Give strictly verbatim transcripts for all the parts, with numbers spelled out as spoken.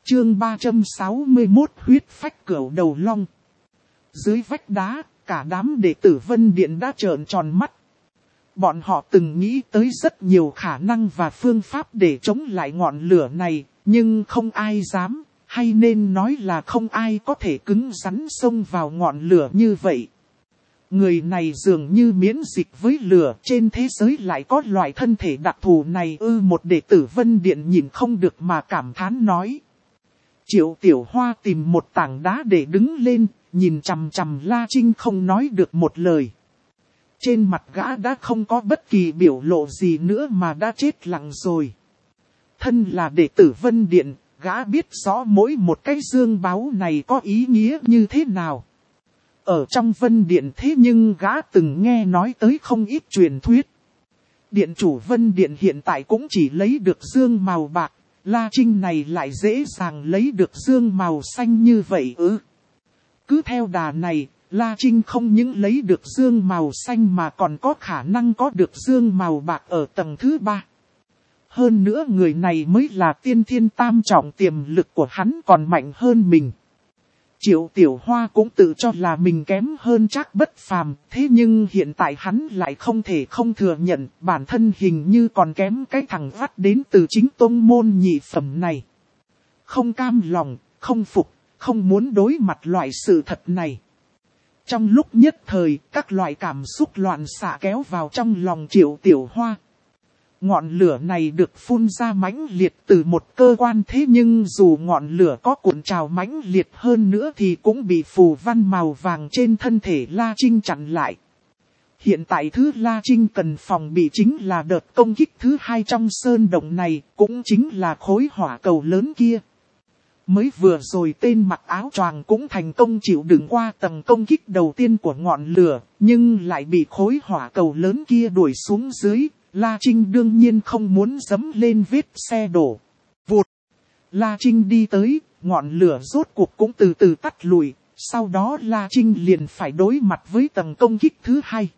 Chương ba trăm sáu mươi mốt huyết phách cửu đầu long. Dưới vách đá, cả đám đệ tử Vân Điện đã trợn tròn mắt. Bọn họ từng nghĩ tới rất nhiều khả năng và phương pháp để chống lại ngọn lửa này, nhưng không ai dám, hay nên nói là không ai có thể cứng rắn xông vào ngọn lửa như vậy. Người này dường như miễn dịch với lửa, trên thế giới lại có loại thân thể đặc thù này ư. Một đệ tử Vân Điện nhìn không được mà cảm thán nói. Triệu Tiểu Hoa tìm một tảng đá để đứng lên, nhìn chằm chằm La Trinh không nói được một lời. Trên mặt gã đã không có bất kỳ biểu lộ gì nữa mà đã chết lặng rồi. Thân là đệ tử Vân Điện, gã biết rõ mỗi một cái dương báu này có ý nghĩa như thế nào. Ở trong Vân Điện thế nhưng gã từng nghe nói tới không ít truyền thuyết. Điện chủ Vân Điện hiện tại cũng chỉ lấy được dương màu bạc, La Trinh này lại dễ dàng lấy được dương màu xanh như vậy ư. Cứ theo đà này, La Trinh không những lấy được dương màu xanh mà còn có khả năng có được dương màu bạc ở tầng thứ ba. Hơn nữa người này mới là tiên thiên tam trọng, tiềm lực của hắn còn mạnh hơn mình. Triệu Tiểu Hoa cũng tự cho là mình kém hơn Trác Bất Phàm, thế nhưng hiện tại hắn lại không thể không thừa nhận bản thân hình như còn kém cái thằng vắt đến từ chính tông môn nhị phẩm này. Không cam lòng, không phục, không muốn đối mặt loại sự thật này. Trong lúc nhất thời, các loại cảm xúc loạn xạ kéo vào trong lòng Triệu Tiểu Hoa. Ngọn lửa này được phun ra mãnh liệt từ một cơ quan, thế nhưng dù ngọn lửa có cuộn trào mãnh liệt hơn nữa thì cũng bị phù văn màu vàng trên thân thể La Trinh chặn lại. Hiện tại thứ La Trinh cần phòng bị chính là đợt công kích thứ hai trong sơn động này, cũng chính là khối hỏa cầu lớn kia. Mới vừa rồi tên mặc áo choàng cũng thành công chịu đựng qua tầng công kích đầu tiên của ngọn lửa, nhưng lại bị khối hỏa cầu lớn kia đuổi xuống dưới. La Trinh đương nhiên không muốn dẫm lên vết xe đổ. Vụt! La Trinh đi tới, ngọn lửa rốt cuộc cũng từ từ tắt lùi, sau đó La Trinh liền phải đối mặt với tầng công kích thứ hai.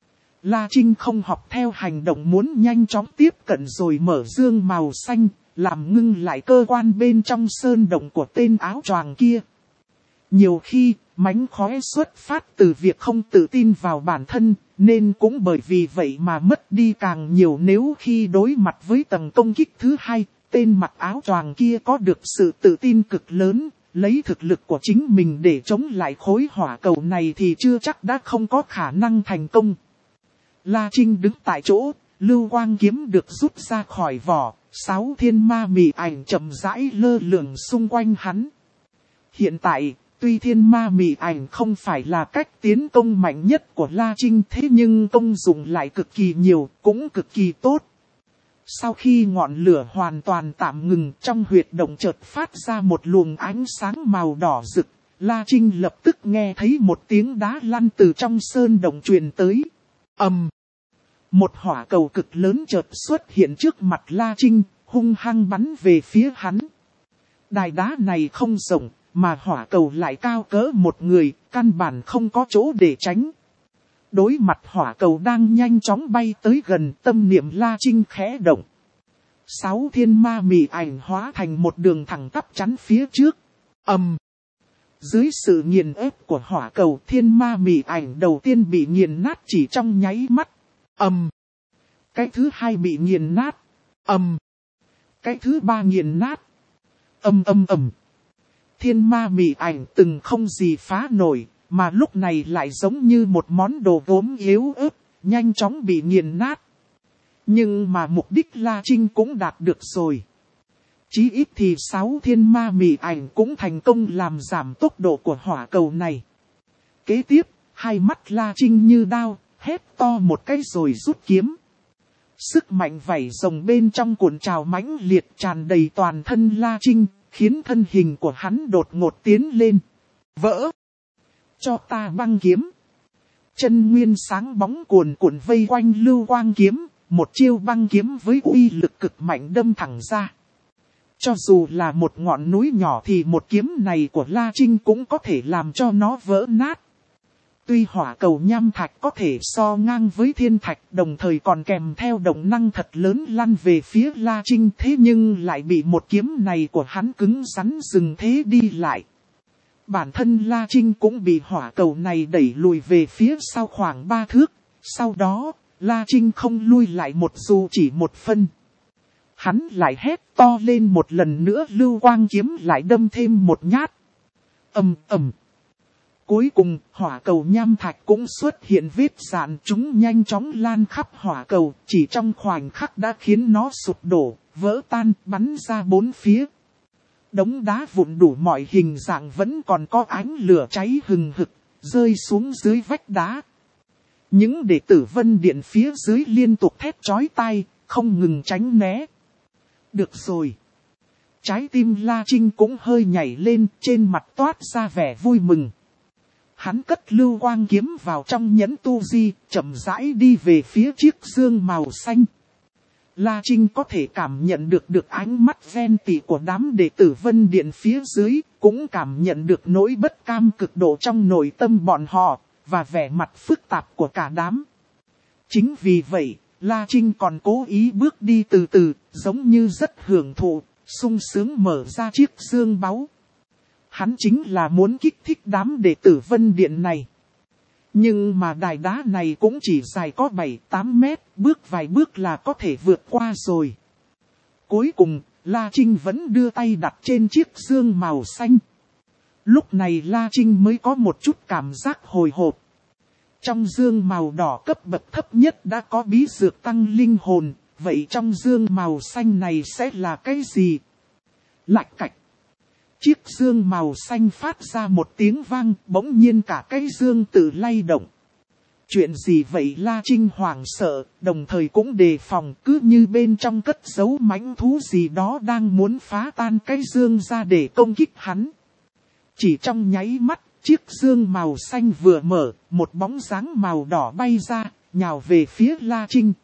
La Trinh không học theo hành động muốn nhanh chóng tiếp cận rồi mở dương màu xanh, làm ngưng lại cơ quan bên trong sơn động của tên áo choàng kia. Nhiều khi, mánh khóe xuất phát từ việc không tự tin vào bản thân, nên cũng bởi vì vậy mà mất đi càng nhiều. Nếu khi đối mặt với tầng công kích thứ hai, tên mặc áo choàng kia có được sự tự tin cực lớn, lấy thực lực của chính mình để chống lại khối hỏa cầu này thì chưa chắc đã không có khả năng thành công. La Trinh đứng tại chỗ, lưu quang kiếm được rút ra khỏi vỏ, sáu thiên ma mị ảnh chậm rãi lơ lửng xung quanh hắn. Hiện tại, tuy thiên ma mị ảnh không phải là cách tiến công mạnh nhất của La Trinh, thế nhưng công dụng lại cực kỳ nhiều, cũng cực kỳ tốt. Sau khi ngọn lửa hoàn toàn tạm ngừng, trong huyệt động chợt phát ra một luồng ánh sáng màu đỏ rực. La Trinh lập tức nghe thấy một tiếng đá lăn từ trong sơn động truyền tới. Ầm! Một hỏa cầu cực lớn chợt xuất hiện trước mặt La Trinh, hung hăng bắn về phía hắn. Đài đá này không rộng, mà hỏa cầu lại cao cỡ một người, căn bản không có chỗ để tránh. Đối mặt hỏa cầu đang nhanh chóng bay tới gần, tâm niệm La Trinh khẽ động. Sáu thiên ma mị ảnh hóa thành một đường thẳng tắp chắn phía trước. Ầm! Dưới sự nghiền ép của hỏa cầu, thiên ma mị ảnh đầu tiên bị nghiền nát chỉ trong nháy mắt. Ầm! Cái thứ hai bị nghiền nát. Ầm! Cái thứ ba nghiền nát. Ầm ầm ầm. Thiên ma mị ảnh từng không gì phá nổi, mà lúc này lại giống như một món đồ gốm yếu ớt, nhanh chóng bị nghiền nát. Nhưng mà mục đích La Trinh cũng đạt được rồi. Chí ít thì sáu thiên ma mị ảnh cũng thành công làm giảm tốc độ của hỏa cầu này. Kế tiếp, hai mắt La Trinh như đao, hét to một cái rồi rút kiếm. Sức mạnh vảy rồng bên trong cuộn trào mãnh liệt tràn đầy toàn thân La Trinh, khiến thân hình của hắn đột ngột tiến lên. Vỡ! Cho ta băng kiếm! Chân nguyên sáng bóng cuồn cuộn vây quanh lưu quang kiếm, một chiêu băng kiếm với uy lực cực mạnh đâm thẳng ra. Cho dù là một ngọn núi nhỏ thì một kiếm này của La Trinh cũng có thể làm cho nó vỡ nát. Tuy hỏa cầu nham thạch có thể so ngang với thiên thạch, đồng thời còn kèm theo động năng thật lớn lăn về phía La Trinh, thế nhưng lại bị một kiếm này của hắn cứng rắn dừng thế đi lại. Bản thân La Trinh cũng bị hỏa cầu này đẩy lùi về phía sau khoảng ba thước, sau đó, La Trinh không lui lại một dù chỉ một phân. Hắn lại hét to lên một lần nữa, lưu quang kiếm lại đâm thêm một nhát. Ầm ầm. Cuối cùng, hỏa cầu nham thạch cũng xuất hiện vết rạn, chúng nhanh chóng lan khắp hỏa cầu, chỉ trong khoảnh khắc đã khiến nó sụp đổ, vỡ tan, bắn ra bốn phía. Đống đá vụn đủ mọi hình dạng vẫn còn có ánh lửa cháy hừng hực, rơi xuống dưới vách đá. Những đệ tử Vân Điện phía dưới liên tục thét chói tai, không ngừng tránh né. Được rồi. Trái tim La Trinh cũng hơi nhảy lên, trên mặt toát ra vẻ vui mừng. Hắn cất lưu quang kiếm vào trong nhẫn tu di, chậm rãi đi về phía chiếc dương màu xanh. La Trinh có thể cảm nhận được được ánh mắt ven tỉ của đám đệ tử Vân Điện phía dưới, cũng cảm nhận được nỗi bất cam cực độ trong nội tâm bọn họ, và vẻ mặt phức tạp của cả đám. Chính vì vậy, La Trinh còn cố ý bước đi từ từ, giống như rất hưởng thụ, sung sướng mở ra chiếc dương báu. Hắn chính là muốn kích thích đám đệ tử Vân Điện này. Nhưng mà đài đá này cũng chỉ dài có bảy tám mét, bước vài bước là có thể vượt qua rồi. Cuối cùng, La Trinh vẫn đưa tay đặt trên chiếc dương màu xanh. Lúc này La Trinh mới có một chút cảm giác hồi hộp. Trong dương màu đỏ cấp bậc thấp nhất đã có bí dược tăng linh hồn, vậy trong dương màu xanh này sẽ là cái gì? Lạch cạch. Chiếc dương màu xanh phát ra một tiếng vang, bỗng nhiên cả cái dương tự lay động. Chuyện gì vậy? La Trinh hoảng sợ, đồng thời cũng đề phòng, cứ như bên trong cất giấu mãnh thú gì đó đang muốn phá tan cái dương ra để công kích hắn. Chỉ trong nháy mắt, chiếc dương màu xanh vừa mở, một bóng dáng màu đỏ bay ra, nhào về phía La Trinh.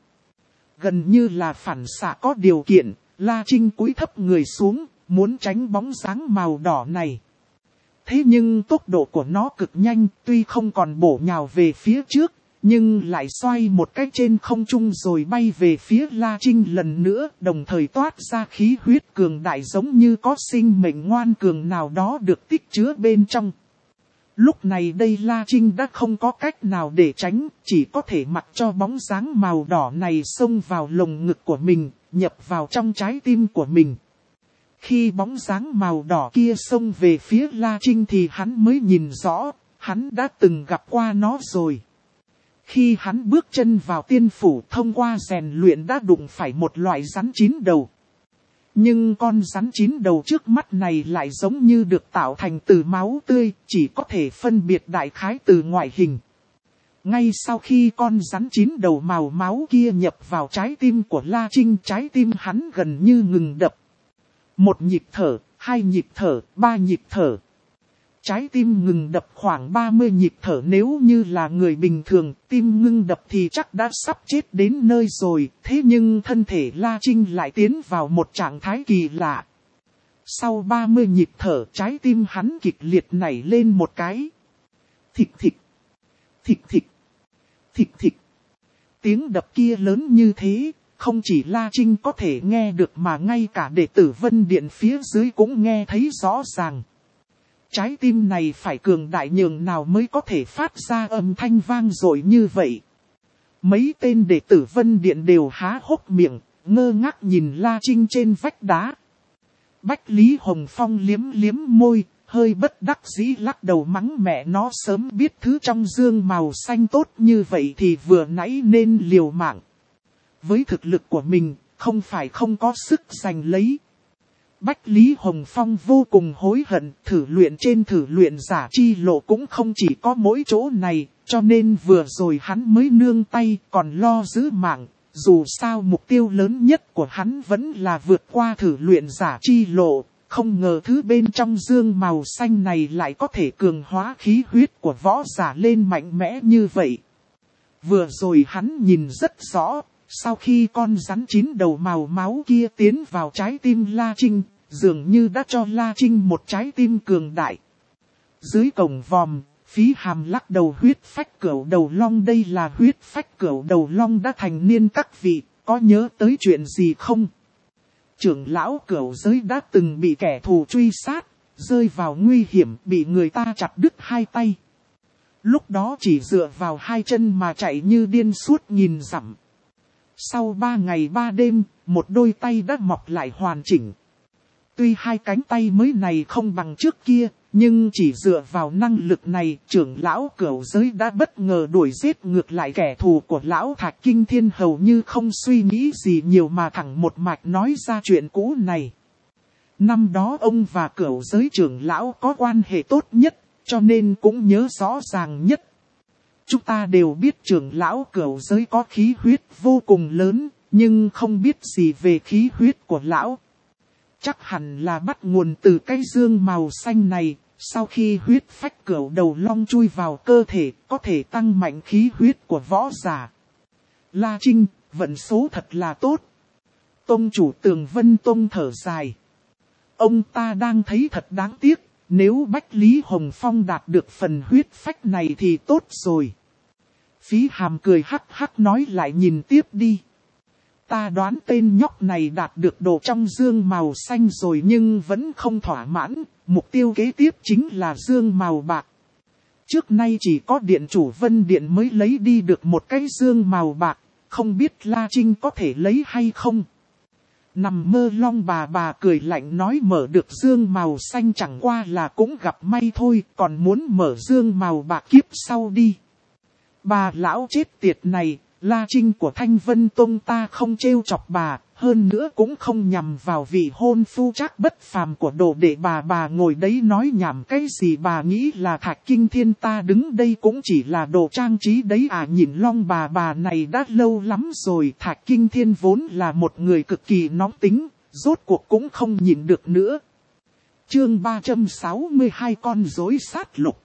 Gần như là phản xạ có điều kiện, La Trinh cúi thấp người xuống, muốn tránh bóng dáng màu đỏ này. Thế nhưng tốc độ của nó cực nhanh, tuy không còn bổ nhào về phía trước, nhưng lại xoay một cách trên không trung rồi bay về phía La Trinh lần nữa, đồng thời toát ra khí huyết cường đại giống như có sinh mệnh ngoan cường nào đó được tích chứa bên trong. Lúc này đây La Trinh đã không có cách nào để tránh, chỉ có thể mặc cho bóng dáng màu đỏ này xông vào lồng ngực của mình, nhập vào trong trái tim của mình. Khi bóng dáng màu đỏ kia xông về phía La Trinh thì hắn mới nhìn rõ, hắn đã từng gặp qua nó rồi. Khi hắn bước chân vào tiên phủ thông qua rèn luyện đã đụng phải một loại rắn chín đầu. Nhưng con rắn chín đầu trước mắt này lại giống như được tạo thành từ máu tươi, chỉ có thể phân biệt đại khái từ ngoại hình. Ngay sau khi con rắn chín đầu màu máu kia nhập vào trái tim của La Trinh, trái tim hắn gần như ngừng đập. Một nhịp thở, hai nhịp thở, ba nhịp thở. Trái tim ngừng đập khoảng ba mươi nhịp thở, nếu như là người bình thường, tim ngưng đập thì chắc đã sắp chết đến nơi rồi, thế nhưng thân thể La Trinh lại tiến vào một trạng thái kỳ lạ. Sau ba mươi nhịp thở, trái tim hắn kịch liệt nảy lên một cái. Thịch thịch, thịch thịch, thịch thịch. Tiếng đập kia lớn như thế, không chỉ La Trinh có thể nghe được mà ngay cả đệ tử Vân Điện phía dưới cũng nghe thấy rõ ràng. Trái tim này phải cường đại nhường nào mới có thể phát ra âm thanh vang dội như vậy. Mấy tên đệ tử Vân Điện đều há hốc miệng, ngơ ngác nhìn La Trinh trên vách đá. Bách Lý Hồng Phong liếm liếm môi, hơi bất đắc dĩ lắc đầu mắng mẹ nó, sớm biết thứ trong dương màu xanh tốt như vậy thì vừa nãy nên liều mạng. Với thực lực của mình, không phải không có sức giành lấy. Bách Lý Hồng Phong vô cùng hối hận, thử luyện trên thử luyện giả chi lộ cũng không chỉ có mỗi chỗ này, cho nên vừa rồi hắn mới nương tay còn lo giữ mạng. Dù sao mục tiêu lớn nhất của hắn vẫn là vượt qua thử luyện giả chi lộ, không ngờ thứ bên trong dương màu xanh này lại có thể cường hóa khí huyết của võ giả lên mạnh mẽ như vậy. Vừa rồi hắn nhìn rất rõ. Sau khi con rắn chín đầu màu máu kia tiến vào trái tim La Trinh, dường như đã cho La Trinh một trái tim cường đại. Dưới cổng vòm, Phí Hàm lắc đầu, huyết phách cửu đầu long, đây là huyết phách cửu đầu long đã thành niên các vị, có nhớ tới chuyện gì không? Trưởng lão cửu giới đã từng bị kẻ thù truy sát, rơi vào nguy hiểm, bị người ta chặt đứt hai tay. Lúc đó chỉ dựa vào hai chân mà chạy như điên suốt nghìn dặm. Sau ba ngày ba đêm, một đôi tay đã mọc lại hoàn chỉnh. Tuy hai cánh tay mới này không bằng trước kia, nhưng chỉ dựa vào năng lực này, trưởng lão cửu giới đã bất ngờ đuổi giết ngược lại kẻ thù của lão Thạch Kinh Thiên, hầu như không suy nghĩ gì nhiều mà thẳng một mạch nói ra chuyện cũ này. Năm đó ông và cửu giới trưởng lão có quan hệ tốt nhất, cho nên cũng nhớ rõ ràng nhất. Chúng ta đều biết trưởng lão cửu giới có khí huyết vô cùng lớn, nhưng không biết gì về khí huyết của lão. Chắc hẳn là bắt nguồn từ cái dương màu xanh này, sau khi huyết phách cửu đầu long chui vào cơ thể, có thể tăng mạnh khí huyết của võ giả. La Trinh, vận số thật là tốt. Tông chủ Tường Vân Tông thở dài. Ông ta đang thấy thật đáng tiếc, nếu Bách Lý Hồng Phong đạt được phần huyết phách này thì tốt rồi. Phí Hàm cười hắc hắc nói, lại nhìn tiếp đi. Ta đoán tên nhóc này đạt được đồ trong dương màu xanh rồi nhưng vẫn không thỏa mãn, mục tiêu kế tiếp chính là dương màu bạc. Trước nay chỉ có điện chủ Vân Điện mới lấy đi được một cái dương màu bạc, không biết La Trinh có thể lấy hay không. Nằm mơ Long bà bà cười lạnh nói, mở được dương màu xanh chẳng qua là cũng gặp may thôi, còn muốn mở dương màu bạc kiếp sau đi. Bà lão chết tiệt này, La Trinh của Thanh Vân Tông ta không trêu chọc bà, hơn nữa cũng không nhằm vào vị hôn phu Trác Bất Phàm của đồ đệ bà. Bà ngồi đấy nói nhảm cái gì? Bà nghĩ là Thạch Kinh Thiên ta đứng đây cũng chỉ là đồ trang trí đấy à? Nhìn Long bà bà này đã lâu lắm rồi. Thạch Kinh Thiên vốn là một người cực kỳ nóng tính, rốt cuộc cũng không nhịn được nữa. Chương ba trăm sáu mươi hai, con rối sát lục.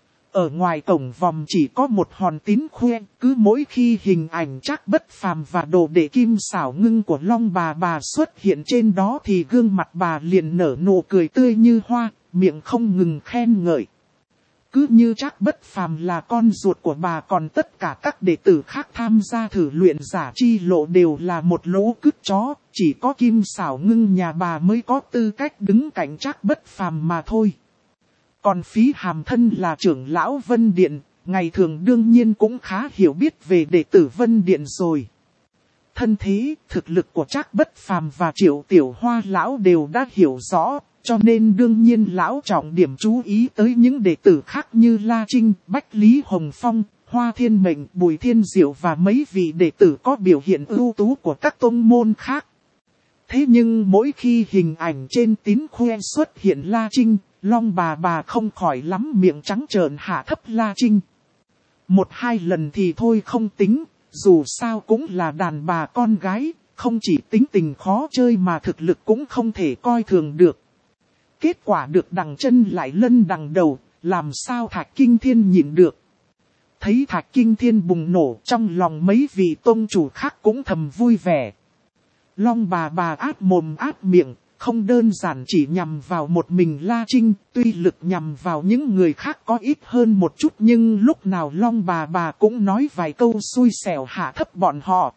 Ở ngoài cổng vòng chỉ có một hòn tín khoe, cứ mỗi khi hình ảnh Trác Bất Phàm và đồ đệ Kim Xảo Ngưng của Long bà bà xuất hiện trên đó thì gương mặt bà liền nở nụ cười tươi như hoa, miệng không ngừng khen ngợi. Cứ như Trác Bất Phàm là con ruột của bà, còn tất cả các đệ tử khác tham gia thử luyện giả chi lộ đều là một lỗ cứt chó, chỉ có Kim Xảo Ngưng nhà bà mới có tư cách đứng cạnh Trác Bất Phàm mà thôi. Còn Phí Hàm thân là trưởng lão Vân Điện, ngày thường đương nhiên cũng khá hiểu biết về đệ tử Vân Điện rồi. Thân thế, thực lực của Trác Bất Phàm và Triệu Tiểu Hoa lão đều đã hiểu rõ, cho nên đương nhiên lão trọng điểm chú ý tới những đệ tử khác như La Trinh, Bách Lý Hồng Phong, Hoa Thiên Mệnh, Bùi Thiên Diệu và mấy vị đệ tử có biểu hiện ưu tú của các tông môn khác. Thế nhưng mỗi khi hình ảnh trên tín khoe xuất hiện La Trinh, Long bà bà không khỏi lắm miệng trắng trợn hạ thấp La Trinh. Một hai lần thì thôi không tính, dù sao cũng là đàn bà con gái, không chỉ tính tình khó chơi mà thực lực cũng không thể coi thường được. Kết quả được đằng chân lại lân đằng đầu, làm sao Thạch Kinh Thiên nhịn được. Thấy Thạch Kinh Thiên bùng nổ, trong lòng mấy vị tông chủ khác cũng thầm vui vẻ. Long bà bà át mồm át miệng, không đơn giản chỉ nhằm vào một mình La Trinh, tuy lực nhằm vào những người khác có ít hơn một chút nhưng lúc nào Long bà bà cũng nói vài câu xui xẻo hạ thấp bọn họ.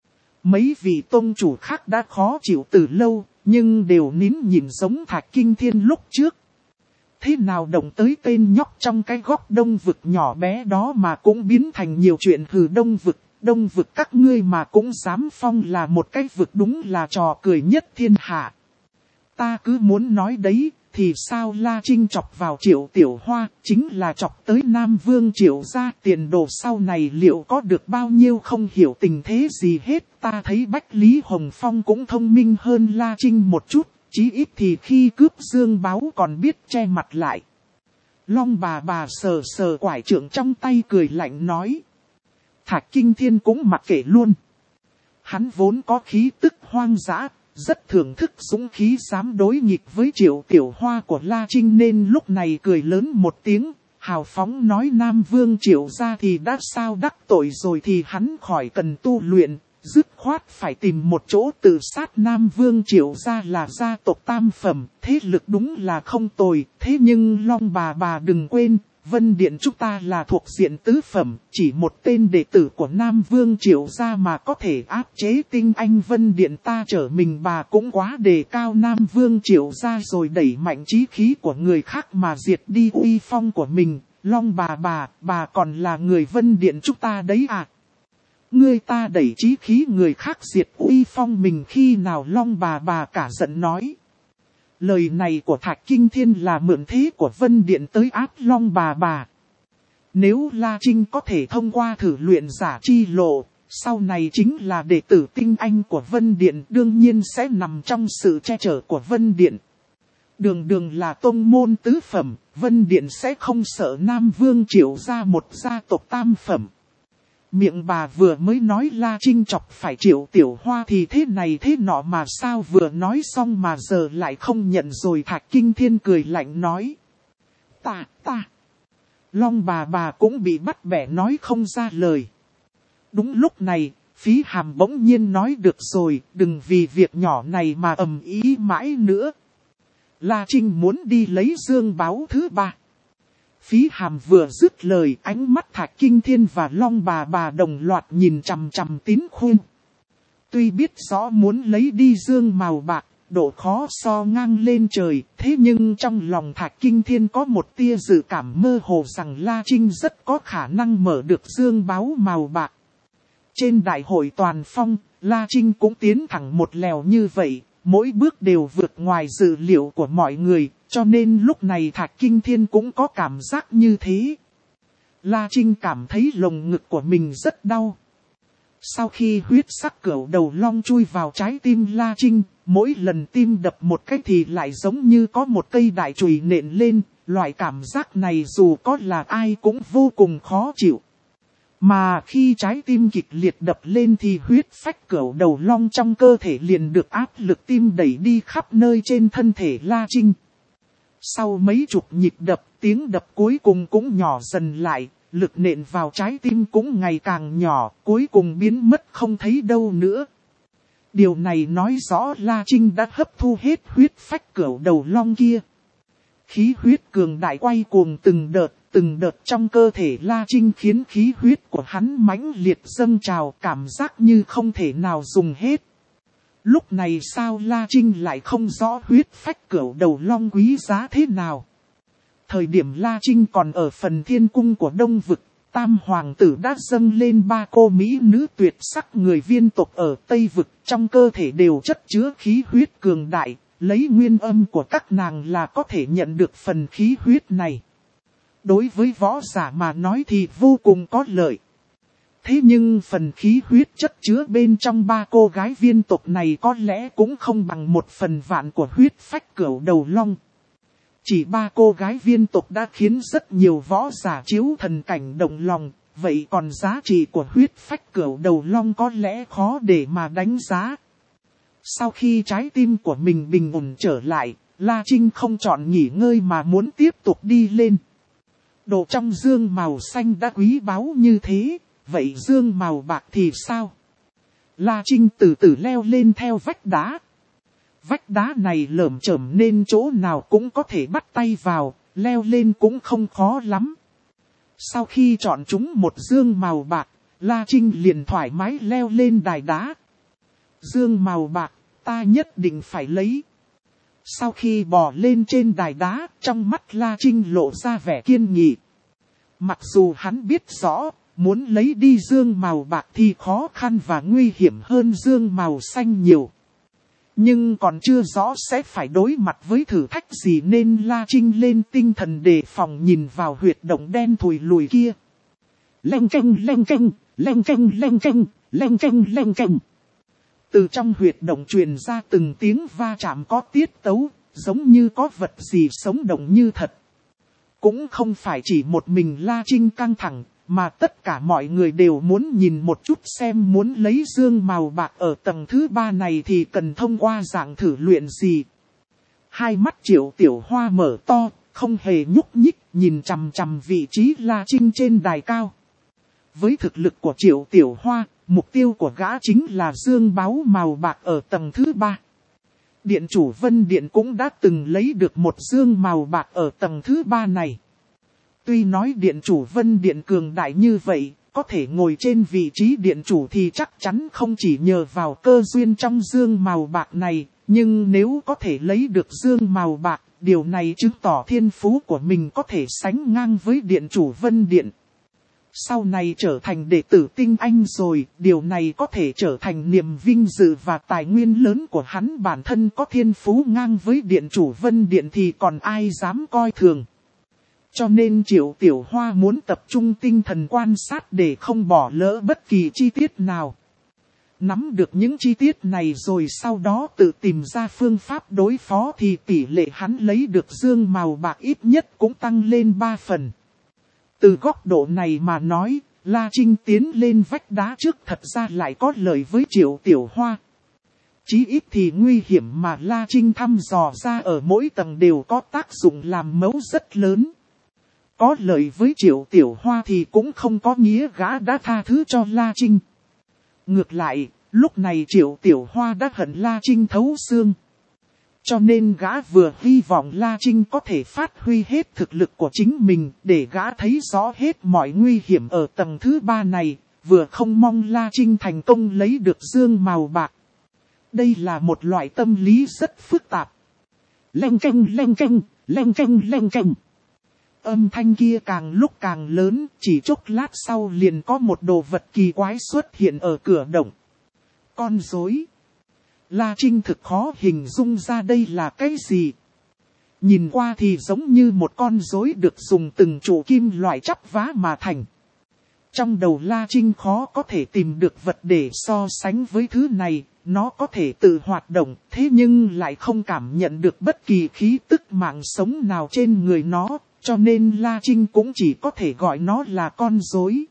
Mấy vị tông chủ khác đã khó chịu từ lâu, nhưng đều nín nhìn giống Thạch Kinh Thiên lúc trước. Thế nào động tới tên nhóc trong cái góc đông vực nhỏ bé đó mà cũng biến thành nhiều chuyện hừ đông vực. Đông vực các ngươi mà cũng dám phong là một cái vực, đúng là trò cười nhất thiên hạ. Ta cứ muốn nói đấy, thì sao La Trinh chọc vào Triệu Tiểu Hoa, chính là chọc tới Nam Vương Triệu gia, tiền đồ sau này liệu có được bao nhiêu không hiểu tình thế gì hết. Ta thấy Bách Lý Hồng Phong cũng thông minh hơn La Trinh một chút, chí ít thì khi cướp dương báu còn biết che mặt lại. Long bà bà sờ sờ quải trượng trong tay cười lạnh nói. Thạch Kinh Thiên cũng mặc kệ luôn. Hắn vốn có khí tức hoang dã, rất thưởng thức dũng khí dám đối nghịch với Triệu Tiểu Hoa của La Trinh nên lúc này cười lớn một tiếng, hào phóng nói Nam Vương Triệu gia thì đã sao đắc tội rồi thì hắn khỏi cần tu luyện, dứt khoát phải tìm một chỗ tự sát. Nam Vương Triệu gia là gia tộc tam phẩm, thế lực đúng là không tồi, thế nhưng Long bà bà đừng quên, Vân Điện chúng ta là thuộc diện tứ phẩm, chỉ một tên đệ tử của Nam Vương Triệu gia mà có thể áp chế tinh anh Vân Điện ta trở mình bà cũng quá đề cao Nam Vương Triệu gia rồi đẩy mạnh chí khí của người khác mà diệt đi uy phong của mình. Long bà bà, bà còn là người Vân Điện chúng ta đấy à? Ngươi ta đẩy chí khí người khác diệt uy phong mình khi nào? Long bà bà cả giận nói. Lời này của Thạch Kinh Thiên là mượn thế của Vân Điện tới áp Long bà bà. Nếu La Trinh có thể thông qua thử luyện giả chi lộ, sau này chính là đệ tử tinh anh của Vân Điện, đương nhiên sẽ nằm trong sự che chở của Vân Điện. Đường đường là tông môn tứ phẩm, Vân Điện sẽ không sợ Nam Vương Triệu gia một gia tộc tam phẩm. Miệng bà vừa mới nói La Trinh chọc phải Triệu Tiểu Hoa thì thế này thế nọ mà sao vừa nói xong mà giờ lại không nhận rồi. Thạch Kinh Thiên cười lạnh nói. Ta, ta. Long bà bà cũng bị bắt bẻ nói không ra lời. Đúng lúc này, Phí Hàm bỗng nhiên nói được rồi, đừng vì việc nhỏ này mà ầm ý mãi nữa. La Trinh muốn đi lấy dương báu thứ ba. Phí Hàm vừa dứt lời, ánh mắt Thạch Kinh Thiên và Long bà bà đồng loạt nhìn chằm chằm Tín Khuyên. Tuy biết rõ muốn lấy đi dương màu bạc, độ khó so ngang lên trời, thế nhưng trong lòng Thạch Kinh Thiên có một tia dự cảm mơ hồ rằng La Trinh rất có khả năng mở được dương báu màu bạc. Trên đại hội toàn phong, La Trinh cũng tiến thẳng một lèo như vậy, mỗi bước đều vượt ngoài dự liệu của mọi người. Cho nên lúc này Thạch Kinh Thiên cũng có cảm giác như thế. La Trinh cảm thấy lồng ngực của mình rất đau. Sau khi huyết sắc cửu đầu long chui vào trái tim La Trinh, mỗi lần tim đập một cái thì lại giống như có một cây đại chùy nện lên. Loại cảm giác này dù có là ai cũng vô cùng khó chịu. Mà khi trái tim kịch liệt đập lên thì huyết phách cửu đầu long trong cơ thể liền được áp lực tim đẩy đi khắp nơi trên thân thể La Trinh. Sau mấy chục nhịp đập, tiếng đập cuối cùng cũng nhỏ dần lại, lực nện vào trái tim cũng ngày càng nhỏ, cuối cùng biến mất không thấy đâu nữa. Điều này nói rõ La Trinh đã hấp thu hết huyết phách cửu đầu long kia. Khí huyết cường đại quay cuồng từng đợt, từng đợt trong cơ thể La Trinh khiến khí huyết của hắn mãnh liệt dâng trào, cảm giác như không thể nào dùng hết. Lúc này sao La Trinh lại không rõ huyết phách cửu đầu long quý giá thế nào? Thời điểm La Trinh còn ở phần thiên cung của Đông Vực, Tam Hoàng tử đã dâng lên ba cô mỹ nữ tuyệt sắc người viên tộc ở Tây Vực, trong cơ thể đều chất chứa khí huyết cường đại, lấy nguyên âm của các nàng là có thể nhận được phần khí huyết này. Đối với võ giả mà nói thì vô cùng có lợi. Thế nhưng phần khí huyết chất chứa bên trong ba cô gái viên tộc này có lẽ cũng không bằng một phần vạn của huyết phách cửu đầu long. Chỉ ba cô gái viên tộc đã khiến rất nhiều võ giả chiếu thần cảnh động lòng, vậy còn giá trị của huyết phách cửu đầu long có lẽ khó để mà đánh giá. Sau khi trái tim của mình bình ổn trở lại, La Trinh không chọn nghỉ ngơi mà muốn tiếp tục đi lên. Đồ trong dương màu xanh đã quý báu như thế. Vậy dương màu bạc thì sao? La Trinh từ từ leo lên theo vách đá. Vách đá này lởm chởm nên chỗ nào cũng có thể bắt tay vào, leo lên cũng không khó lắm. Sau khi chọn chúng một dương màu bạc, La Trinh liền thoải mái leo lên đài đá. Dương màu bạc, ta nhất định phải lấy. Sau khi bò lên trên đài đá, trong mắt La Trinh lộ ra vẻ kiên nghị. Mặc dù hắn biết rõ, muốn lấy đi dương màu bạc thì khó khăn và nguy hiểm hơn dương màu xanh nhiều. Nhưng còn chưa rõ sẽ phải đối mặt với thử thách gì nên La Trinh lên tinh thần đề phòng nhìn vào huyệt động đen thùi lùi kia. Leng keng leng keng, leng keng leng keng, leng keng leng keng. Từ trong huyệt động truyền ra từng tiếng va chạm có tiết tấu, giống như có vật gì sống động như thật. Cũng không phải chỉ một mình La Trinh căng thẳng, mà tất cả mọi người đều muốn nhìn một chút xem muốn lấy dương màu bạc ở tầng thứ ba này thì cần thông qua dạng thử luyện gì. Hai mắt Triệu Tiểu Hoa mở to, không hề nhúc nhích, nhìn chằm chằm vị trí La Trinh trên đài cao. Với thực lực của Triệu Tiểu Hoa, mục tiêu của gã chính là dương báu màu bạc ở tầng thứ ba. Điện chủ Vân Điện cũng đã từng lấy được một dương màu bạc ở tầng thứ ba này. Tuy nói điện chủ Vân Điện cường đại như vậy, có thể ngồi trên vị trí điện chủ thì chắc chắn không chỉ nhờ vào cơ duyên trong dương màu bạc này, nhưng nếu có thể lấy được dương màu bạc, điều này chứng tỏ thiên phú của mình có thể sánh ngang với điện chủ Vân Điện. Sau này trở thành đệ tử tinh anh rồi, điều này có thể trở thành niềm vinh dự và tài nguyên lớn của hắn. Bản thân có thiên phú ngang với điện chủ Vân Điện thì còn ai dám coi thường. Cho nên Triệu Tiểu Hoa muốn tập trung tinh thần quan sát để không bỏ lỡ bất kỳ chi tiết nào. Nắm được những chi tiết này rồi sau đó tự tìm ra phương pháp đối phó thì tỷ lệ hắn lấy được dương màu bạc ít nhất cũng tăng lên ba phần. Từ góc độ này mà nói, La Trinh tiến lên vách đá trước thật ra lại có lợi với Triệu Tiểu Hoa. Chí ít thì nguy hiểm mà La Trinh thăm dò ra ở mỗi tầng đều có tác dụng làm mấu rất lớn. Có lợi với Triệu Tiểu Hoa thì cũng không có nghĩa gã đã tha thứ cho La Trinh. Ngược lại, lúc này Triệu Tiểu Hoa đã hận La Trinh thấu xương. Cho nên gã vừa hy vọng La Trinh có thể phát huy hết thực lực của chính mình để gã thấy rõ hết mọi nguy hiểm ở tầng thứ ba này, vừa không mong La Trinh thành công lấy được dương màu bạc. Đây là một loại tâm lý rất phức tạp. Leng keng leng keng, leng keng leng keng. Âm thanh kia càng lúc càng lớn, chỉ chốc lát sau liền có một đồ vật kỳ quái xuất hiện ở cửa động. Con rối. La Trinh thực khó hình dung ra đây là cái gì. Nhìn qua thì giống như một con rối được dùng từng trụ kim loại chắp vá mà thành. Trong đầu La Trinh khó có thể tìm được vật để so sánh với thứ này, nó có thể tự hoạt động, thế nhưng lại không cảm nhận được bất kỳ khí tức mạng sống nào trên người nó, cho nên La Trinh cũng chỉ có thể gọi nó là con rối.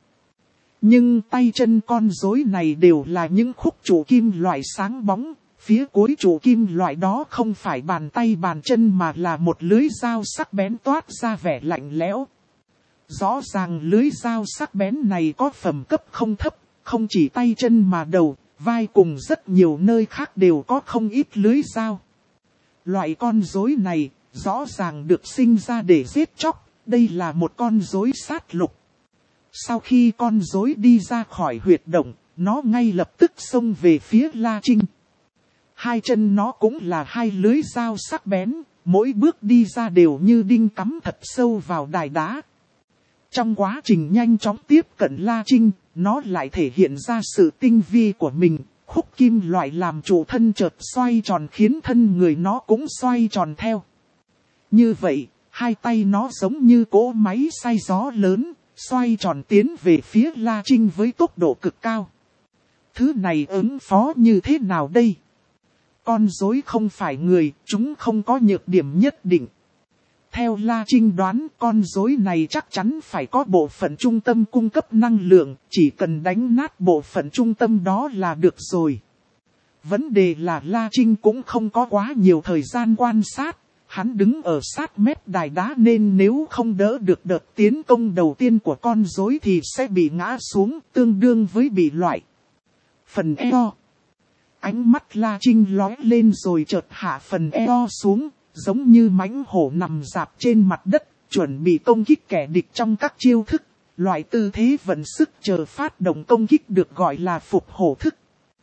Nhưng tay chân con rối này đều là những khúc trụ kim loại sáng bóng, phía cuối trụ kim loại đó không phải bàn tay bàn chân mà là một lưới dao sắc bén toát ra vẻ lạnh lẽo. Rõ ràng lưới dao sắc bén này có phẩm cấp không thấp, không chỉ tay chân mà đầu, vai cùng rất nhiều nơi khác đều có không ít lưới dao. Loại con rối này rõ ràng được sinh ra để giết chóc, đây là một con rối sát lục. Sau khi con rối đi ra khỏi huyệt động, nó ngay lập tức xông về phía La Trinh. Hai chân nó cũng là hai lưới dao sắc bén, mỗi bước đi ra đều như đinh cắm thật sâu vào đài đá. Trong quá trình nhanh chóng tiếp cận La Trinh, nó lại thể hiện ra sự tinh vi của mình. Khúc kim loại làm trụ thân chợt xoay tròn khiến thân người nó cũng xoay tròn theo. Như vậy, hai tay nó giống như cỗ máy xay gió lớn, xoay tròn tiến về phía La Trinh với tốc độ cực cao. Thứ này ứng phó như thế nào đây? Con rối không phải người, chúng không có nhược điểm nhất định. Theo La Trinh đoán, con rối này chắc chắn phải có bộ phận trung tâm cung cấp năng lượng, chỉ cần đánh nát bộ phận trung tâm đó là được rồi. Vấn đề là La Trinh cũng không có quá nhiều thời gian quan sát, hắn đứng ở sát mép đài đá nên nếu không đỡ được đợt tiến công đầu tiên của con rối thì sẽ bị ngã xuống, tương đương với bị loại. Phần eo. Ánh mắt La Trinh lóe lên rồi chợt hạ phần eo xuống, giống như mãnh hổ nằm rạp trên mặt đất, chuẩn bị công kích kẻ địch trong các chiêu thức. Loại tư thế vận sức chờ phát động công kích được gọi là phục hổ thức.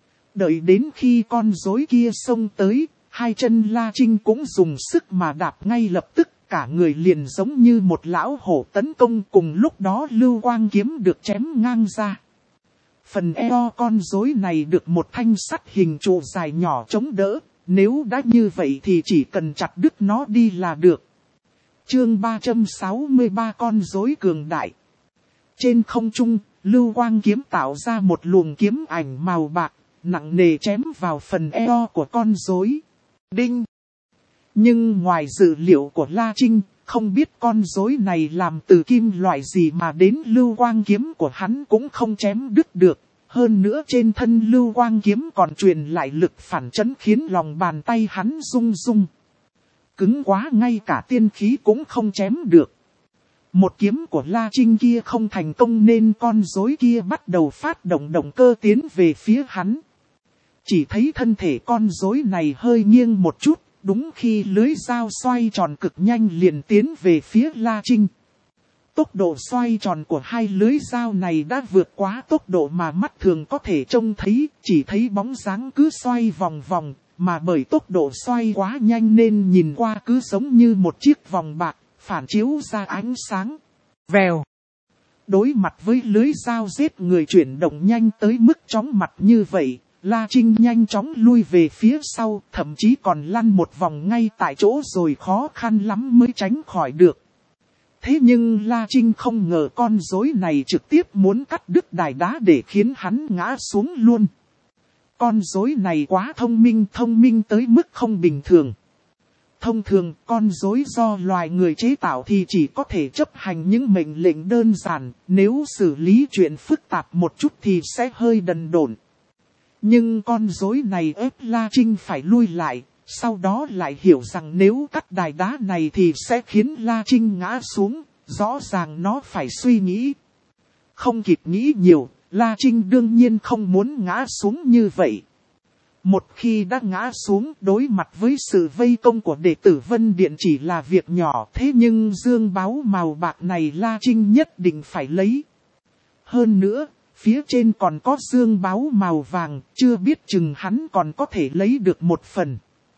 Đợi đến khi con rối kia xông tới, hai chân La Trinh cũng dùng sức mà đạp ngay lập tức, cả người liền giống như một lão hổ tấn công, cùng lúc đó lưu quang kiếm được chém ngang ra. Phần eo con rối này được một thanh sắt hình trụ dài nhỏ chống đỡ, nếu đã như vậy thì chỉ cần chặt đứt nó đi là được. Chương ba trăm sáu mươi ba con rối cường đại. Trên không trung, lưu quang kiếm tạo ra một luồng kiếm ảnh màu bạc, nặng nề chém vào phần eo của con rối. Đinh! Nhưng ngoài dự liệu của La Trinh, không biết con rối này làm từ kim loại gì mà đến lưu quang kiếm của hắn cũng không chém đứt được. Hơn nữa trên thân lưu quang kiếm còn truyền lại lực phản chấn khiến lòng bàn tay hắn rung rung. Cứng quá ngay cả tiên khí cũng không chém được. Một kiếm của La Trinh kia không thành công nên con rối kia bắt đầu phát động động cơ tiến về phía hắn. Chỉ thấy thân thể con rối này hơi nghiêng một chút, đúng khi lưới dao xoay tròn cực nhanh liền tiến về phía La Trinh. tốc độ xoay tròn của hai lưới dao này đã vượt quá tốc độ mà mắt thường có thể trông thấy, chỉ thấy bóng dáng cứ xoay vòng vòng, mà bởi tốc độ xoay quá nhanh nên nhìn qua cứ giống như một chiếc vòng bạc, phản chiếu ra ánh sáng. Vèo! Đối mặt với lưới dao giết người chuyển động nhanh tới mức chóng mặt như vậy, La Trinh nhanh chóng lui về phía sau, thậm chí còn lăn một vòng ngay tại chỗ rồi khó khăn lắm mới tránh khỏi được. Thế nhưng La Trinh không ngờ con rối này trực tiếp muốn cắt đứt đài đá để khiến hắn ngã xuống luôn. Con rối này quá thông minh, thông minh tới mức không bình thường. Thông thường, con rối do loài người chế tạo thì chỉ có thể chấp hành những mệnh lệnh đơn giản, nếu xử lý chuyện phức tạp một chút thì sẽ hơi đần độn. Nhưng con rối này ép La Trinh phải lui lại, sau đó lại hiểu rằng nếu cắt đài đá này thì sẽ khiến La Trinh ngã xuống, rõ ràng nó phải suy nghĩ. Không kịp nghĩ nhiều, La Trinh đương nhiên không muốn ngã xuống như vậy. Một khi đã ngã xuống, đối mặt với sự vây công của đệ tử Vân Điện chỉ là việc nhỏ, thế nhưng dương báu màu bạc này La Trinh nhất định phải lấy. Hơn nữa, phía trên còn có dương báu màu vàng, chưa biết chừng hắn còn có thể lấy được một phần.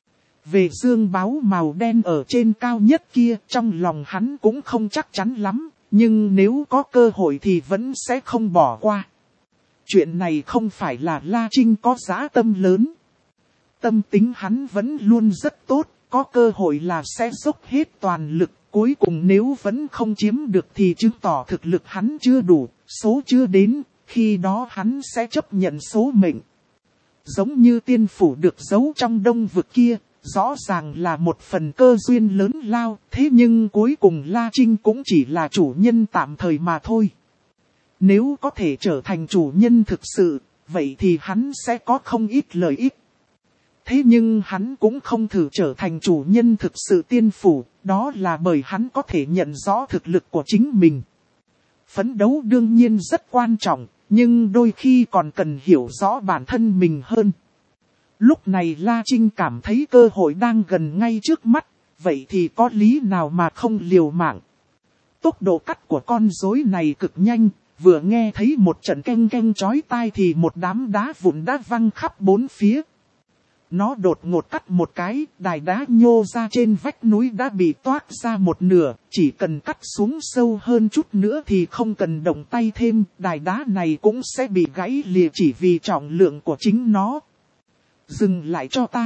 Về dương báu màu đen ở trên cao nhất kia, trong lòng hắn cũng không chắc chắn lắm, nhưng nếu có cơ hội thì vẫn sẽ không bỏ qua. Chuyện này không phải là La Trinh có dã tâm lớn. Tâm tính hắn vẫn luôn rất tốt, có cơ hội là sẽ dốc hết toàn lực. Cuối cùng nếu vẫn không chiếm được thì chứng tỏ thực lực hắn chưa đủ, số chưa đến, khi đó hắn sẽ chấp nhận số mệnh. Giống như tiên phủ được giấu trong đông vực kia, rõ ràng là một phần cơ duyên lớn lao, thế nhưng cuối cùng La Trinh cũng chỉ là chủ nhân tạm thời mà thôi. Nếu có thể trở thành chủ nhân thực sự, vậy thì hắn sẽ có không ít lợi ích. Thế nhưng hắn cũng không thử trở thành chủ nhân thực sự tiên phủ, đó là bởi hắn có thể nhận rõ thực lực của chính mình. Phấn đấu đương nhiên rất quan trọng, nhưng đôi khi còn cần hiểu rõ bản thân mình hơn. Lúc này La Trinh cảm thấy cơ hội đang gần ngay trước mắt, vậy thì có lý nào mà không liều mạng. Tốc độ cắt của con rối này cực nhanh, vừa nghe thấy một trận keng keng chói tai thì một đám đá vụn đã văng khắp bốn phía. Nó đột ngột cắt một cái, đài đá nhô ra trên vách núi đã bị toát ra một nửa, chỉ cần cắt xuống sâu hơn chút nữa thì không cần động tay thêm, đài đá này cũng sẽ bị gãy lìa chỉ vì trọng lượng của chính nó. Dừng lại cho ta.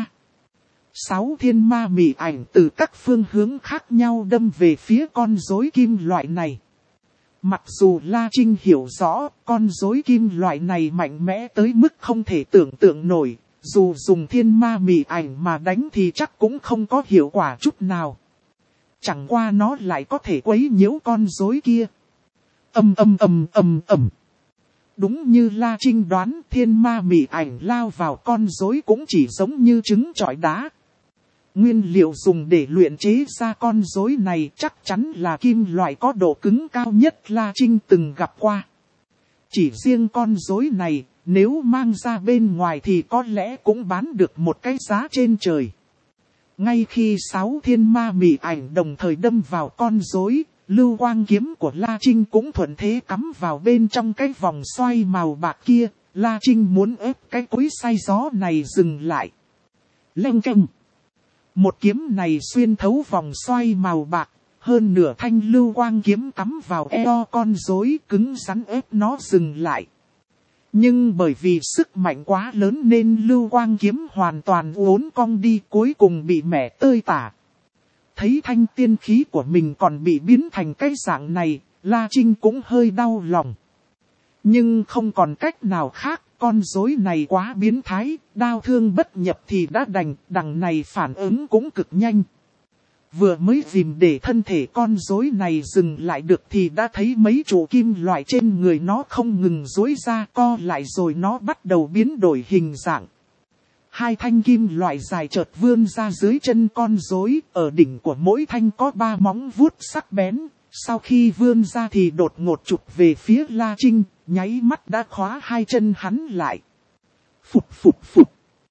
Sáu thiên ma mị ảnh từ các phương hướng khác nhau đâm về phía con rối kim loại này. Mặc dù La Trinh hiểu rõ, con rối kim loại này mạnh mẽ tới mức không thể tưởng tượng nổi. Dù dùng thiên ma mị ảnh mà đánh thì chắc cũng không có hiệu quả chút nào. Chẳng qua nó lại có thể quấy nhiễu con rối kia. Ầm ầm ầm ầm ầm. Đúng như La Trinh đoán, thiên ma mị ảnh lao vào con rối cũng chỉ giống như trứng trọi đá. Nguyên liệu dùng để luyện chế ra con rối này chắc chắn là kim loại có độ cứng cao nhất La Trinh từng gặp qua. Chỉ riêng con rối này, nếu mang ra bên ngoài thì có lẽ cũng bán được một cái giá trên trời. Ngay khi sáu thiên ma mị ảnh đồng thời đâm vào con rối, lưu quang kiếm của La Trinh cũng thuận thế cắm vào bên trong cái vòng xoay màu bạc kia. La Trinh muốn ép cái cối xay gió này dừng lại. Leng keng. Một kiếm này xuyên thấu vòng xoay màu bạc, hơn nửa thanh lưu quang kiếm cắm vào eo con rối, cứng rắn ép nó dừng lại. Nhưng bởi vì sức mạnh quá lớn nên lưu quang kiếm hoàn toàn uốn cong đi, cuối cùng bị mẻ tơi tả. Thấy thanh tiên khí của mình còn bị biến thành cái dạng này, La Trinh cũng hơi đau lòng. Nhưng không còn cách nào khác, con rối này quá biến thái, đao thương bất nhập thì đã đành, đằng này phản ứng cũng cực nhanh. Vừa mới dìm để thân thể con rối này dừng lại được thì đã thấy mấy trụ kim loại trên người nó không ngừng duỗi ra, co lại rồi nó bắt đầu biến đổi hình dạng. Hai thanh kim loại dài chợt vươn ra dưới chân con rối, ở đỉnh của mỗi thanh có ba móng vuốt sắc bén, sau khi vươn ra thì đột ngột chụp về phía La Trinh, nháy mắt đã khóa hai chân hắn lại. Phụt phụt phụt.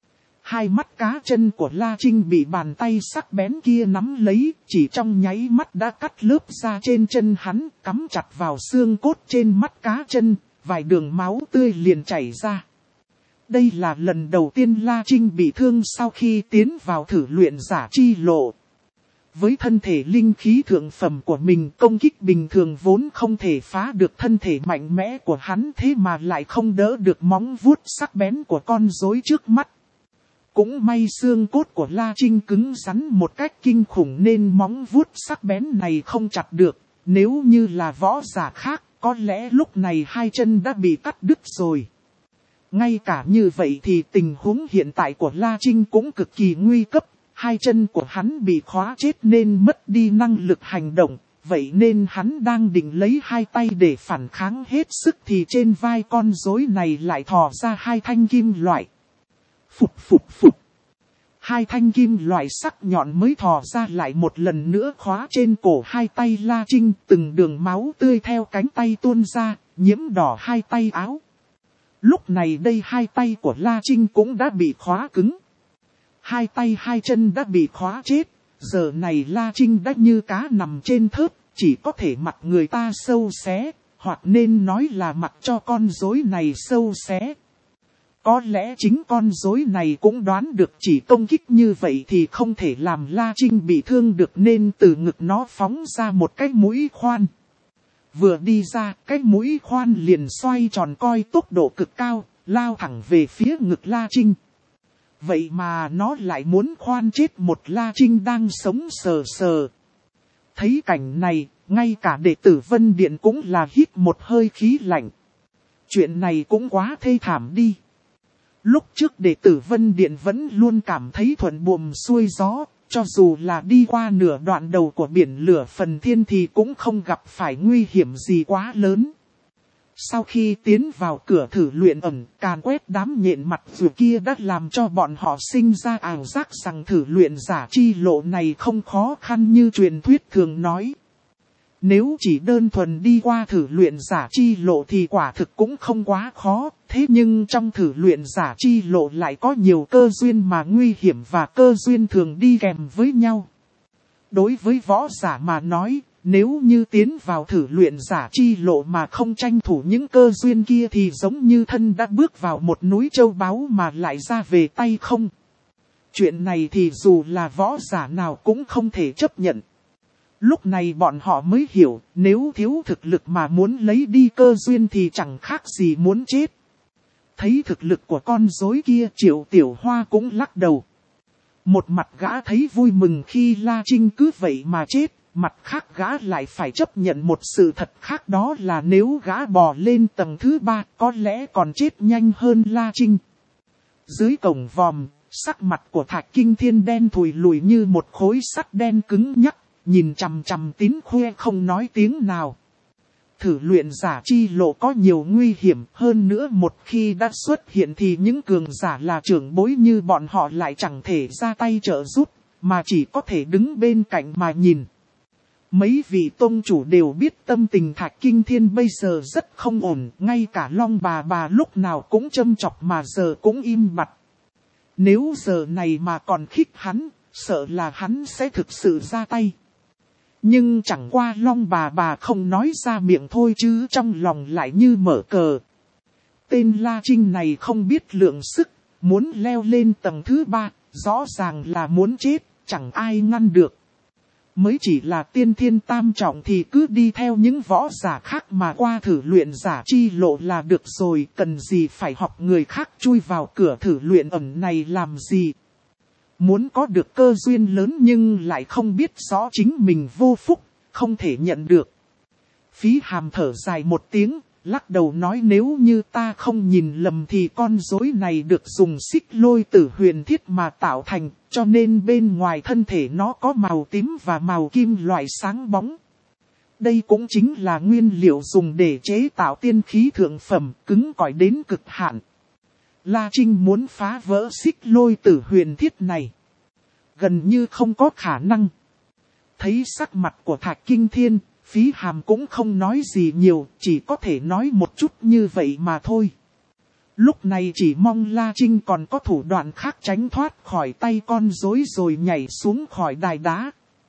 Hai mắt cá chân của La Trinh bị bàn tay sắc bén kia nắm lấy, chỉ trong nháy mắt đã cắt lớp da trên chân hắn, cắm chặt vào xương cốt trên mắt cá chân, vài đường máu tươi liền chảy ra. Đây là lần đầu tiên La Trinh bị thương sau khi tiến vào thử luyện giả chi lộ. Với thân thể linh khí thượng phẩm của mình, công kích bình thường vốn không thể phá được thân thể mạnh mẽ của hắn, thế mà lại không đỡ được móng vuốt sắc bén của con rối trước mắt. Cũng may xương cốt của La Trinh cứng rắn một cách kinh khủng nên móng vuốt sắc bén này không chặt được. Nếu như là võ giả khác, có lẽ lúc này hai chân đã bị cắt đứt rồi. Ngay cả như vậy thì tình huống hiện tại của La Trinh cũng cực kỳ nguy cấp. Hai chân của hắn bị khóa chết nên mất đi năng lực hành động. Vậy nên hắn đang định lấy hai tay để phản kháng hết sức thì trên vai con rối này lại thò ra hai thanh kim loại. Phụt phụt phụt. Hai thanh kim loại sắc nhọn mới thò ra lại một lần nữa khóa trên cổ hai tay La Trinh. Từng đường máu tươi theo cánh tay tuôn ra, nhiễm đỏ hai tay áo. Lúc này đây hai tay của La Trinh cũng đã bị khóa cứng. Hai tay hai chân đã bị khóa chết. Giờ này La Trinh đã như cá nằm trên thớt, chỉ có thể mặc người ta sâu xé, hoặc nên nói là mặc cho con rối này sâu xé. Có lẽ chính con rối này cũng đoán được chỉ công kích như vậy thì không thể làm La Trinh bị thương được nên từ ngực nó phóng ra một cái mũi khoan. Vừa đi ra, cái mũi khoan liền xoay tròn coi tốc độ cực cao, lao thẳng về phía ngực La Trinh. Vậy mà nó lại muốn khoan chết một La Trinh đang sống sờ sờ. Thấy cảnh này, ngay cả đệ tử Vân Điện cũng là hít một hơi khí lạnh. Chuyện này cũng quá thê thảm đi. Lúc trước đệ tử Vân Điện vẫn luôn cảm thấy thuận buồm xuôi gió, cho dù là đi qua nửa đoạn đầu của biển lửa phần thiên thì cũng không gặp phải nguy hiểm gì quá lớn. Sau khi tiến vào cửa thử luyện ẩn, càn quét đám nhện mặt vừa kia đã làm cho bọn họ sinh ra ảo giác rằng thử luyện giả chi lộ này không khó khăn như truyền thuyết thường nói. Nếu chỉ đơn thuần đi qua thử luyện giả chi lộ thì quả thực cũng không quá khó, thế nhưng trong thử luyện giả chi lộ lại có nhiều cơ duyên mà nguy hiểm và cơ duyên thường đi kèm với nhau. Đối với võ giả mà nói, nếu như tiến vào thử luyện giả chi lộ mà không tranh thủ những cơ duyên kia thì giống như thân đã bước vào một núi châu báu mà lại ra về tay không. Chuyện này thì dù là võ giả nào cũng không thể chấp nhận. Lúc này bọn họ mới hiểu, nếu thiếu thực lực mà muốn lấy đi cơ duyên thì chẳng khác gì muốn chết. Thấy thực lực của con rối kia, Triệu Tiểu Hoa cũng lắc đầu. Một mặt gã thấy vui mừng khi La Trinh cứ vậy mà chết, mặt khác gã lại phải chấp nhận một sự thật khác, đó là nếu gã bò lên tầng thứ ba có lẽ còn chết nhanh hơn La Trinh. Dưới cổng vòm, sắc mặt của Thạch Kinh Thiên đen thùi lùi như một khối sắt đen cứng nhắc, nhìn chằm chằm Tín Khuê không nói tiếng nào. Thử luyện giả chi lộ có nhiều nguy hiểm, hơn nữa một khi đã xuất hiện thì những cường giả là trưởng bối như bọn họ lại chẳng thể ra tay trợ giúp, mà chỉ có thể đứng bên cạnh mà nhìn. Mấy vị tông chủ đều biết tâm tình Thạch Kinh Thiên bây giờ rất không ổn, ngay cả Long bà bà lúc nào cũng châm chọc mà giờ cũng im bặt. Nếu giờ này mà còn khích hắn, sợ là hắn sẽ thực sự ra tay. Nhưng chẳng qua Long bà bà không nói ra miệng thôi chứ trong lòng lại như mở cờ. Tên La Trinh này không biết lượng sức, muốn leo lên tầng thứ ba, rõ ràng là muốn chết, chẳng ai ngăn được. Mới chỉ là tiên thiên tam trọng thì cứ đi theo những võ giả khác mà qua thử luyện giả chi lộ là được rồi, cần gì phải học người khác chui vào cửa thử luyện ẩn này làm gì. Muốn có được cơ duyên lớn nhưng lại không biết rõ chính mình vô phúc, không thể nhận được. Phí Hàm thở dài một tiếng, lắc đầu nói nếu như ta không nhìn lầm thì con rối này được dùng xích lôi tử huyền thiết mà tạo thành, cho nên bên ngoài thân thể nó có màu tím và màu kim loại sáng bóng. Đây cũng chính là nguyên liệu dùng để chế tạo tiên khí thượng phẩm, cứng cỏi đến cực hạn. La Trinh muốn phá vỡ xích lôi tử huyền thiết này, gần như không có khả năng. Thấy sắc mặt của Thạch Kinh Thiên, Phí Hàm cũng không nói gì nhiều, chỉ có thể nói một chút như vậy mà thôi. Lúc này chỉ mong La Trinh còn có thủ đoạn khác tránh thoát khỏi tay con rối rồi nhảy xuống khỏi đài đá.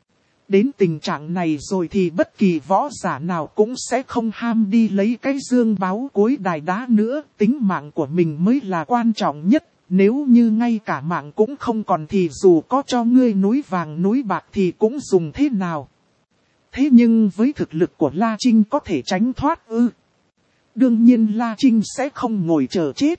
Đến tình trạng này rồi thì bất kỳ võ giả nào cũng sẽ không ham đi lấy cái dương báu cuối đài đá nữa. Tính mạng của mình mới là quan trọng nhất. Nếu như ngay cả mạng cũng không còn thì dù có cho ngươi núi vàng núi bạc thì cũng dùng thế nào. Thế nhưng với thực lực của La Trinh có thể tránh thoát ư? Đương nhiên La Trinh sẽ không ngồi chờ chết.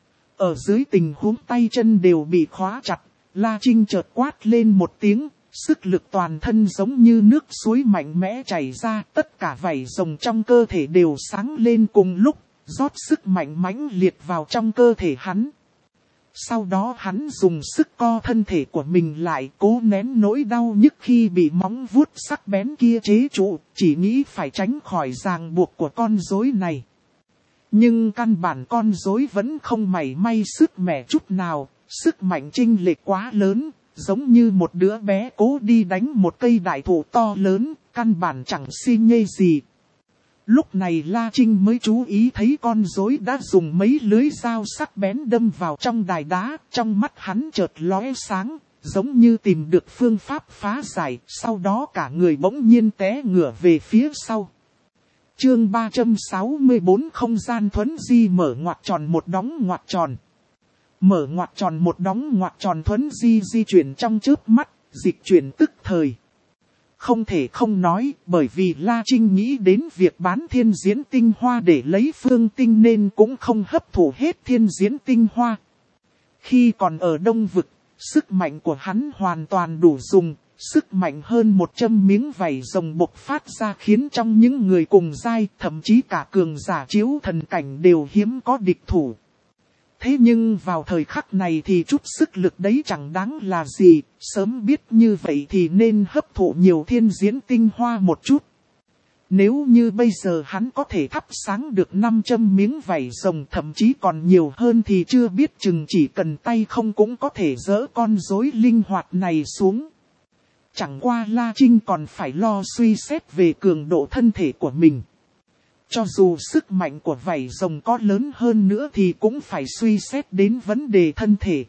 Ở dưới tình huống tay chân đều bị khóa chặt, La Trinh chợt quát lên một tiếng, sức lực toàn thân giống như nước suối mạnh mẽ chảy ra, tất cả vảy rồng trong cơ thể đều sáng lên cùng lúc, rót sức mạnh mãnh liệt vào trong cơ thể hắn. Sau đó hắn dùng sức co thân thể của mình lại, cố nén nỗi đau nhức khi bị móng vuốt sắc bén kia chế trụ, chỉ nghĩ phải tránh khỏi ràng buộc của con rối này. Nhưng căn bản con rối vẫn không mảy may sức mẻ chút nào, sức mạnh chênh lệch quá lớn, giống như một đứa bé cố đi đánh một cây đại thụ to lớn, căn bản chẳng xi nhê gì. Lúc này La Trinh mới chú ý thấy con rối đã dùng mấy lưới dao sắc bén đâm vào trong đài đá, trong mắt hắn chợt lóe sáng, giống như tìm được phương pháp phá giải, sau đó cả người bỗng nhiên té ngửa về phía sau. Chương ba trăm sáu mươi tư không gian thuấn di mở ngoặc tròn một đóng ngoặc tròn. Mở ngoặc tròn một đóng ngoặc tròn thuấn di di chuyển trong chớp mắt, dịch chuyển tức thời. Không thể không nói, bởi vì La Trinh nghĩ đến việc bán thiên diễn tinh hoa để lấy phương tinh nên cũng không hấp thụ hết thiên diễn tinh hoa. Khi còn ở Đông Vực, sức mạnh của hắn hoàn toàn đủ dùng, sức mạnh hơn một trăm miếng vảy rồng bộc phát ra khiến trong những người cùng giai, thậm chí cả cường giả chiếu thần cảnh đều hiếm có địch thủ. Thế nhưng vào thời khắc này thì chút sức lực đấy chẳng đáng là gì, sớm biết như vậy thì nên hấp thụ nhiều thiên diễn tinh hoa một chút. Nếu như bây giờ hắn có thể thắp sáng được năm trăm miếng vảy rồng thậm chí còn nhiều hơn thì chưa biết chừng chỉ cần tay không cũng có thể dỡ con rối linh hoạt này xuống. Chẳng qua La Trinh còn phải lo suy xét về cường độ thân thể của mình. Cho dù sức mạnh của vảy rồng có lớn hơn nữa thì cũng phải suy xét đến vấn đề thân thể.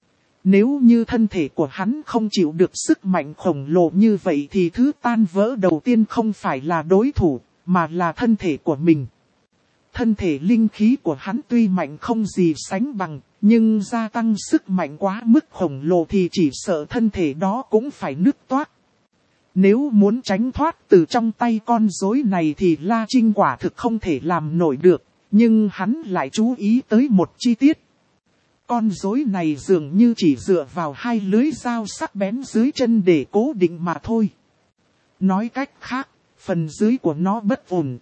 Nếu như thân thể của hắn không chịu được sức mạnh khổng lồ như vậy thì thứ tan vỡ đầu tiên không phải là đối thủ, mà là thân thể của mình. Thân thể linh khí của hắn tuy mạnh không gì sánh bằng, nhưng gia tăng sức mạnh quá mức khổng lồ thì chỉ sợ thân thể đó cũng phải nứt toác. Nếu muốn tránh thoát từ trong tay con rối này thì La Trinh quả thực không thể làm nổi được, nhưng hắn lại chú ý tới một chi tiết. Con rối này dường như chỉ dựa vào hai lưới dao sắc bén dưới chân để cố định mà thôi. Nói cách khác, phần dưới của nó bất ổn.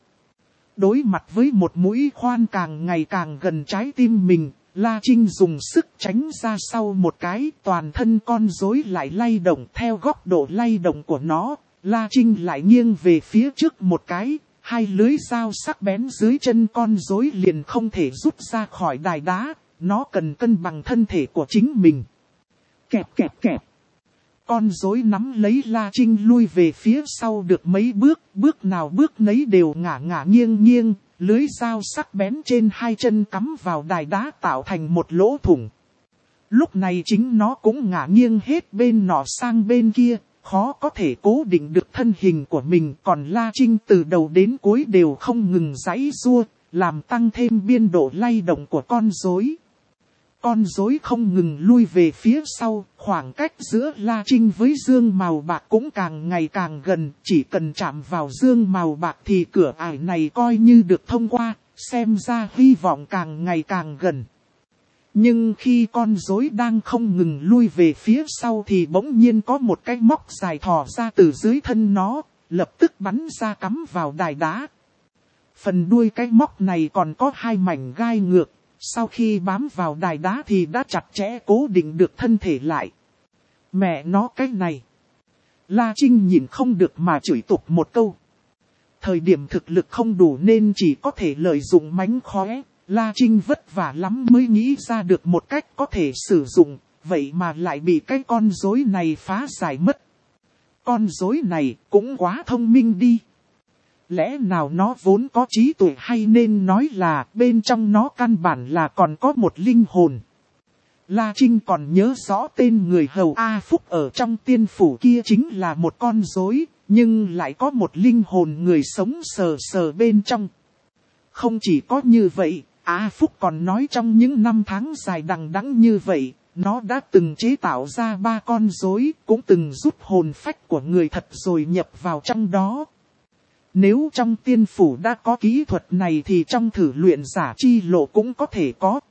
Đối mặt với một mũi khoan càng ngày càng gần trái tim mình, La Trinh dùng sức tránh ra sau một cái, toàn thân con rối lại lay động theo góc độ lay động của nó. La Trinh lại nghiêng về phía trước một cái, hai lưới dao sắc bén dưới chân con rối liền không thể rút ra khỏi đài đá, nó cần cân bằng thân thể của chính mình. Kẹp kẹp kẹp. Con rối nắm lấy La Trinh lui về phía sau được mấy bước, bước nào bước nấy đều ngả ngả nghiêng nghiêng. Lưới dao sắc bén trên hai chân cắm vào đài đá tạo thành một lỗ thủng. Lúc này chính nó cũng ngả nghiêng hết bên nọ sang bên kia, khó có thể cố định được thân hình của mình. Còn La Trinh từ đầu đến cuối đều không ngừng giãy giụa, làm tăng thêm biên độ lay động của con rối. Con rối không ngừng lui về phía sau, khoảng cách giữa La Trinh với dương màu bạc cũng càng ngày càng gần, chỉ cần chạm vào dương màu bạc thì cửa ải này coi như được thông qua, xem ra hy vọng càng ngày càng gần. Nhưng khi con rối đang không ngừng lui về phía sau thì bỗng nhiên có một cái móc dài thò ra từ dưới thân nó, lập tức bắn ra cắm vào đài đá. Phần đuôi cái móc này còn có hai mảnh gai ngược. Sau khi bám vào đài đá thì đã chặt chẽ cố định được thân thể lại. Mẹ nó cái này. La Trinh nhìn không được mà chửi tục một câu. Thời điểm thực lực không đủ nên chỉ có thể lợi dụng mánh khóe. La Trinh vất vả lắm mới nghĩ ra được một cách có thể sử dụng. Vậy mà lại bị cái con rối này phá giải mất. Con rối này cũng quá thông minh đi. Lẽ nào nó vốn có trí tuệ, hay nên nói là bên trong nó căn bản là còn có một linh hồn. La Trinh còn nhớ rõ tên người hầu A Phúc ở trong tiên phủ kia chính là một con rối, nhưng lại có một linh hồn người sống sờ sờ bên trong. Không chỉ có như vậy, A Phúc còn nói trong những năm tháng dài đằng đẵng như vậy, nó đã từng chế tạo ra ba con rối, cũng từng rút hồn phách của người thật rồi nhập vào trong đó. Nếu trong tiên phủ đã có kỹ thuật này thì trong thử luyện giả chi lộ cũng có thể có.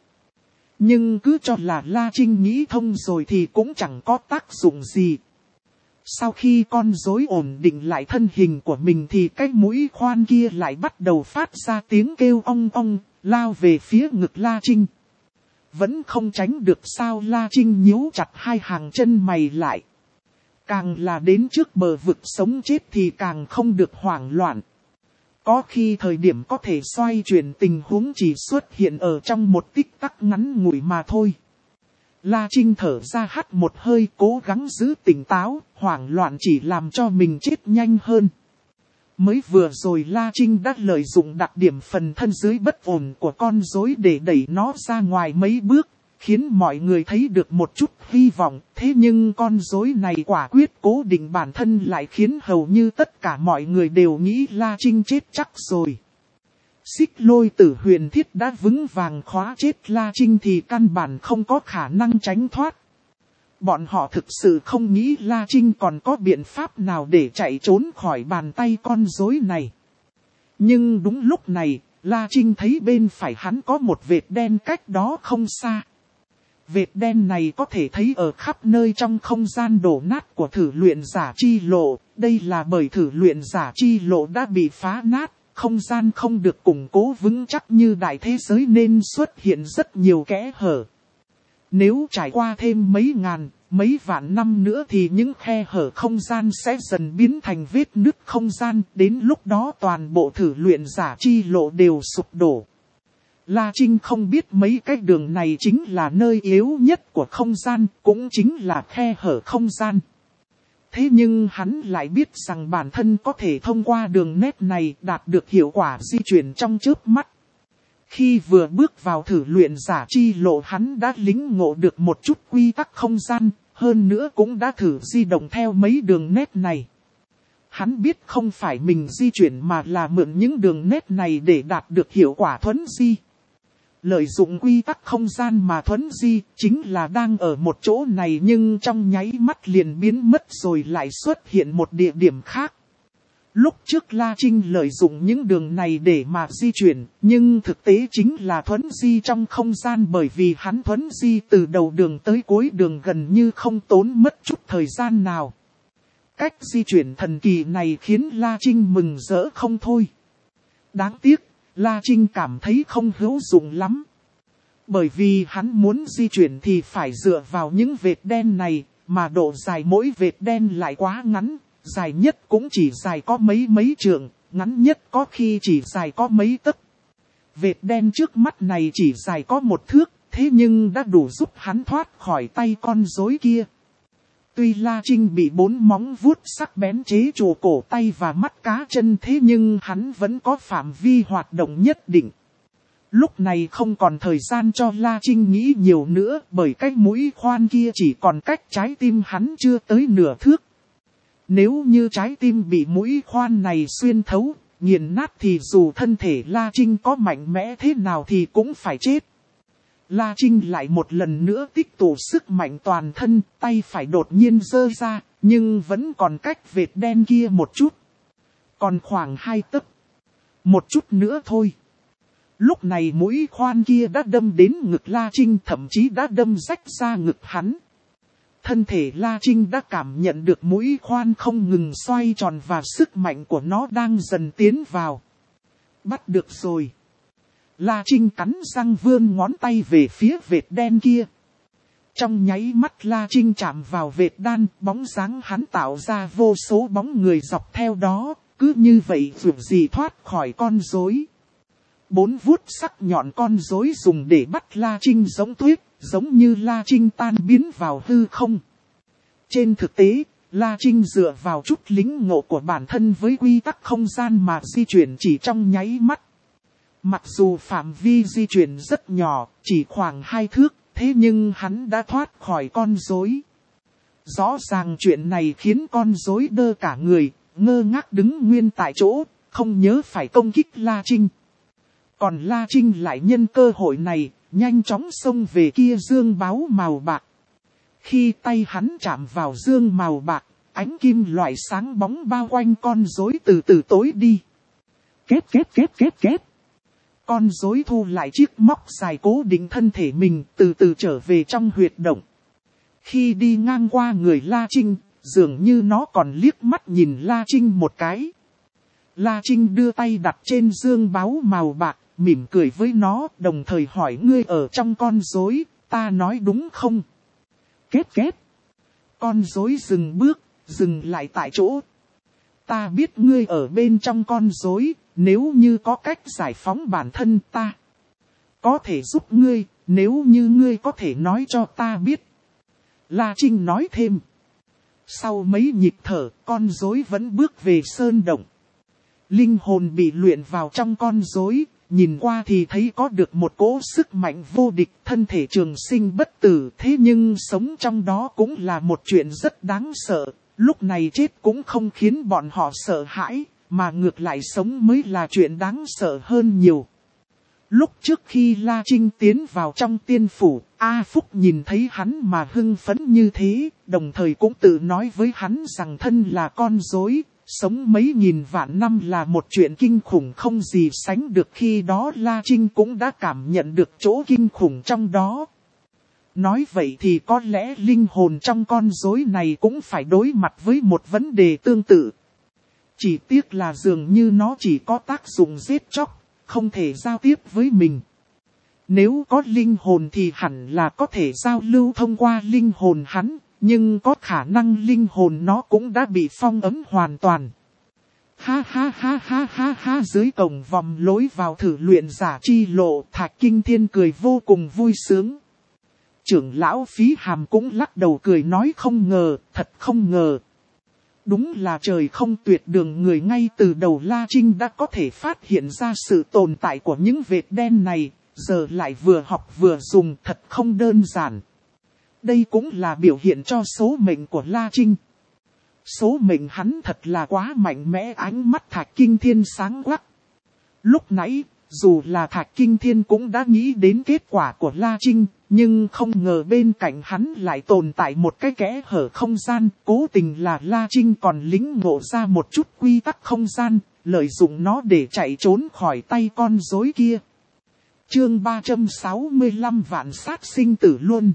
Nhưng cứ cho là La Trinh nghĩ thông rồi thì cũng chẳng có tác dụng gì. Sau khi con rối ổn định lại thân hình của mình thì cái mũi khoan kia lại bắt đầu phát ra tiếng kêu ong ong, lao về phía ngực La Trinh. Vẫn không tránh được sao. La Trinh nhíu chặt hai hàng chân mày lại. Càng là đến trước bờ vực sống chết thì càng không được hoảng loạn. Có khi thời điểm có thể xoay chuyển tình huống chỉ xuất hiện ở trong một tích tắc ngắn ngủi mà thôi. La Trinh thở ra hắt một hơi, cố gắng giữ tỉnh táo, hoảng loạn chỉ làm cho mình chết nhanh hơn. Mới vừa rồi La Trinh đã lợi dụng đặc điểm phần thân dưới bất ổn của con rối để đẩy nó ra ngoài mấy bước, khiến mọi người thấy được một chút hy vọng. Thế nhưng con rối này quả quyết cố định bản thân lại khiến hầu như tất cả mọi người đều nghĩ La Trinh chết chắc rồi. Xích Lôi Tử huyền thiết đã vững vàng khóa chết La Trinh thì căn bản không có khả năng tránh thoát. Bọn họ thực sự không nghĩ La Trinh còn có biện pháp nào để chạy trốn khỏi bàn tay con rối này. Nhưng đúng lúc này, La Trinh thấy bên phải hắn có một vệt đen cách đó không xa. Vệt đen này có thể thấy ở khắp nơi trong không gian đổ nát của thử luyện giả chi lộ. Đây là bởi thử luyện giả chi lộ đã bị phá nát, không gian không được củng cố vững chắc như đại thế giới nên xuất hiện rất nhiều kẽ hở. Nếu trải qua thêm mấy ngàn, mấy vạn năm nữa thì những khe hở không gian sẽ dần biến thành vết nứt không gian. Đến lúc đó toàn bộ thử luyện giả chi lộ đều sụp đổ. La Trinh không biết mấy cái đường này chính là nơi yếu nhất của không gian, cũng chính là khe hở không gian. Thế nhưng hắn lại biết rằng bản thân có thể thông qua đường nét này đạt được hiệu quả di chuyển trong chớp mắt. Khi vừa bước vào thử luyện giả chi lộ hắn đã lĩnh ngộ được một chút quy tắc không gian, hơn nữa cũng đã thử di động theo mấy đường nét này. Hắn biết không phải mình di chuyển mà là mượn những đường nét này để đạt được hiệu quả thuấn di. Lợi dụng quy tắc không gian mà thuấn di chính là đang ở một chỗ này nhưng trong nháy mắt liền biến mất rồi lại xuất hiện một địa điểm khác. Lúc trước La Trinh lợi dụng những đường này để mà di chuyển, nhưng thực tế chính là thuấn di trong không gian bởi vì hắn thuấn di từ đầu đường tới cuối đường gần như không tốn mất chút thời gian nào. Cách di chuyển thần kỳ này khiến La Trinh mừng rỡ không thôi. Đáng tiếc, La Trinh cảm thấy không hữu dụng lắm. Bởi vì hắn muốn di chuyển thì phải dựa vào những vệt đen này, mà độ dài mỗi vệt đen lại quá ngắn. Dài nhất cũng chỉ dài có mấy mấy trượng, ngắn nhất có khi chỉ dài có mấy tấc. Vệt đen trước mắt này chỉ dài có một thước, thế nhưng đã đủ giúp hắn thoát khỏi tay con rối kia. Tuy La Trinh bị bốn móng vuốt sắc bén chế trụ cổ tay và mắt cá chân thế nhưng hắn vẫn có phạm vi hoạt động nhất định. Lúc này không còn thời gian cho La Trinh nghĩ nhiều nữa bởi cái mũi khoan kia chỉ còn cách trái tim hắn chưa tới nửa thước. Nếu như trái tim bị mũi khoan này xuyên thấu, nghiền nát thì dù thân thể La Trinh có mạnh mẽ thế nào thì cũng phải chết. La Trinh lại một lần nữa tích tụ sức mạnh toàn thân, tay phải đột nhiên giơ ra, nhưng vẫn còn cách vệt đen kia một chút. Còn khoảng hai tấc. Một chút nữa thôi. Lúc này mũi khoan kia đã đâm đến ngực La Trinh, thậm chí đã đâm rách ra ngực hắn. Thân thể La Trinh đã cảm nhận được mũi khoan không ngừng xoay tròn và sức mạnh của nó đang dần tiến vào. Bắt được rồi. La Trinh cắn răng vươn ngón tay về phía vệt đen kia. Trong nháy mắt La Trinh chạm vào vệt đan, bóng dáng hắn tạo ra vô số bóng người dọc theo đó, cứ như vậy vượt gì thoát khỏi con rối. Bốn vuốt sắc nhọn con rối dùng để bắt La Trinh giống tuyết, giống như La Trinh tan biến vào hư không. Trên thực tế, La Trinh dựa vào chút lĩnh ngộ của bản thân với quy tắc không gian mà di chuyển chỉ trong nháy mắt. Mặc dù phạm vi di chuyển rất nhỏ, chỉ khoảng hai thước, thế nhưng hắn đã thoát khỏi con rối. Rõ ràng chuyện này khiến con rối đơ cả người, ngơ ngác đứng nguyên tại chỗ, không nhớ phải công kích La Trinh. Còn La Trinh lại nhân cơ hội này, nhanh chóng xông về kia dương báu màu bạc. Khi tay hắn chạm vào dương màu bạc, ánh kim loại sáng bóng bao quanh con rối từ từ tối đi. Kết kết kết kết kết. Con rối thu lại chiếc móc dài cố định thân thể mình, từ từ trở về trong huyệt động. Khi đi ngang qua người La Trinh, dường như nó còn liếc mắt nhìn La Trinh một cái. La Trinh đưa tay đặt trên dương báu màu bạc, mỉm cười với nó, đồng thời hỏi ngươi ở trong con rối, ta nói đúng không? Kết kết. Con rối dừng bước, dừng lại tại chỗ. Ta biết ngươi ở bên trong con rối, nếu như có cách giải phóng bản thân ta có thể giúp ngươi, nếu như ngươi có thể nói cho ta biết. La Trinh nói thêm. Sau mấy nhịp thở, con rối vẫn bước về sơn động. Linh hồn bị luyện vào trong con rối, nhìn qua thì thấy có được một cỗ sức mạnh vô địch, thân thể trường sinh bất tử. Thế nhưng sống trong đó cũng là một chuyện rất đáng sợ, lúc này chết cũng không khiến bọn họ sợ hãi, mà ngược lại sống mới là chuyện đáng sợ hơn nhiều. Lúc trước khi La Trinh tiến vào trong tiên phủ, A Phúc nhìn thấy hắn mà hưng phấn như thế, đồng thời cũng tự nói với hắn rằng thân là con rối, sống mấy nghìn vạn năm là một chuyện kinh khủng không gì sánh được. Khi đó La Trinh cũng đã cảm nhận được chỗ kinh khủng trong đó. Nói vậy thì có lẽ linh hồn trong con rối này cũng phải đối mặt với một vấn đề tương tự. Chỉ tiếc là dường như nó chỉ có tác dụng giết chóc, không thể giao tiếp với mình. Nếu có linh hồn thì hẳn là có thể giao lưu thông qua linh hồn hắn, nhưng có khả năng linh hồn nó cũng đã bị phong ấn hoàn toàn. Ha ha ha ha ha ha, dưới cổng vòng lối vào thử luyện giả chi lộ, Thạch Kinh Thiên cười vô cùng vui sướng. Trưởng lão Phí Hàm cũng lắc đầu cười nói không ngờ, thật không ngờ. Đúng là trời không tuyệt đường người, ngay từ đầu La Trinh đã có thể phát hiện ra sự tồn tại của những vệt đen này, giờ lại vừa học vừa dùng, thật không đơn giản. Đây cũng là biểu hiện cho số mệnh của La Trinh. Số mệnh hắn thật là quá mạnh mẽ. Ánh mắt Thạch Kinh Thiên sáng quắc. Lúc nãy, dù là Thạch Kinh Thiên cũng đã nghĩ đến kết quả của La Trinh, nhưng không ngờ bên cạnh hắn lại tồn tại một cái kẽ hở không gian. Cố tình là La Trinh còn lĩnh ngộ ra một chút quy tắc không gian, lợi dụng nó để chạy trốn khỏi tay con rối kia. Chương ba trăm sáu mươi lăm vạn sát sinh tử luân.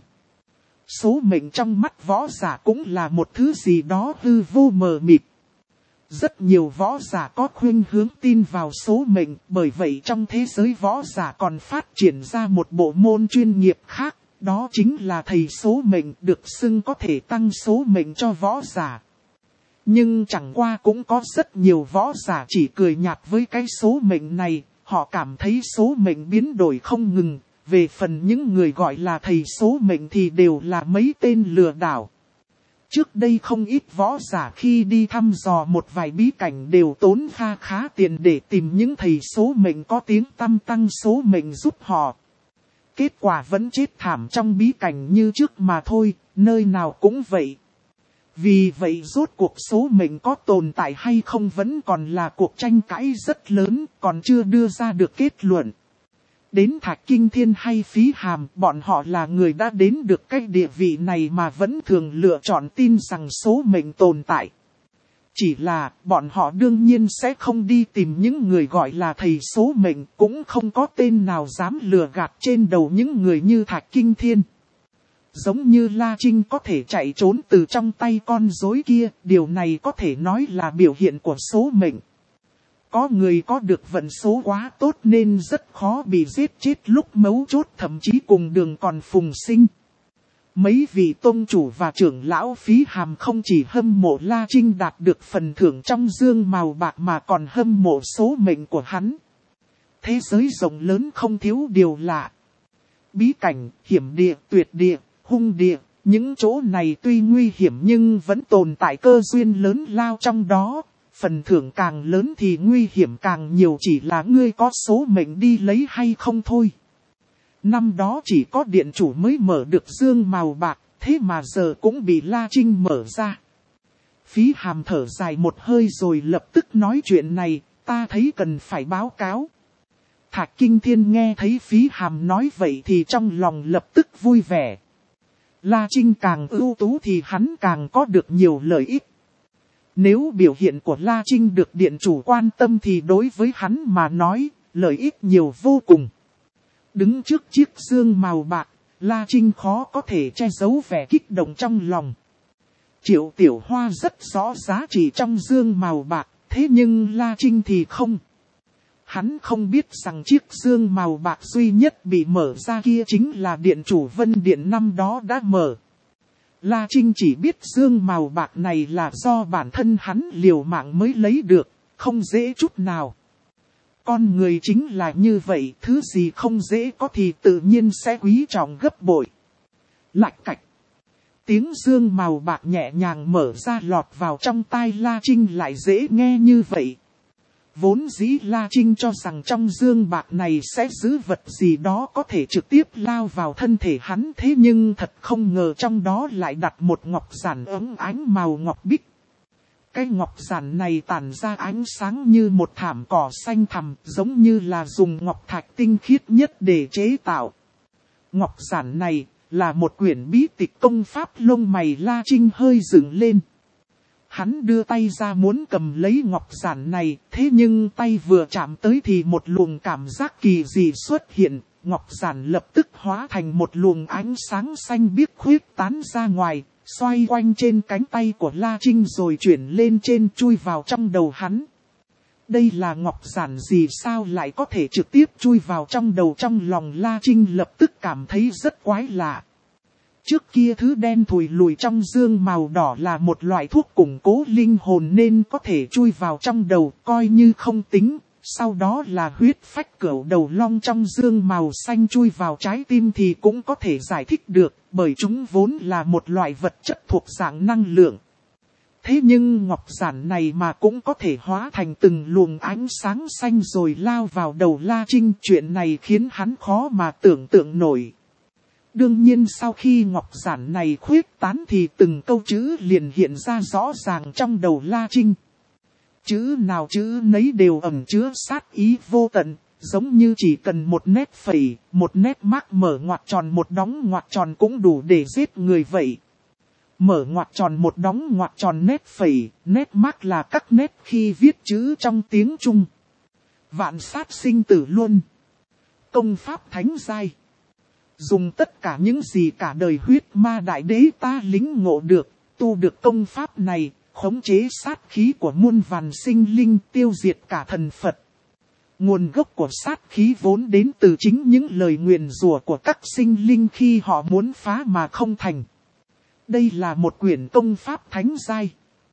Số mệnh trong mắt võ giả cũng là một thứ gì đó hư vô mờ mịt. Rất nhiều võ giả có khuynh hướng tin vào số mệnh, bởi vậy trong thế giới võ giả còn phát triển ra một bộ môn chuyên nghiệp khác, đó chính là thầy số mệnh, được xưng có thể tăng số mệnh cho võ giả. Nhưng chẳng qua cũng có rất nhiều võ giả chỉ cười nhạt với cái số mệnh này, họ cảm thấy số mệnh biến đổi không ngừng. Về phần những người gọi là thầy số mệnh thì đều là mấy tên lừa đảo. Trước đây không ít võ giả khi đi thăm dò một vài bí cảnh đều tốn kha khá tiền để tìm những thầy số mệnh có tiếng tăm tăng số mệnh giúp họ. Kết quả vẫn chết thảm trong bí cảnh như trước mà thôi, nơi nào cũng vậy. Vì vậy rốt cuộc số mệnh có tồn tại hay không vẫn còn là cuộc tranh cãi rất lớn, còn chưa đưa ra được kết luận. Đến Thạch Kinh Thiên hay Phí Hàm, bọn họ là người đã đến được cái địa vị này mà vẫn thường lựa chọn tin rằng số mệnh tồn tại. Chỉ là, bọn họ đương nhiên sẽ không đi tìm những người gọi là thầy số mệnh, cũng không có tên nào dám lừa gạt trên đầu những người như Thạch Kinh Thiên. Giống như La Trinh có thể chạy trốn từ trong tay con rối kia, điều này có thể nói là biểu hiện của số mệnh. Có người có được vận số quá tốt nên rất khó bị giết chết lúc mấu chốt, thậm chí cùng đường còn phùng sinh. Mấy vị tôn chủ và trưởng lão Phí Hàm không chỉ hâm mộ La Trinh đạt được phần thưởng trong dương màu bạc mà còn hâm mộ số mệnh của hắn. Thế giới rộng lớn không thiếu điều lạ. Bí cảnh, hiểm địa, tuyệt địa, hung địa, Những chỗ này tuy nguy hiểm nhưng vẫn tồn tại cơ duyên lớn lao trong đó. Phần thưởng càng lớn thì nguy hiểm càng nhiều, chỉ là ngươi có số mệnh đi lấy hay không thôi. Năm đó chỉ có điện chủ mới mở được dương màu bạc, thế mà giờ cũng bị La Trinh mở ra. Phí Hàm thở dài một hơi rồi lập tức nói chuyện này, ta thấy cần phải báo cáo. Thạch Kinh Thiên nghe thấy Phí Hàm nói vậy thì trong lòng lập tức vui vẻ. La Trinh càng ưu tú thì hắn càng có được nhiều lợi ích. Nếu biểu hiện của La Trinh được điện chủ quan tâm thì đối với hắn mà nói, lợi ích nhiều vô cùng. Đứng trước chiếc dương màu bạc, La Trinh khó có thể che giấu vẻ kích động trong lòng. Triệu Tiểu Hoa rất rõ giá trị trong dương màu bạc, thế nhưng La Trinh thì không. Hắn không biết rằng chiếc dương màu bạc duy nhất bị mở ra kia chính là điện chủ Vân Điện năm đó đã mở. La Trinh chỉ biết dương màu bạc này là do bản thân hắn liều mạng mới lấy được, không dễ chút nào. Con người chính là như vậy, thứ gì không dễ có thì tự nhiên sẽ quý trọng gấp bội. Lạch cạch. Tiếng dương màu bạc nhẹ nhàng mở ra lọt vào trong tai La Trinh lại dễ nghe như vậy. Vốn dĩ La Trinh cho rằng trong dương bạc này sẽ giữ vật gì đó có thể trực tiếp lao vào thân thể hắn, thế nhưng thật không ngờ trong đó lại đặt một ngọc giản óng ánh màu ngọc bích. Cái ngọc giản này tản ra ánh sáng như một thảm cỏ xanh thẳm, giống như là dùng ngọc thạch tinh khiết nhất để chế tạo. Ngọc giản này là một quyển bí tịch công pháp, lông mày La Trinh hơi dựng lên. Hắn đưa tay ra muốn cầm lấy ngọc giản này, thế nhưng tay vừa chạm tới thì một luồng cảm giác kỳ dị xuất hiện, ngọc giản lập tức hóa thành một luồng ánh sáng xanh biếc khuyết tán ra ngoài, xoay quanh trên cánh tay của La Trinh rồi chuyển lên trên chui vào trong đầu hắn. Đây là ngọc giản gì sao lại có thể trực tiếp chui vào trong đầu? Trong lòng La Trinh lập tức cảm thấy rất quái lạ. Trước kia thứ đen thùi lùi trong dương màu đỏ là một loại thuốc củng cố linh hồn nên có thể chui vào trong đầu coi như không tính. Sau đó là huyết phách cửu đầu long trong dương màu xanh chui vào trái tim thì cũng có thể giải thích được, bởi chúng vốn là một loại vật chất thuộc dạng năng lượng. Thế nhưng ngọc giản này mà cũng có thể hóa thành từng luồng ánh sáng xanh rồi lao vào đầu La Trinh, chuyện này khiến hắn khó mà tưởng tượng nổi. Đương nhiên sau khi ngọc giản này khuyết tán thì từng câu chữ liền hiện ra rõ ràng trong đầu La Trinh. Chữ nào chữ nấy đều ẩn chứa sát ý vô tận, giống như chỉ cần một nét phẩy, một nét mác mở ngoặc tròn một đóng ngoặc tròn cũng đủ để giết người vậy. Mở ngoặc tròn một đóng ngoặc tròn nét phẩy, nét mác là các nét khi viết chữ trong tiếng Trung. Vạn sát sinh tử luân. Công pháp thánh giai. Dùng tất cả những gì cả đời huyết ma đại đế ta lĩnh ngộ được, tu được công pháp này, khống chế sát khí của muôn vàn sinh linh, tiêu diệt cả thần Phật. Nguồn gốc của sát khí vốn đến từ chính những lời nguyền rủa của các sinh linh khi họ muốn phá mà không thành. Đây là một quyển công pháp thánh giai.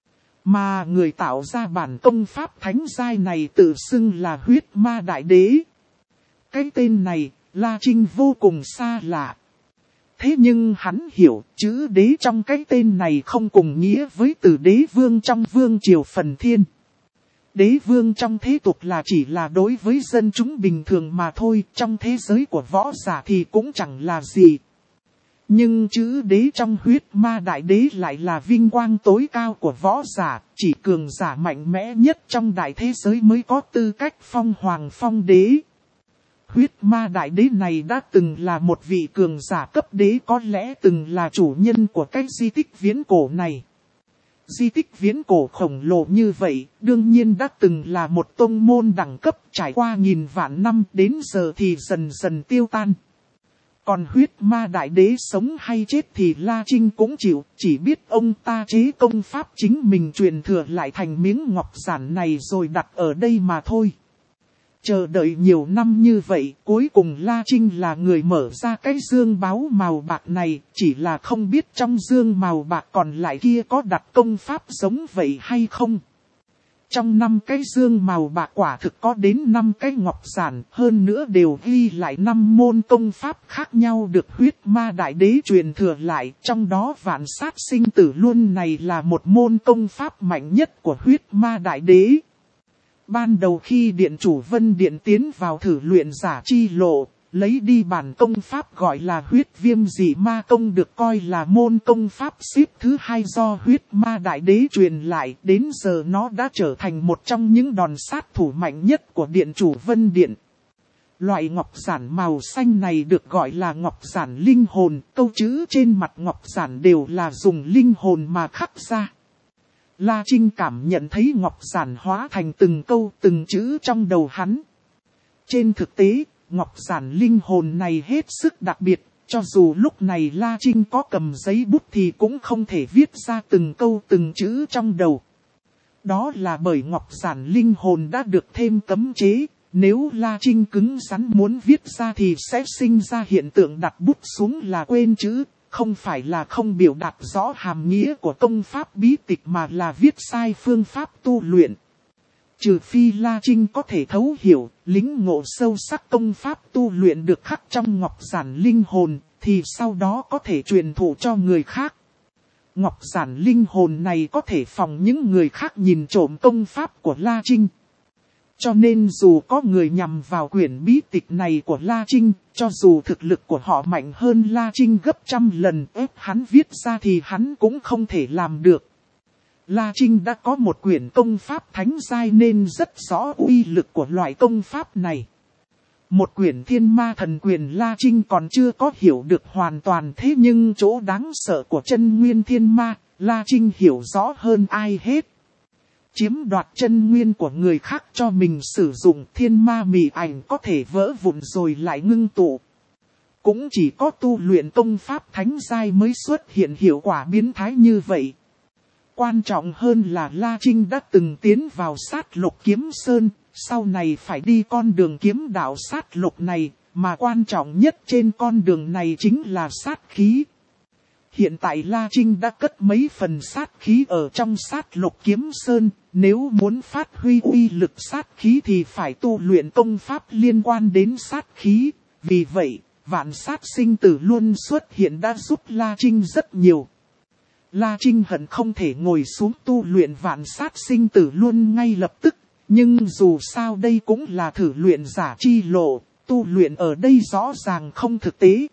Mà người tạo ra bản công pháp thánh giai này tự xưng là huyết ma đại đế. Cái tên này, La Trinh vô cùng xa lạ. Thế nhưng hắn hiểu chữ đế trong cái tên này không cùng nghĩa với từ đế vương trong vương triều Phần Thiên. Đế vương trong thế tục là chỉ là đối với dân chúng bình thường mà thôi, trong thế giới của võ giả thì cũng chẳng là gì. Nhưng chữ đế trong huyết ma đại đế lại là vinh quang tối cao của võ giả, chỉ cường giả mạnh mẽ nhất trong đại thế giới mới có tư cách phong hoàng phong đế. Huyết ma đại đế này đã từng là một vị cường giả cấp đế, có lẽ từng là chủ nhân của cái di tích viễn cổ này. Di tích viễn cổ khổng lồ như vậy, đương nhiên đã từng là một tông môn đẳng cấp, trải qua nghìn vạn năm đến giờ thì dần dần tiêu tan. Còn huyết ma đại đế sống hay chết thì La Trinh cũng chịu, chỉ biết ông ta chế công pháp chính mình truyền thừa lại thành miếng ngọc giản này rồi đặt ở đây mà thôi. Chờ đợi nhiều năm như vậy, cuối cùng La Trinh là người mở ra cái dương báu màu bạc này, chỉ là không biết trong dương màu bạc còn lại kia có đặt công pháp giống vậy hay không. Trong năm cái dương màu bạc quả thực có đến năm cái ngọc giản, hơn nữa đều ghi lại năm môn công pháp khác nhau được huyết ma đại đế truyền thừa lại. Trong đó vạn sát sinh tử luân này là một môn công pháp mạnh nhất của huyết ma đại đế. Ban đầu khi Điện chủ Vân Điện tiến vào thử luyện giả chi lộ, lấy đi bản công pháp gọi là huyết viêm dị ma công được coi là môn công pháp xếp thứ hai do huyết ma đại đế truyền lại. Đến giờ nó đã trở thành một trong những đòn sát thủ mạnh nhất của Điện chủ Vân Điện. Loại ngọc giản màu xanh này được gọi là ngọc giản linh hồn, câu chữ trên mặt ngọc giản đều là dùng linh hồn mà khắc ra. La Trinh cảm nhận thấy ngọc giản hóa thành từng câu từng chữ trong đầu hắn. Trên thực tế, ngọc giản linh hồn này hết sức đặc biệt, cho dù lúc này La Trinh có cầm giấy bút thì cũng không thể viết ra từng câu từng chữ trong đầu. Đó là bởi ngọc giản linh hồn đã được thêm cấm chế, nếu La Trinh cứng rắn muốn viết ra thì sẽ sinh ra hiện tượng đặt bút xuống là quên chữ, không phải là không biểu đạt rõ hàm nghĩa của công pháp bí tịch mà là viết sai phương pháp tu luyện. Trừ phi La Trinh có thể thấu hiểu, lĩnh ngộ sâu sắc công pháp tu luyện được khắc trong ngọc giản linh hồn, thì sau đó có thể truyền thụ cho người khác. Ngọc giản linh hồn này có thể phòng những người khác nhìn trộm công pháp của La Trinh. Cho nên dù có người nhằm vào quyển bí tịch này của La Trinh, cho dù thực lực của họ mạnh hơn La Trinh gấp trăm lần ép hắn viết ra thì hắn cũng không thể làm được. La Trinh đã có một quyển công pháp thánh giai nên rất rõ uy lực của loại công pháp này. Một quyển thiên ma thần quyền La Trinh còn chưa có hiểu được hoàn toàn, thế nhưng chỗ đáng sợ của chân nguyên thiên ma, La Trinh hiểu rõ hơn ai hết. Chiếm đoạt chân nguyên của người khác cho mình sử dụng, thiên ma mị ảnh có thể vỡ vụn rồi lại ngưng tụ. Cũng chỉ có tu luyện công pháp thánh giai mới xuất hiện hiệu quả biến thái như vậy. Quan trọng hơn là La Trinh đã từng tiến vào sát lục kiếm sơn, sau này phải đi con đường kiếm đạo sát lục này, mà quan trọng nhất trên con đường này chính là sát khí. Hiện tại La Trinh đã cất mấy phần sát khí ở trong sát lục kiếm sơn, nếu muốn phát huy uy lực sát khí thì phải tu luyện công pháp liên quan đến sát khí, vì vậy, vạn sát sinh tử luôn xuất hiện đã giúp La Trinh rất nhiều. La Trinh hận không thể ngồi xuống tu luyện vạn sát sinh tử luôn ngay lập tức, nhưng dù sao đây cũng là thử luyện giả chi lộ, tu luyện ở đây rõ ràng không thực tế.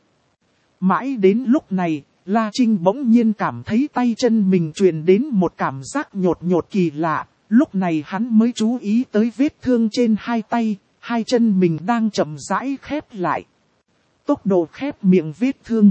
Mãi đến lúc này, La Trinh bỗng nhiên cảm thấy tay chân mình truyền đến một cảm giác nhột nhột kỳ lạ, lúc này hắn mới chú ý tới vết thương trên hai tay, hai chân mình đang chậm rãi khép lại. Tốc độ khép miệng vết thương.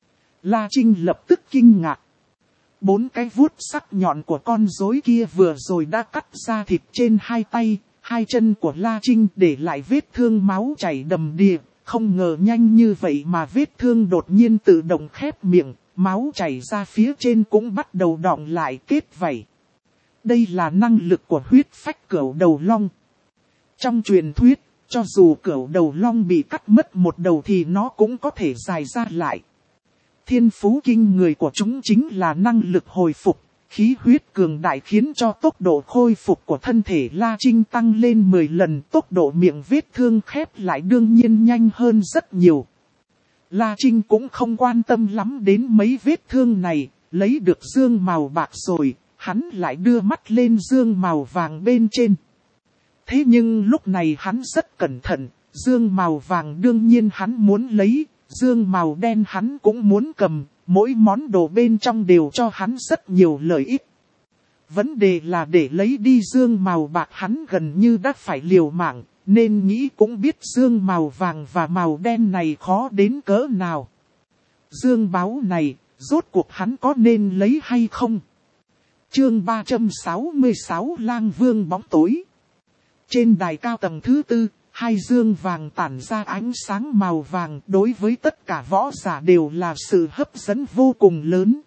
La Trinh lập tức kinh ngạc. Bốn cái vuốt sắc nhọn của con rối kia vừa rồi đã cắt ra thịt trên hai tay, hai chân của La Trinh để lại vết thương máu chảy đầm đìa. Không ngờ nhanh như vậy mà vết thương đột nhiên tự động khép miệng, máu chảy ra phía trên cũng bắt đầu đọng lại kết vảy. Đây là năng lực của huyết phách cửu đầu long. Trong truyền thuyết, cho dù cửu đầu long bị cắt mất một đầu thì nó cũng có thể dài ra lại. Thiên phú kinh người của chúng chính là năng lực hồi phục, khí huyết cường đại khiến cho tốc độ khôi phục của thân thể La Trinh tăng lên mười lần, tốc độ miệng vết thương khép lại đương nhiên nhanh hơn rất nhiều. La Trinh cũng không quan tâm lắm đến mấy vết thương này, lấy được dương màu bạc rồi, hắn lại đưa mắt lên dương màu vàng bên trên. Thế nhưng lúc này hắn rất cẩn thận, dương màu vàng đương nhiên hắn muốn lấy, dương màu đen hắn cũng muốn cầm, mỗi món đồ bên trong đều cho hắn rất nhiều lợi ích. Vấn đề là để lấy đi dương màu bạc hắn gần như đã phải liều mạng, nên nghĩ cũng biết dương màu vàng và màu đen này khó đến cỡ nào. Dương báu này, rốt cuộc hắn có nên lấy hay không? Chương ba trăm sáu mươi sáu Lang Vương bóng tối. Trên đài cao tầng thứ tư, hai dương vàng tản ra ánh sáng màu vàng đối với tất cả võ giả đều là sự hấp dẫn vô cùng lớn.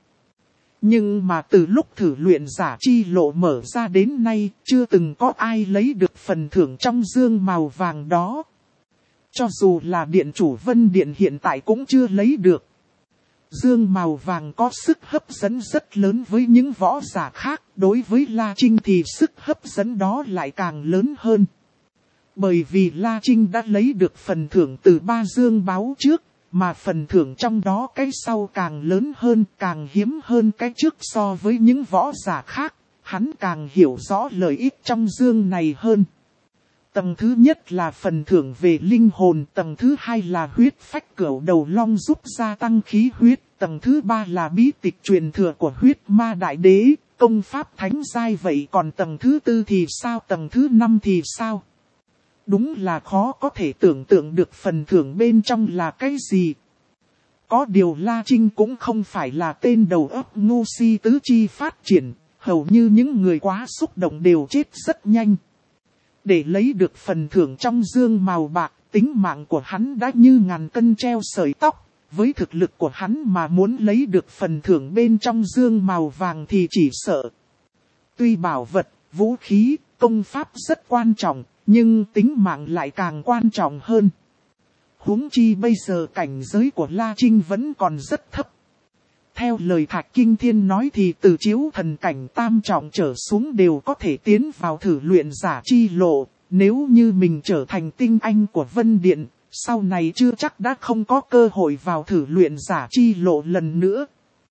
Nhưng mà từ lúc thử luyện giả chi lộ mở ra đến nay, chưa từng có ai lấy được phần thưởng trong dương màu vàng đó. Cho dù là điện chủ Vân Điện hiện tại cũng chưa lấy được. Dương màu vàng có sức hấp dẫn rất lớn với những võ giả khác, đối với La Trinh thì sức hấp dẫn đó lại càng lớn hơn. Bởi vì La Trinh đã lấy được phần thưởng từ ba dương báu trước, mà phần thưởng trong đó cái sau càng lớn hơn, càng hiếm hơn cái trước so với những võ giả khác, hắn càng hiểu rõ lợi ích trong dương này hơn. Tầng thứ nhất là phần thưởng về linh hồn, tầng thứ hai là huyết phách cửu đầu long giúp gia tăng khí huyết, tầng thứ ba là bí tịch truyền thừa của huyết ma đại đế, công pháp thánh giai. Vậy còn tầng thứ tư thì sao, tầng thứ năm thì sao? Đúng là khó có thể tưởng tượng được phần thưởng bên trong là cái gì. Có điều La Trinh cũng không phải là tên đầu óc ngu si tứ chi phát triển, hầu như những người quá xúc động đều chết rất nhanh. Để lấy được phần thưởng trong dương màu bạc, tính mạng của hắn đã như ngàn cân treo sợi tóc. Với thực lực của hắn mà muốn lấy được phần thưởng bên trong dương màu vàng thì chỉ sợ. Tuy bảo vật, vũ khí, công pháp rất quan trọng, nhưng tính mạng lại càng quan trọng hơn. Huống chi bây giờ cảnh giới của La Trinh vẫn còn rất thấp. Theo lời Thạch Kinh Thiên nói thì từ chiếu thần cảnh tam trọng trở xuống đều có thể tiến vào thử luyện giả chi lộ. Nếu như mình trở thành tinh anh của Vân Điện, sau này chưa chắc đã không có cơ hội vào thử luyện giả chi lộ lần nữa.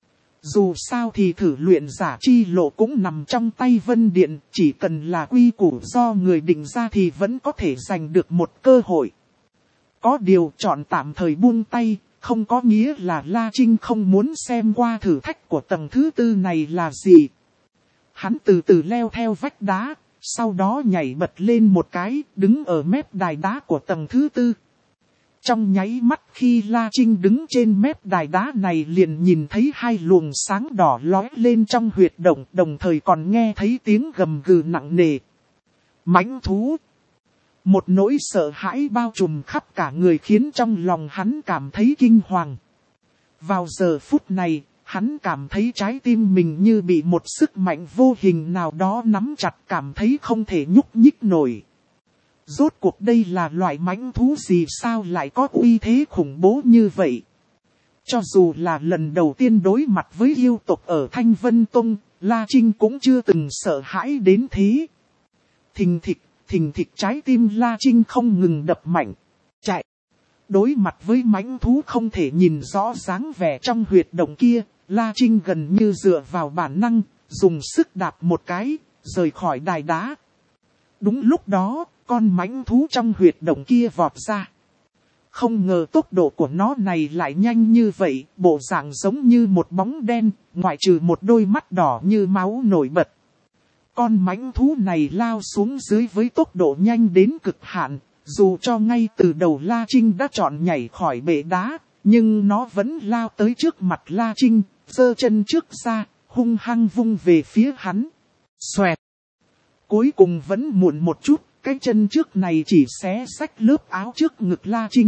Dù sao thì thử luyện giả chi lộ cũng nằm trong tay Vân Điện, chỉ cần là quy củ do người định ra thì vẫn có thể giành được một cơ hội. Có điều chọn tạm thời buông tay, không có nghĩa là La Trinh không muốn xem qua thử thách của tầng thứ tư này là gì. Hắn từ từ leo theo vách đá, sau đó nhảy bật lên một cái, đứng ở mép đài đá của tầng thứ tư. Trong nháy mắt khi La Trinh đứng trên mép đài đá này liền nhìn thấy hai luồng sáng đỏ lóe lên trong huyệt động, đồng thời còn nghe thấy tiếng gầm gừ nặng nề. Mãnh thú! Một nỗi sợ hãi bao trùm khắp cả người khiến trong lòng hắn cảm thấy kinh hoàng. Vào giờ phút này, hắn cảm thấy trái tim mình như bị một sức mạnh vô hình nào đó nắm chặt, cảm thấy không thể nhúc nhích nổi. Rốt cuộc đây là loại mãnh thú gì, sao lại có uy thế khủng bố như vậy? Cho dù là lần đầu tiên đối mặt với yêu tộc ở Thanh Vân Tông, La Trinh cũng chưa từng sợ hãi đến thế. Thình thịch, thình thịch, trái tim La Trinh không ngừng đập mạnh. Chạy! Đối mặt với mãnh thú không thể nhìn rõ dáng vẻ trong huyệt động kia, La Trinh gần như dựa vào bản năng, dùng sức đạp một cái, rời khỏi đài đá. Đúng lúc đó, con mãnh thú trong huyệt động kia vọt ra. Không ngờ tốc độ của nó này lại nhanh như vậy, bộ dạng giống như một bóng đen, ngoại trừ một đôi mắt đỏ như máu nổi bật. Con mãnh thú này lao xuống dưới với tốc độ nhanh đến cực hạn, dù cho ngay từ đầu La Trinh đã chọn nhảy khỏi bệ đá, nhưng nó vẫn lao tới trước mặt La Trinh, giơ chân trước ra, hung hăng vung về phía hắn. Xoẹt! Cuối cùng vẫn muộn một chút, cái chân trước này chỉ xé xách lớp áo trước ngực La Trinh.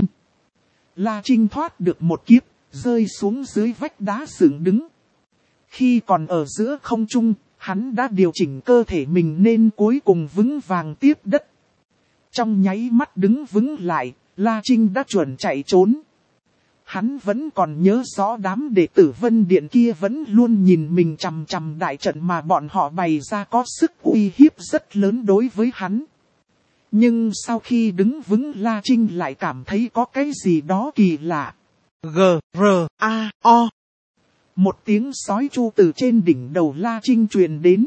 La Trinh thoát được một kiếp, rơi xuống dưới vách đá dựng đứng. Khi còn ở giữa không trung, hắn đã điều chỉnh cơ thể mình nên cuối cùng vững vàng tiếp đất. Trong nháy mắt đứng vững lại, La Trinh đã chuẩn chạy trốn. Hắn vẫn còn nhớ rõ đám đệ tử Vân Điện kia vẫn luôn nhìn mình chằm chằm đại trận mà bọn họ bày ra có sức uy hiếp rất lớn đối với hắn. Nhưng sau khi đứng vững, La Trinh lại cảm thấy có cái gì đó kỳ lạ. G, R, A, O. Một tiếng sói chu từ trên đỉnh đầu La Trinh truyền đến.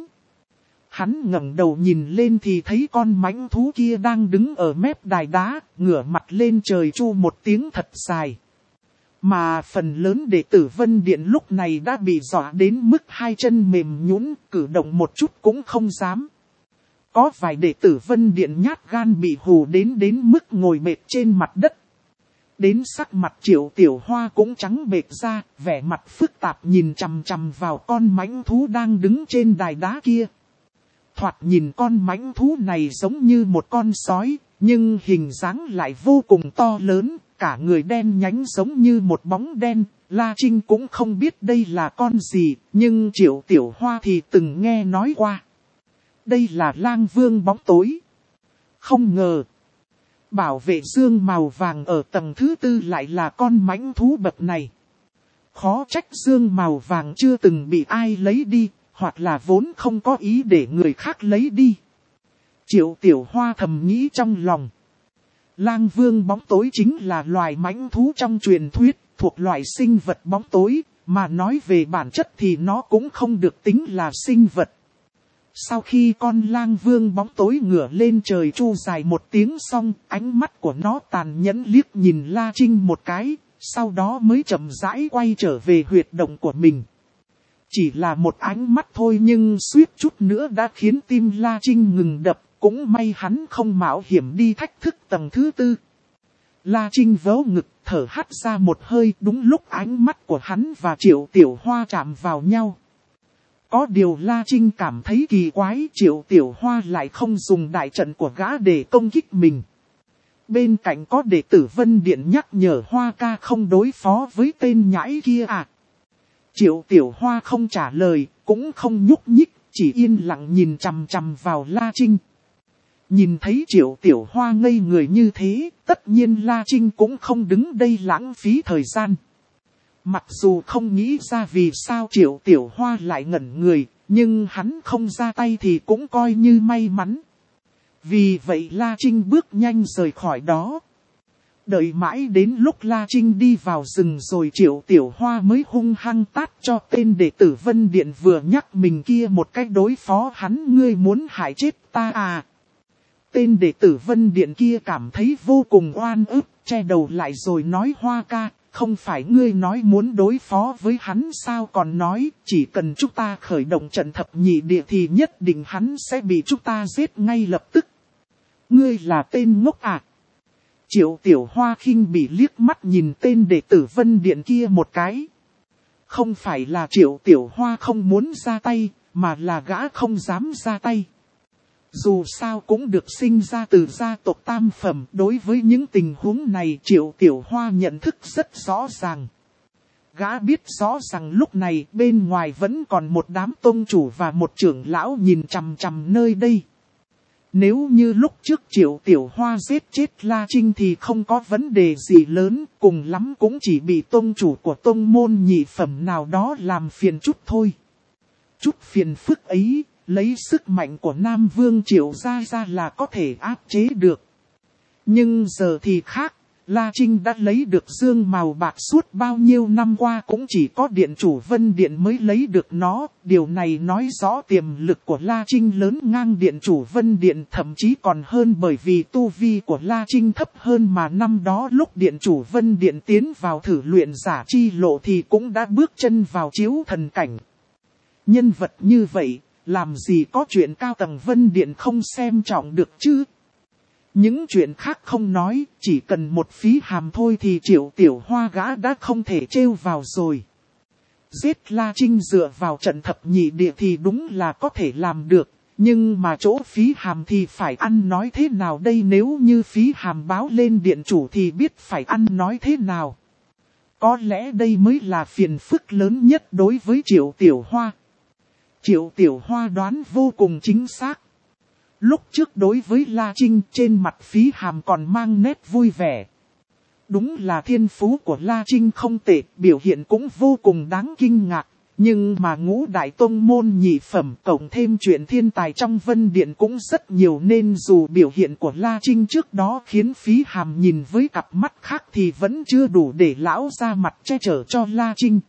Hắn ngẩng đầu nhìn lên thì thấy con mãnh thú kia đang đứng ở mép đài đá, ngửa mặt lên trời chu một tiếng thật dài. Mà phần lớn đệ tử Vân Điện lúc này đã bị dọa đến mức hai chân mềm nhũn, cử động một chút cũng không dám. Có vài đệ tử Vân Điện nhát gan bị hù đến đến mức ngồi bệt trên mặt đất. Đến sắc mặt Triệu Tiểu Hoa cũng trắng bệch ra, vẻ mặt phức tạp nhìn chằm chằm vào con mãnh thú đang đứng trên đài đá kia. Thoạt nhìn con mãnh thú này giống như một con sói, nhưng hình dáng lại vô cùng to lớn, cả người đen nhánh giống như một bóng đen. La Trinh cũng không biết đây là con gì, nhưng Triệu Tiểu Hoa thì từng nghe nói qua. Đây là Lang Vương bóng tối. Không ngờ, bảo vệ dương màu vàng ở tầng thứ tư lại là con mãnh thú bậc này. Khó trách dương màu vàng chưa từng bị ai lấy đi, hoặc là vốn không có ý để người khác lấy đi. Triệu Tiểu Hoa thầm nghĩ trong lòng. Lang vương bóng tối chính là loài mãnh thú trong truyền thuyết, thuộc loại sinh vật bóng tối, mà nói về bản chất thì nó cũng không được tính là sinh vật. Sau khi con lang vương bóng tối ngửa lên trời chu dài một tiếng xong, ánh mắt của nó tàn nhẫn liếc nhìn La Trinh một cái, sau đó mới chậm rãi quay trở về huyệt động của mình. Chỉ là một ánh mắt thôi nhưng suýt chút nữa đã khiến tim La Trinh ngừng đập, cũng may hắn không mạo hiểm đi thách thức tầng thứ tư. La Trinh vớ ngực thở hắt ra một hơi, đúng lúc ánh mắt của hắn và Triệu Tiểu Hoa chạm vào nhau. Có điều La Trinh cảm thấy kỳ quái, Triệu Tiểu Hoa lại không dùng đại trận của gã để công kích mình. Bên cạnh có đệ tử Vân Điện nhắc nhở Hoa ca không đối phó với tên nhãi kia à. Triệu Tiểu Hoa không trả lời, cũng không nhúc nhích, chỉ yên lặng nhìn chằm chằm vào La Trinh. Nhìn thấy Triệu Tiểu Hoa ngây người như thế, tất nhiên La Trinh cũng không đứng đây lãng phí thời gian. Mặc dù không nghĩ ra vì sao Triệu Tiểu Hoa lại ngẩn người, nhưng hắn không ra tay thì cũng coi như may mắn. Vì vậy La Trinh bước nhanh rời khỏi đó. Đợi mãi đến lúc La Trinh đi vào rừng rồi Triệu Tiểu Hoa mới hung hăng tát cho tên đệ tử Vân Điện vừa nhắc mình kia một cách đối phó hắn, ngươi muốn hại chết ta à. Tên đệ tử Vân Điện kia cảm thấy vô cùng oan ức, che đầu lại rồi nói Hoa ca, không phải ngươi nói muốn đối phó với hắn sao, còn nói chỉ cần chúng ta khởi động trận thập nhị địa thì nhất định hắn sẽ bị chúng ta giết ngay lập tức. Ngươi là tên ngốc à? Triệu Tiểu Hoa khinh bỉ liếc mắt nhìn tên đệ tử Vân Điện kia một cái. Không phải là Triệu Tiểu Hoa không muốn ra tay, mà là gã không dám ra tay. Dù sao cũng được sinh ra từ gia tộc tam phẩm, đối với những tình huống này Triệu Tiểu Hoa nhận thức rất rõ ràng. Gã biết rõ rằng lúc này bên ngoài vẫn còn một đám tông chủ và một trưởng lão nhìn chằm chằm nơi đây. Nếu như lúc trước Triệu Tiểu Hoa giết chết La Trinh thì không có vấn đề gì lớn, cùng lắm cũng chỉ bị tông chủ của tông môn nhị phẩm nào đó làm phiền chút thôi. Chút phiền phức ấy, lấy sức mạnh của Nam Vương Triệu gia ra là có thể áp chế được. Nhưng giờ thì khác, La Trinh đã lấy được dương màu bạc suốt bao nhiêu năm qua cũng chỉ có điện chủ Vân Điện mới lấy được nó. Điều này nói rõ tiềm lực của La Trinh lớn ngang điện chủ Vân Điện, thậm chí còn hơn, bởi vì tu vi của La Trinh thấp hơn mà năm đó lúc điện chủ Vân Điện tiến vào thử luyện giả chi lộ thì cũng đã bước chân vào chiếu thần cảnh. Nhân vật như vậy, làm gì có chuyện cao tầng Vân Điện không xem trọng được chứ? Những chuyện khác không nói, chỉ cần một phí hàm thôi thì Triệu Tiểu Hoa gã đã không thể trêu vào rồi. Giết La Trinh dựa vào trận thập nhị địa thì đúng là có thể làm được, nhưng mà chỗ phí hàm thì phải ăn nói thế nào đây? Nếu như phí hàm báo lên điện chủ thì biết phải ăn nói thế nào. Có lẽ đây mới là phiền phức lớn nhất đối với Triệu Tiểu Hoa. Triệu Tiểu Hoa đoán vô cùng chính xác. Lúc trước đối với La Trinh trên mặt phí hàm còn mang nét vui vẻ. Đúng là thiên phú của La Trinh không tệ, biểu hiện cũng vô cùng đáng kinh ngạc. Nhưng mà ngũ đại tông môn nhị phẩm cộng thêm chuyện thiên tài trong Vân Điện cũng rất nhiều, nên dù biểu hiện của La Trinh trước đó khiến phí hàm nhìn với cặp mắt khác thì vẫn chưa đủ để lão ra mặt che chở cho La Trinh.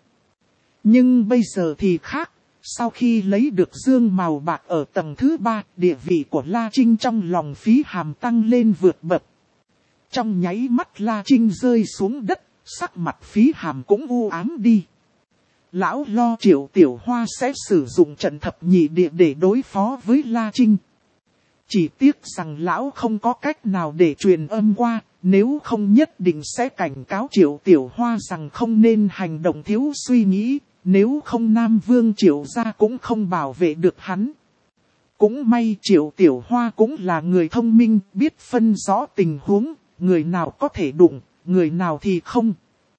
Nhưng bây giờ thì khác. Sau khi lấy được dương màu bạc ở tầng thứ ba, địa vị của La Trinh trong lòng phí hàm tăng lên vượt bậc. Trong nháy mắt La Trinh rơi xuống đất, sắc mặt phí hàm cũng u ám đi. Lão lo Triệu Tiểu Hoa sẽ sử dụng trận thập nhị địa để đối phó với La Trinh. Chỉ tiếc rằng lão không có cách nào để truyền âm qua, nếu không nhất định sẽ cảnh cáo Triệu Tiểu Hoa rằng không nên hành động thiếu suy nghĩ. Nếu không Nam Vương Triệu gia cũng không bảo vệ được hắn. Cũng may Triệu Tiểu Hoa cũng là người thông minh, biết phân rõ tình huống, người nào có thể đụng, người nào thì không.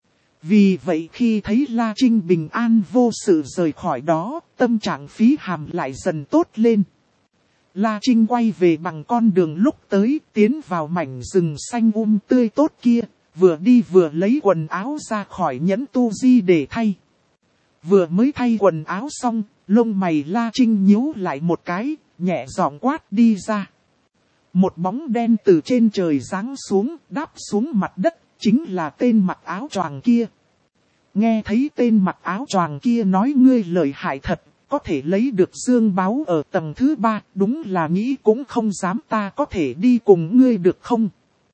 Vì vậy khi thấy La Trinh bình an vô sự rời khỏi đó, tâm trạng phí hàm lại dần tốt lên. La Trinh quay về bằng con đường lúc tới, tiến vào mảnh rừng xanh um tươi tốt kia, vừa đi vừa lấy quần áo ra khỏi nhẫn tu di để thay. Vừa mới thay quần áo xong, lông mày La Trinh nhíu lại một cái, nhẹ giọng quát đi ra. Một bóng đen từ trên trời giáng xuống, đáp xuống mặt đất, chính là tên mặc áo choàng kia. Nghe thấy tên mặc áo choàng kia nói ngươi lợi hại thật, có thể lấy được dương báu ở tầng thứ ba, đúng là nghĩ cũng không dám, ta có thể đi cùng ngươi được không?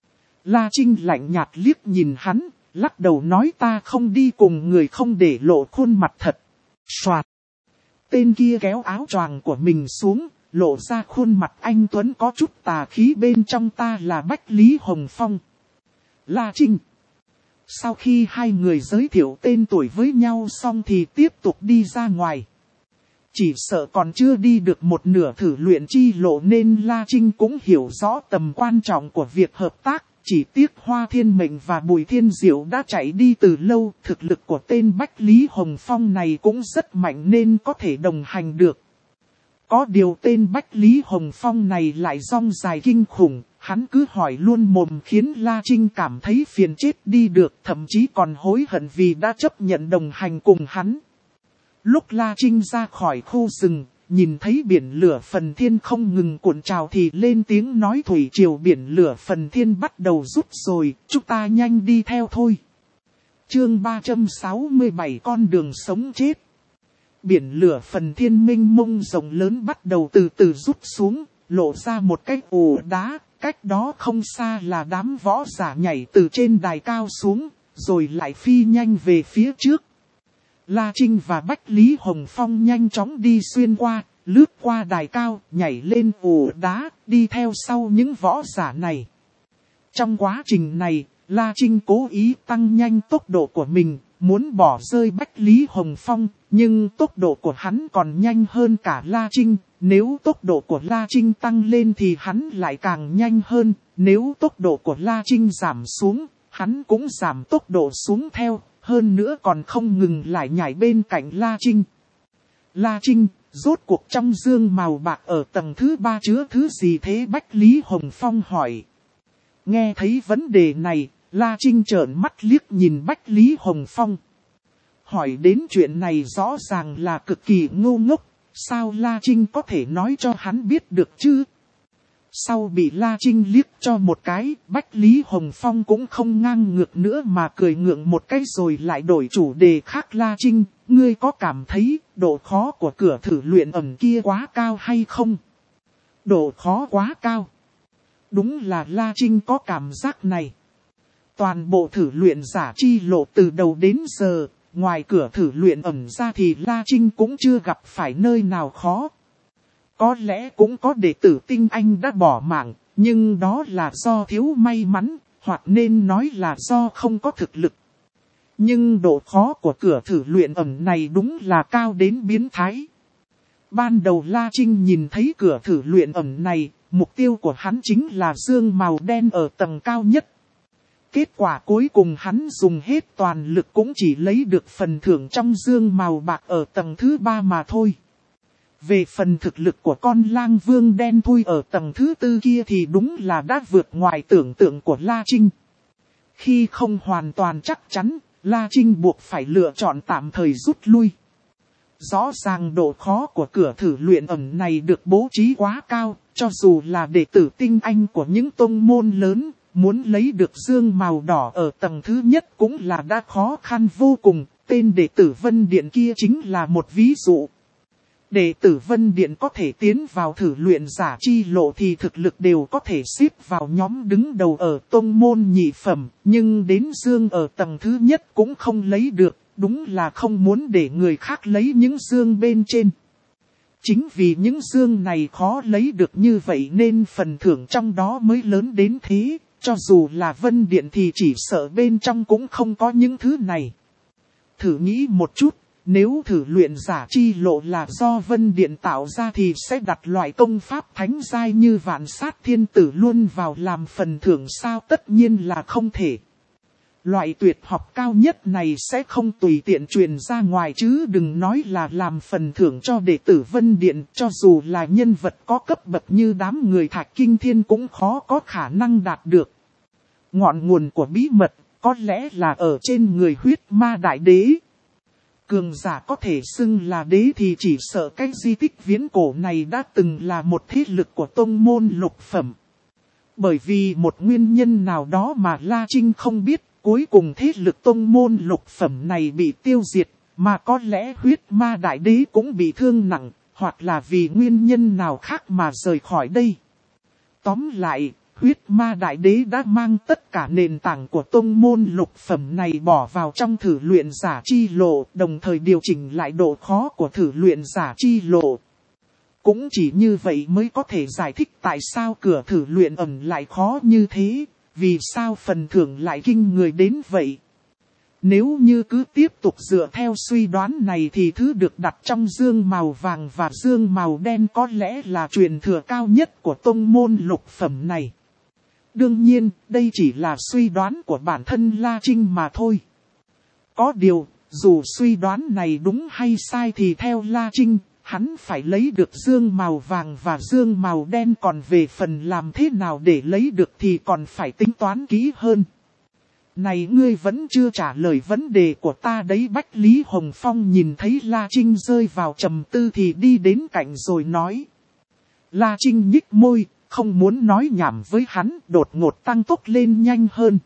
La Trinh lạnh nhạt liếc nhìn hắn, lắc đầu nói ta không đi cùng người không để lộ khuôn mặt thật. Soạt. Tên kia kéo áo choàng của mình xuống, lộ ra khuôn mặt anh tuấn có chút tà khí, bên trong ta là Bách Lý Hồng Phong. La Trinh. Sau khi hai người giới thiệu tên tuổi với nhau xong thì tiếp tục đi ra ngoài. Chỉ sợ còn chưa đi được một nửa thử luyện chi lộ nên La Trinh cũng hiểu rõ tầm quan trọng của việc hợp tác. Chỉ tiếc Hoa Thiên Mệnh và Bùi Thiên Diệu đã chạy đi từ lâu, thực lực của tên Bách Lý Hồng Phong này cũng rất mạnh nên có thể đồng hành được. Có điều tên Bách Lý Hồng Phong này lại rong dài kinh khủng, hắn cứ hỏi luôn mồm khiến La Trinh cảm thấy phiền chết đi được, thậm chí còn hối hận vì đã chấp nhận đồng hành cùng hắn. Lúc La Trinh ra khỏi khu rừng, nhìn thấy biển lửa Phần Thiên không ngừng cuộn trào thì lên tiếng nói thủy triều biển lửa Phần Thiên bắt đầu rút rồi, chúng ta nhanh đi theo thôi. Chương ba trăm sáu mươi bảy con đường sống chết. Biển lửa Phần Thiên mênh mông rộng lớn bắt đầu từ từ rút xuống, lộ ra một cái ổ đá, cách đó không xa là đám võ giả nhảy từ trên đài cao xuống, rồi lại phi nhanh về phía trước. La Trinh và Bách Lý Hồng Phong nhanh chóng đi xuyên qua, lướt qua đài cao, nhảy lên ổ đá, đi theo sau những võ giả này. Trong quá trình này, La Trinh cố ý tăng nhanh tốc độ của mình, muốn bỏ rơi Bách Lý Hồng Phong, nhưng tốc độ của hắn còn nhanh hơn cả La Trinh. Nếu tốc độ của La Trinh tăng lên thì hắn lại càng nhanh hơn, nếu tốc độ của La Trinh giảm xuống, hắn cũng giảm tốc độ xuống theo. Hơn nữa còn không ngừng lại nhảy bên cạnh La Trinh. La Trinh, rốt cuộc trong dương màu bạc ở tầng thứ ba chứa thứ gì thế? Bách Lý Hồng Phong hỏi. Nghe thấy vấn đề này, La Trinh trợn mắt liếc nhìn Bách Lý Hồng Phong. Hỏi đến chuyện này rõ ràng là cực kỳ ngu ngốc, sao La Trinh có thể nói cho hắn biết được chứ? Sau bị La Trinh liếc cho một cái, Bách Lý Hồng Phong cũng không ngang ngược nữa mà cười ngượng một cái rồi lại đổi chủ đề khác. La Trinh, ngươi có cảm thấy độ khó của cửa thử luyện ẩn kia quá cao hay không? Độ khó quá cao. Đúng là La Trinh có cảm giác này. Toàn bộ thử luyện giả chi lộ từ đầu đến giờ, ngoài cửa thử luyện ẩn ra thì La Trinh cũng chưa gặp phải nơi nào khó. Có lẽ cũng có đệ tử tinh anh đã bỏ mạng, nhưng đó là do thiếu may mắn, hoặc nên nói là do không có thực lực. Nhưng độ khó của cửa thử luyện ẩn này đúng là cao đến biến thái. Ban đầu La Trinh nhìn thấy cửa thử luyện ẩn này, mục tiêu của hắn chính là dương màu đen ở tầng cao nhất. Kết quả cuối cùng hắn dùng hết toàn lực cũng chỉ lấy được phần thưởng trong dương màu bạc ở tầng thứ ba mà thôi. Về phần thực lực của con lang vương đen thui ở tầng thứ tư kia thì đúng là đã vượt ngoài tưởng tượng của La Trinh. Khi không hoàn toàn chắc chắn, La Trinh buộc phải lựa chọn tạm thời rút lui. Rõ ràng độ khó của cửa thử luyện ẩn này được bố trí quá cao, cho dù là đệ tử tinh anh của những tông môn lớn, muốn lấy được dương màu đỏ ở tầng thứ nhất cũng là đã khó khăn vô cùng, tên đệ tử Vân Điện kia chính là một ví dụ. Đệ tử Vân Điện có thể tiến vào thử luyện giả chi lộ thì thực lực đều có thể xếp vào nhóm đứng đầu ở tông môn nhị phẩm, nhưng đến dương ở tầng thứ nhất cũng không lấy được, đúng là không muốn để người khác lấy những dương bên trên. Chính vì những dương này khó lấy được như vậy nên phần thưởng trong đó mới lớn đến thế, cho dù là Vân Điện thì chỉ sợ bên trong cũng không có những thứ này. Thử nghĩ một chút. Nếu thử luyện giả chi lộ là do Vân Điện tạo ra thì sẽ đặt loại công pháp thánh giai như Vạn Sát Thiên Tử luôn vào làm phần thưởng sao? Tất nhiên là không thể. Loại tuyệt học cao nhất này sẽ không tùy tiện truyền ra ngoài chứ đừng nói là làm phần thưởng cho đệ tử Vân Điện, cho dù là nhân vật có cấp bậc như đám người Thạch Kinh Thiên cũng khó có khả năng đạt được. Ngọn nguồn của bí mật có lẽ là ở trên người huyết ma đại đế. Cường giả có thể xưng là đế thì chỉ sợ cái di tích viễn cổ này đã từng là một thế lực của tông môn lục phẩm. Bởi vì một nguyên nhân nào đó mà La Trinh không biết, cuối cùng thế lực tông môn lục phẩm này bị tiêu diệt, mà có lẽ huyết ma đại đế cũng bị thương nặng, hoặc là vì nguyên nhân nào khác mà rời khỏi đây. Tóm lại, huyết ma đại đế đã mang tất cả nền tảng của tông môn lục phẩm này bỏ vào trong thử luyện giả chi lộ, đồng thời điều chỉnh lại độ khó của thử luyện giả chi lộ. Cũng chỉ như vậy mới có thể giải thích tại sao cửa thử luyện ẩn lại khó như thế, vì sao phần thưởng lại kinh người đến vậy. Nếu như cứ tiếp tục dựa theo suy đoán này thì thứ được đặt trong dương màu vàng và dương màu đen có lẽ là truyền thừa cao nhất của tông môn lục phẩm này. Đương nhiên, đây chỉ là suy đoán của bản thân La Trinh mà thôi. Có điều, dù suy đoán này đúng hay sai thì theo La Trinh, hắn phải lấy được dương màu vàng và dương màu đen, còn về phần làm thế nào để lấy được thì còn phải tính toán kỹ hơn. Này ngươi vẫn chưa trả lời vấn đề của ta đấy. Bách Lý Hồng Phong nhìn thấy La Trinh rơi vào trầm tư thì đi đến cạnh rồi nói. La Trinh nhích môi, không muốn nói nhảm với hắn, đột ngột tăng tốc lên nhanh hơn.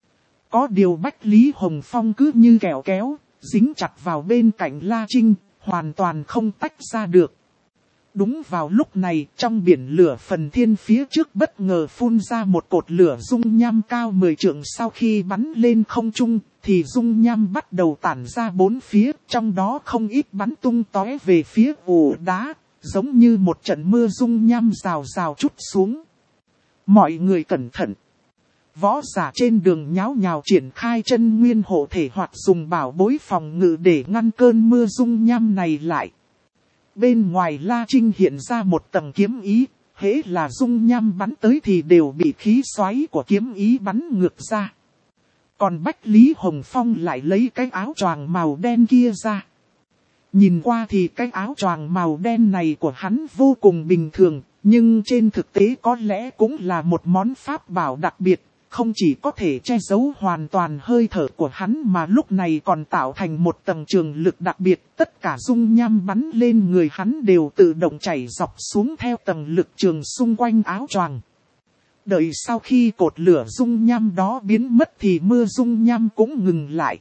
Có điều Bách Lý Hồng Phong cứ như kẹo kéo, dính chặt vào bên cạnh La Trinh, hoàn toàn không tách ra được. Đúng vào lúc này, trong biển lửa phần thiên phía trước bất ngờ phun ra một cột lửa dung nham cao mười trượng. Sau khi bắn lên không trung, thì dung nham bắt đầu tản ra bốn phía, trong đó không ít bắn tung tóe về phía ổ đá, giống như một trận mưa dung nham rào rào trút xuống. Mọi người cẩn thận! Võ giả trên đường nháo nhào triển khai chân nguyên hộ thể hoặc dùng bảo bối phòng ngự để ngăn cơn mưa dung nham này lại. Bên ngoài La Trinh hiện ra một tầng kiếm ý, hễ là dung nham bắn tới thì đều bị khí xoáy của kiếm ý bắn ngược ra. Còn Bách Lý Hồng Phong lại lấy cái áo choàng màu đen kia ra. Nhìn qua thì cái áo choàng màu đen này của hắn vô cùng bình thường, nhưng trên thực tế có lẽ cũng là một món pháp bảo đặc biệt. Không chỉ có thể che giấu hoàn toàn hơi thở của hắn mà lúc này còn tạo thành một tầng trường lực đặc biệt. Tất cả dung nham bắn lên người hắn đều tự động chảy dọc xuống theo tầng lực trường xung quanh áo choàng. Đợi sau khi cột lửa dung nham đó biến mất thì mưa dung nham cũng ngừng lại.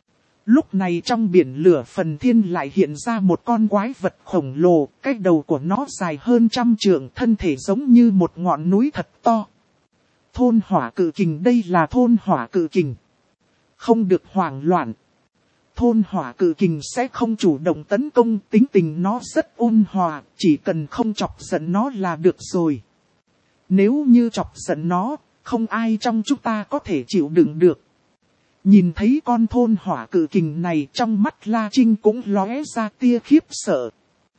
Lúc này trong biển lửa phần thiên lại hiện ra một con quái vật khổng lồ, cái đầu của nó dài hơn trăm trượng, thân thể giống như một ngọn núi thật to. Thôn hỏa cự kình, đây là thôn hỏa cự kình. Không được hoảng loạn. Thôn hỏa cự kình sẽ không chủ động tấn công, tính tình nó rất ôn hòa, chỉ cần không chọc giận nó là được rồi. Nếu như chọc giận nó, không ai trong chúng ta có thể chịu đựng được. Nhìn thấy con thôn hỏa cự kình này, trong mắt La Trinh cũng lóe ra tia khiếp sợ.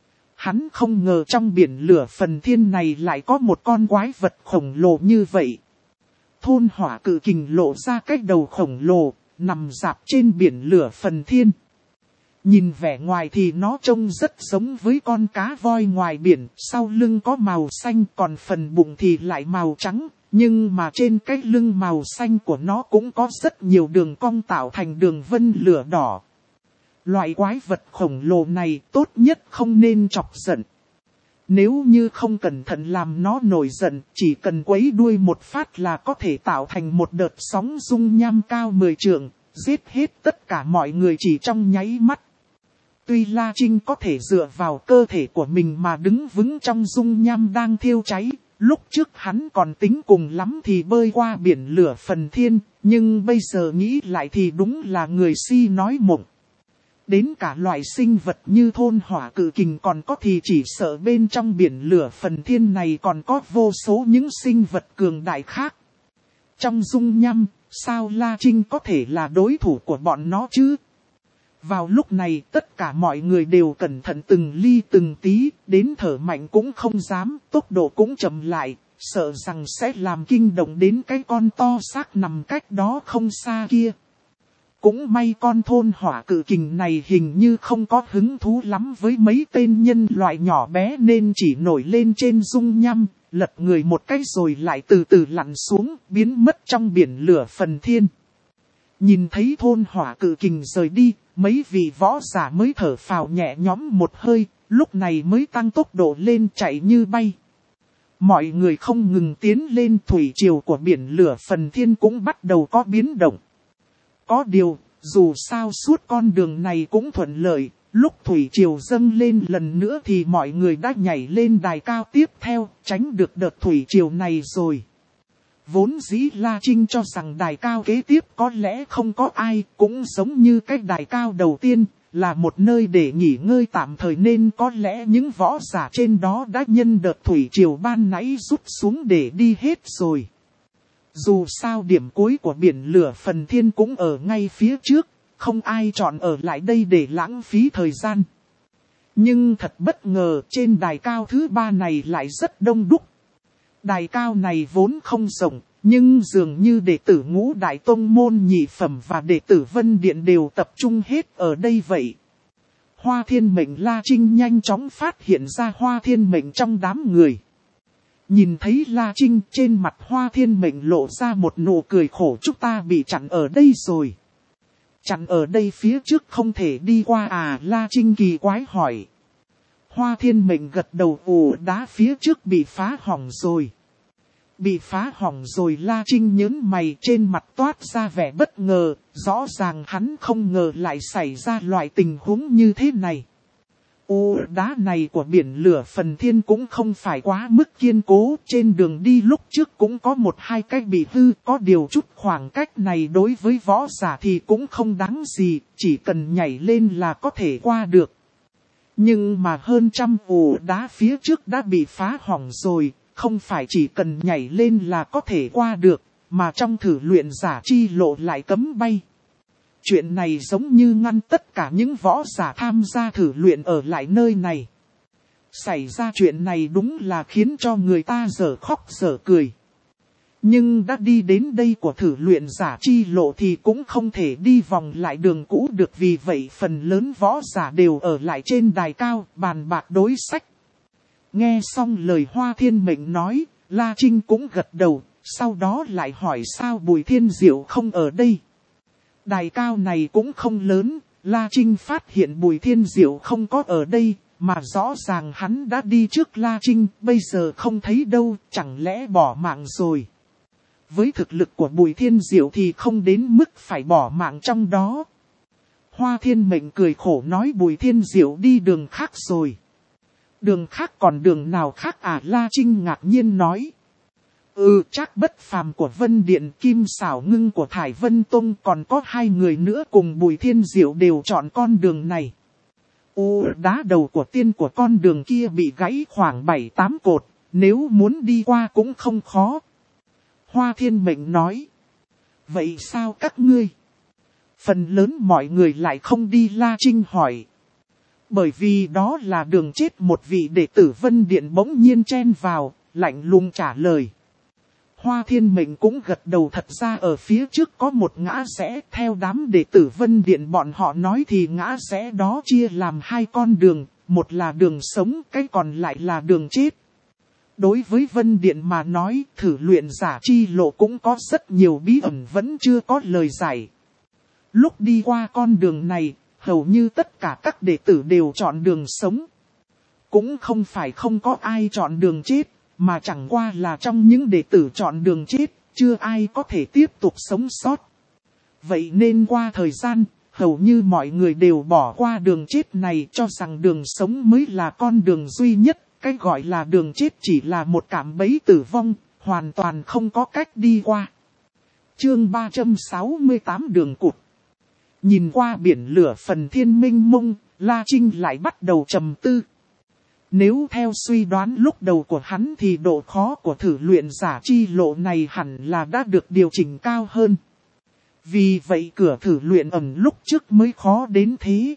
Hắn không ngờ trong biển lửa phần thiên này lại có một con quái vật khổng lồ như vậy. Thôn hỏa cự kình lộ ra cái đầu khổng lồ, nằm rạp trên biển lửa phần thiên. Nhìn vẻ ngoài thì nó trông rất giống với con cá voi ngoài biển, sau lưng có màu xanh, còn phần bụng thì lại màu trắng. Nhưng mà trên cái lưng màu xanh của nó cũng có rất nhiều đường cong tạo thành đường vân lửa đỏ. Loại quái vật khổng lồ này tốt nhất không nên chọc giận. Nếu như không cẩn thận làm nó nổi giận, chỉ cần quấy đuôi một phát là có thể tạo thành một đợt sóng dung nham cao mười trượng, giết hết tất cả mọi người chỉ trong nháy mắt. Tuy La Trinh có thể dựa vào cơ thể của mình mà đứng vững trong dung nham đang thiêu cháy, lúc trước hắn còn tính cùng lắm thì bơi qua biển lửa phần thiên, nhưng bây giờ nghĩ lại thì đúng là người si nói mộng. Đến cả loại sinh vật như thôn hỏa cự kình còn có thì chỉ sợ bên trong biển lửa phần thiên này còn có vô số những sinh vật cường đại khác. Trong dung nham, sao La Trinh có thể là đối thủ của bọn nó chứ? Vào lúc này tất cả mọi người đều cẩn thận từng ly từng tí, đến thở mạnh cũng không dám, tốc độ cũng chậm lại, sợ rằng sẽ làm kinh động đến cái con to xác nằm cách đó không xa kia. Cũng may con thôn hỏa cự kình này hình như không có hứng thú lắm với mấy tên nhân loại nhỏ bé nên chỉ nổi lên trên dung nham, lật người một cái rồi lại từ từ lặn xuống, biến mất trong biển lửa phần thiên. Nhìn thấy thôn hỏa cự kình rời đi, mấy vị võ giả mới thở phào nhẹ nhõm một hơi, lúc này mới tăng tốc độ lên chạy như bay. Mọi người không ngừng tiến lên, thủy triều của biển lửa Phần Thiên cũng bắt đầu có biến động. Có điều, dù sao suốt con đường này cũng thuận lợi, lúc thủy triều dâng lên lần nữa thì mọi người đã nhảy lên đài cao tiếp theo, tránh được đợt thủy triều này rồi. Vốn dĩ La Trinh cho rằng đài cao kế tiếp có lẽ không có ai, cũng giống như cái đài cao đầu tiên, là một nơi để nghỉ ngơi tạm thời nên có lẽ những võ giả trên đó đã nhân đợt thủy triều ban nãy rút xuống để đi hết rồi. Dù sao điểm cuối của biển lửa Phần Thiên cũng ở ngay phía trước, không ai chọn ở lại đây để lãng phí thời gian. Nhưng thật bất ngờ trên đài cao thứ ba này lại rất đông đúc. Đài cao này vốn không rộng, nhưng dường như đệ tử Ngũ Đại Tông môn nhị phẩm và đệ tử Vân Điện đều tập trung hết ở đây vậy. Hoa Thiên Mệnh La Trinh nhanh chóng phát hiện ra Hoa Thiên Mệnh trong đám người. Nhìn thấy La Trinh, trên mặt Hoa Thiên Mệnh lộ ra một nụ cười khổ, chúng ta bị chặn ở đây rồi. Chặn ở đây phía trước không thể đi qua à? La Trinh kỳ quái hỏi. Hoa Thiên Mệnh gật đầu, ồ, đá phía trước bị phá hỏng rồi. Bị phá hỏng rồi? La Trinh nhớn mày, trên mặt toát ra vẻ bất ngờ, rõ ràng hắn không ngờ lại xảy ra loại tình huống như thế này. Ô, đá này của biển lửa Phần Thiên cũng không phải quá mức kiên cố, trên đường đi lúc trước cũng có một hai cách bị hư, có điều chút khoảng cách này đối với võ giả thì cũng không đáng gì, chỉ cần nhảy lên là có thể qua được. Nhưng mà hơn trăm ổ đá phía trước đã bị phá hỏng rồi, không phải chỉ cần nhảy lên là có thể qua được, mà trong thử luyện giả chi lộ lại cấm bay. Chuyện này giống như ngăn tất cả những võ giả tham gia thử luyện ở lại nơi này. Xảy ra chuyện này đúng là khiến cho người ta dở khóc dở cười. Nhưng đã đi đến đây của thử luyện giả chi lộ thì cũng không thể đi vòng lại đường cũ được, vì vậy phần lớn võ giả đều ở lại trên đài cao bàn bạc đối sách. Nghe xong lời Hoa Thiên Mệnh nói, La Trinh cũng gật đầu, sau đó lại hỏi sao Bùi Thiên Diệu không ở đây. Đài cao này cũng không lớn, La Trinh phát hiện Bùi Thiên Diệu không có ở đây, mà rõ ràng hắn đã đi trước La Trinh, bây giờ không thấy đâu, chẳng lẽ bỏ mạng rồi. Với thực lực của Bùi Thiên Diệu thì không đến mức phải bỏ mạng trong đó. Hoa Thiên Mệnh cười khổ nói Bùi Thiên Diệu đi đường khác rồi. Đường khác? Còn đường nào khác à? La Trinh ngạc nhiên nói. Ừ, Trác Bất Phàm của Vân Điện, Kim Xảo Ngưng của Thải Vân Tông, còn có hai người nữa cùng Bùi Thiên Diệu đều chọn con đường này. Ô, đá đầu của tiên của con đường kia bị gãy khoảng bảy tám cột, nếu muốn đi qua cũng không khó. Hoa Thiên Mệnh nói. Vậy sao các ngươi? Phần lớn mọi người lại không đi. La Trinh hỏi. Bởi vì đó là đường chết. Một vị đệ tử Vân Điện bỗng nhiên chen vào, lạnh lùng trả lời. Hoa Thiên Mệnh cũng gật đầu, thật ra ở phía trước có một ngã rẽ, theo đám đệ tử Vân Điện bọn họ nói thì ngã rẽ đó chia làm hai con đường, một là đường sống, cái còn lại là đường chết. Đối với Vân Điện mà nói, thử luyện giả chi lộ cũng có rất nhiều bí ẩn vẫn chưa có lời giải. Lúc đi qua con đường này, hầu như tất cả các đệ tử đều chọn đường sống. Cũng không phải không có ai chọn đường chết, mà chẳng qua là trong những đệ tử chọn đường chết, chưa ai có thể tiếp tục sống sót. Vậy nên qua thời gian, hầu như mọi người đều bỏ qua đường chết này, cho rằng đường sống mới là con đường duy nhất. Cái gọi là đường chết chỉ là một cạm bẫy tử vong, hoàn toàn không có cách đi qua. Chương ba trăm sáu mươi tám đường cụt. Nhìn qua biển lửa Phần Thiên mênh mông, La Trinh lại bắt đầu trầm tư. Nếu theo suy đoán lúc đầu của hắn thì độ khó của thử luyện giả chi lộ này hẳn là đã được điều chỉnh cao hơn. Vì vậy cửa thử luyện ẩn lúc trước mới khó đến thế.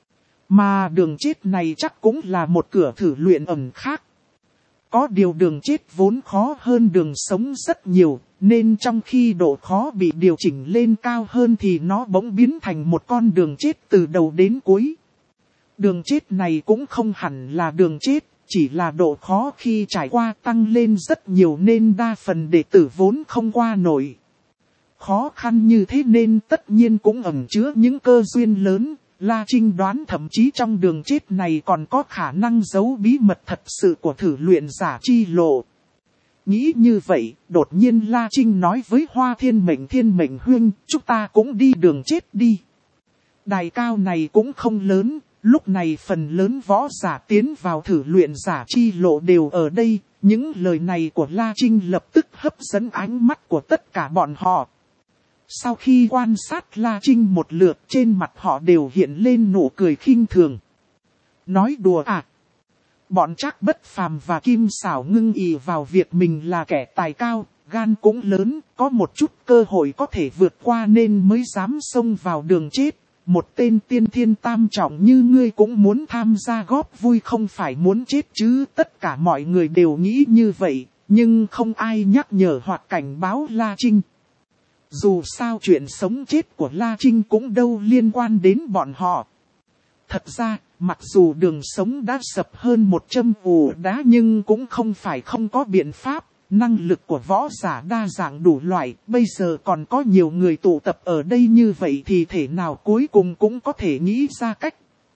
Mà đường chết này chắc cũng là một cửa thử luyện ẩn khác. Có điều đường chết vốn khó hơn đường sống rất nhiều, nên trong khi độ khó bị điều chỉnh lên cao hơn thì nó bỗng biến thành một con đường chết từ đầu đến cuối. Đường chết này cũng không hẳn là đường chết, chỉ là độ khó khi trải qua tăng lên rất nhiều nên đa phần đệ tử vốn không qua nổi. Khó khăn như thế nên tất nhiên cũng ẩn chứa những cơ duyên lớn. La Trinh đoán thậm chí trong đường chết này còn có khả năng giấu bí mật thật sự của thử luyện giả chi lộ. Nghĩ như vậy, đột nhiên La Trinh nói với Hoa Thiên Mệnh Thiên Mệnh Huynh, chúng ta cũng đi đường chết đi. Đài cao này cũng không lớn, lúc này phần lớn võ giả tiến vào thử luyện giả chi lộ đều ở đây. Những lời này của La Trinh lập tức hấp dẫn ánh mắt của tất cả bọn họ. Sau khi quan sát La Trinh một lượt, trên mặt họ đều hiện lên nụ cười khinh thường. Nói đùa à? Bọn Trác Bất Phàm và Kim Sảo ngưng ỷ vào việc mình là kẻ tài cao, gan cũng lớn, có một chút cơ hội có thể vượt qua nên mới dám xông vào đường chết. Một tên tiên thiên tam trọng như ngươi cũng muốn tham gia góp vui không phải muốn chết chứ. Tất cả mọi người đều nghĩ như vậy, nhưng không ai nhắc nhở hoặc cảnh báo La Trinh. Dù sao chuyện sống chết của La Trinh cũng đâu liên quan đến bọn họ. Thật ra, mặc dù đường sống đã sập hơn một trăm ổ đá nhưng cũng không phải không có biện pháp. Năng lực của võ giả đa dạng đủ loại, bây giờ còn có nhiều người tụ tập ở đây như vậy thì thể nào cuối cùng cũng có thể nghĩ ra cách.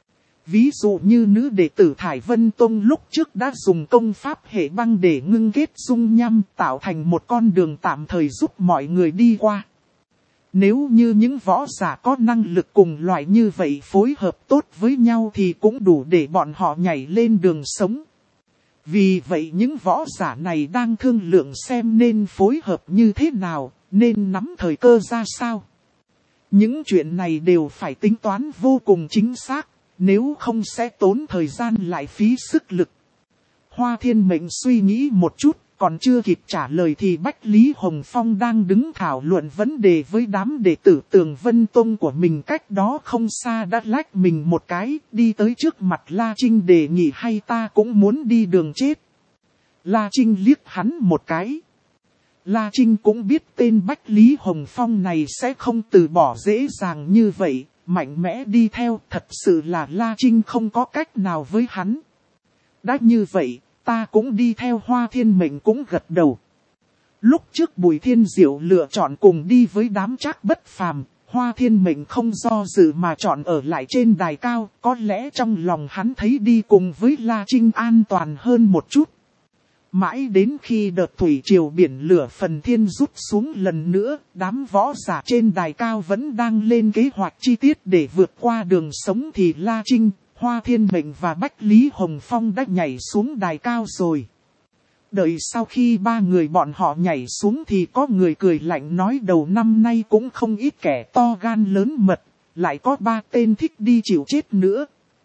Ví dụ như nữ đệ tử Thải Vân Tông lúc trước đã dùng công pháp hệ băng để ngưng kết dung nham tạo thành một con đường tạm thời giúp mọi người đi qua. Nếu như những võ giả có năng lực cùng loại như vậy phối hợp tốt với nhau thì cũng đủ để bọn họ nhảy lên đường sống. Vì vậy những võ giả này đang thương lượng xem nên phối hợp như thế nào, nên nắm thời cơ ra sao. Những chuyện này đều phải tính toán vô cùng chính xác, nếu không sẽ tốn thời gian lại phí sức lực. Hoa Thiên Mệnh suy nghĩ một chút, còn chưa kịp trả lời thì Bách Lý Hồng Phong đang đứng thảo luận vấn đề với đám đệ tử Tường Vân Tông của mình cách đó không xa đã lách mình một cái, đi tới trước mặt La Trinh đề nghị hay ta cũng muốn đi đường chết. La Trinh liếc hắn một cái. La Trinh cũng biết tên Bách Lý Hồng Phong này sẽ không từ bỏ dễ dàng như vậy, mạnh mẽ đi theo, thật sự là La Trinh không có cách nào với hắn. Đã như vậy, ta cũng đi theo. Hoa Thiên Mệnh cũng gật đầu. Lúc trước Bùi Thiên Diệu lựa chọn cùng đi với đám Trác Bất Phàm, Hoa Thiên Mệnh không do dự mà chọn ở lại trên đài cao, có lẽ trong lòng hắn thấy đi cùng với La Trinh an toàn hơn một chút. Mãi đến khi đợt thủy triều biển lửa phần thiên rút xuống lần nữa, đám võ giả trên đài cao vẫn đang lên kế hoạch chi tiết để vượt qua đường sống thì La Trinh, Hoa Thiên Mệnh và Bách Lý Hồng Phong đã nhảy xuống đài cao rồi. Đợi sau khi ba người bọn họ nhảy xuống thì có người cười lạnh nói đầu năm nay cũng không ít kẻ to gan lớn mật, lại có ba tên thích đi chịu chết nữa.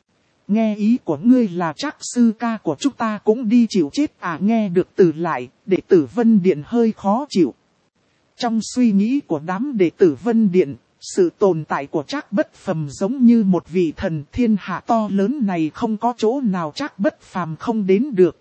Nghe ý của ngươi là Trác sư ca của chúng ta cũng đi chịu chết à? Nghe được từ lại, đệ tử Vân Điện hơi khó chịu. Trong suy nghĩ của đám đệ tử Vân Điện, sự tồn tại của Trác Bất Phàm giống như một vị thần, thiên hạ to lớn này không có chỗ nào Trác Bất Phàm không đến được.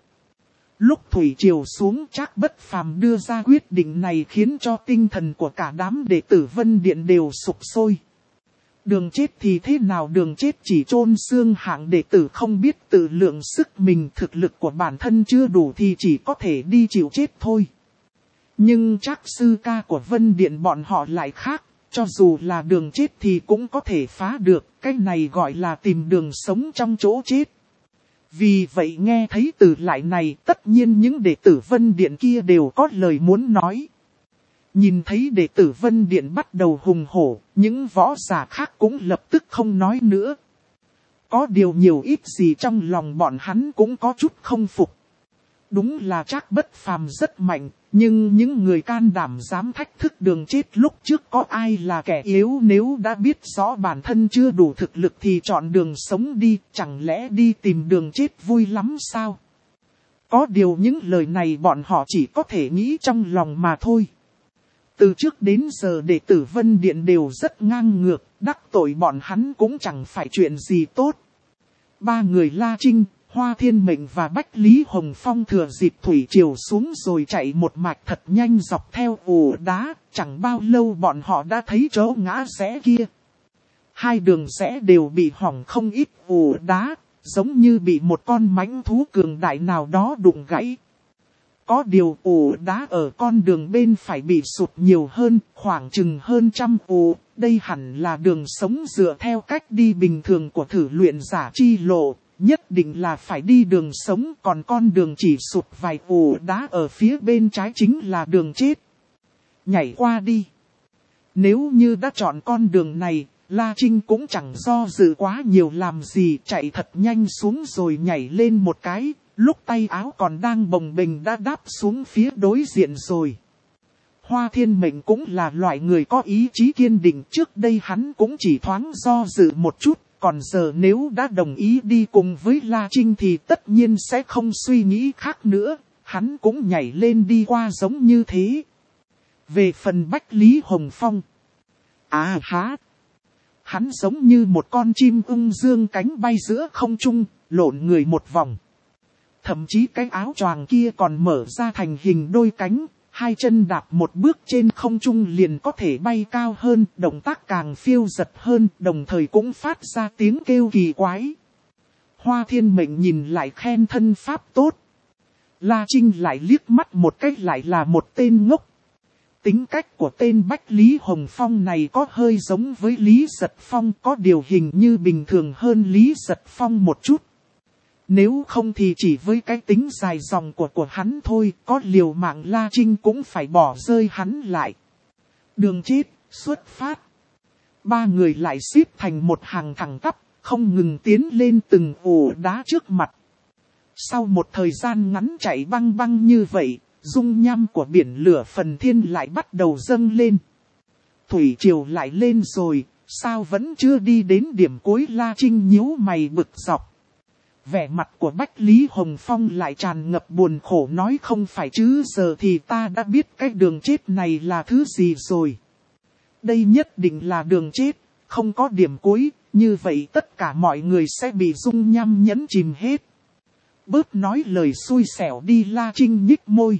Lúc thủy triều xuống, Trác Bất Phàm đưa ra quyết định này khiến cho tinh thần của cả đám đệ tử Vân Điện đều sụp sôi. Đường chết thì thế nào? Đường chết chỉ chôn xương hạng đệ tử không biết tự lượng sức mình, thực lực của bản thân chưa đủ thì chỉ có thể đi chịu chết thôi. Nhưng Trác sư ca của Vân Điện bọn họ lại khác, cho dù là đường chết thì cũng có thể phá được, cái này gọi là tìm đường sống trong chỗ chết. Vì vậy nghe thấy từ lại này, tất nhiên những đệ tử Vân Điện kia đều có lời muốn nói. Nhìn thấy đệ tử Vân Điện bắt đầu hùng hổ, những võ giả khác cũng lập tức không nói nữa. Có điều nhiều ít gì trong lòng bọn hắn cũng có chút không phục. Đúng là Trác Bất Phàm rất mạnh, nhưng những người can đảm dám thách thức đường chết lúc trước có ai là kẻ yếu? Nếu đã biết rõ bản thân chưa đủ thực lực thì chọn đường sống đi, chẳng lẽ đi tìm đường chết vui lắm sao? Có điều những lời này bọn họ chỉ có thể nghĩ trong lòng mà thôi. Từ trước đến giờ đệ tử Vân Điện đều rất ngang ngược, đắc tội bọn hắn cũng chẳng phải chuyện gì tốt. Ba người La Trinh, Hoa Thiên Mệnh và Bách Lý Hồng Phong thừa dịp thủy triều xuống rồi chạy một mạch thật nhanh dọc theo ổ đá, chẳng bao lâu bọn họ đã thấy chỗ ngã rẽ kia. Hai đường rẽ đều bị hỏng không ít ổ đá, giống như bị một con mãnh thú cường đại nào đó đụng gãy. Có điều ổ đá ở con đường bên phải bị sụt nhiều hơn, khoảng chừng hơn trăm ổ. Đây hẳn là đường sống dựa theo cách đi bình thường của thử luyện giả chi lộ. Nhất định là phải đi đường sống, còn con đường chỉ sụt vài ổ đá ở phía bên trái chính là đường chết. Nhảy qua đi. Nếu như đã chọn con đường này, La Trinh cũng chẳng do dự quá nhiều làm gì, chạy thật nhanh xuống rồi nhảy lên một cái, lúc tay áo còn đang bồng bềnh đã đáp xuống phía đối diện rồi. Hoa Thiên Mệnh cũng là loại người có ý chí kiên định, trước đây hắn cũng chỉ thoáng do dự một chút, còn giờ nếu đã đồng ý đi cùng với La Trinh thì tất nhiên sẽ không suy nghĩ khác nữa, hắn cũng nhảy lên đi qua giống như thế. Về phần Bách Lý Hồng Phong. À há! Hắn giống như một con chim ưng dương cánh bay giữa không trung, lộn người một vòng. Thậm chí cái áo choàng kia còn mở ra thành hình đôi cánh, hai chân đạp một bước trên không trung liền có thể bay cao hơn, động tác càng phiêu dật hơn, đồng thời cũng phát ra tiếng kêu kỳ quái. Hoa Thiên Mệnh nhìn lại khen thân pháp tốt. La Trinh lại liếc mắt một cách lại là một tên ngốc. Tính cách của tên Bách Lý Hồng Phong này có hơi giống với Lý Giật Phong, có điều hình như bình thường hơn Lý Giật Phong một chút. Nếu không thì chỉ với cái tính dài dòng của của hắn thôi, có liều mạng La Trinh cũng phải bỏ rơi hắn lại. Đường chết, xuất phát. Ba người lại xếp thành một hàng thẳng tắp, không ngừng tiến lên từng ổ đá trước mặt. Sau một thời gian ngắn chạy băng băng như vậy, dung nham của biển lửa Phần Thiên lại bắt đầu dâng lên. Thủy triều lại lên rồi, sao vẫn chưa đi đến điểm cuối? La Trinh nhíu mày bực dọc. Vẻ mặt của Bách Lý Hồng Phong lại tràn ngập buồn khổ, nói không phải chứ, giờ thì ta đã biết cái đường chết này là thứ gì rồi. Đây nhất định là đường chết, không có điểm cuối, như vậy tất cả mọi người sẽ bị dung nham nhấn chìm hết. Bớt nói lời xui xẻo đi, La Trinh nhích môi.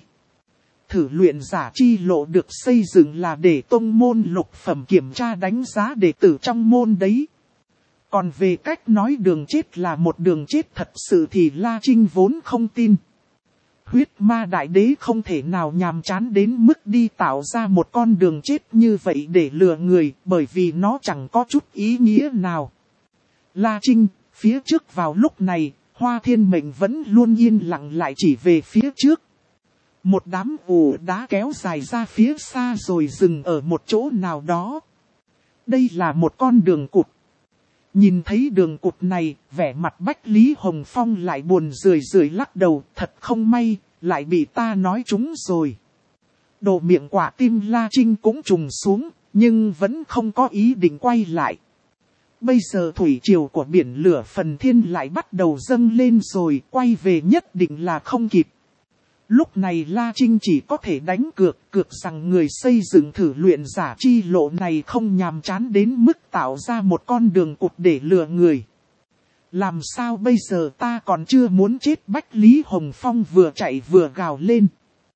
Thử luyện giả chi lộ được xây dựng là để tông môn lục phẩm kiểm tra đánh giá đệ tử trong môn đấy. Còn về cách nói đường chết là một đường chết thật sự thì La Trinh vốn không tin. Huyết ma đại đế không thể nào nhàm chán đến mức đi tạo ra một con đường chết như vậy để lừa người, bởi vì nó chẳng có chút ý nghĩa nào. La Trinh, phía trước vào lúc này, Hoa Thiên Mệnh vẫn luôn yên lặng lại chỉ về phía trước. Một đám ổ đá kéo dài ra phía xa rồi dừng ở một chỗ nào đó. Đây là một con đường cụt. Nhìn thấy đường cụt này, vẻ mặt Bách Lý Hồng Phong lại buồn rười rười lắc đầu, thật không may, lại bị ta nói trúng rồi. Đồ miệng quả tim La Trinh cũng trùng xuống, nhưng vẫn không có ý định quay lại. Bây giờ thủy triều của biển lửa Phần Thiên lại bắt đầu dâng lên rồi, quay về nhất định là không kịp. Lúc này La Trinh chỉ có thể đánh cược, cược rằng người xây dựng thử luyện giả chi lộ này không nhàm chán đến mức tạo ra một con đường cụt để lừa người. Làm sao bây giờ, ta còn chưa muốn chết? Bách Lý Hồng Phong vừa chạy vừa gào lên.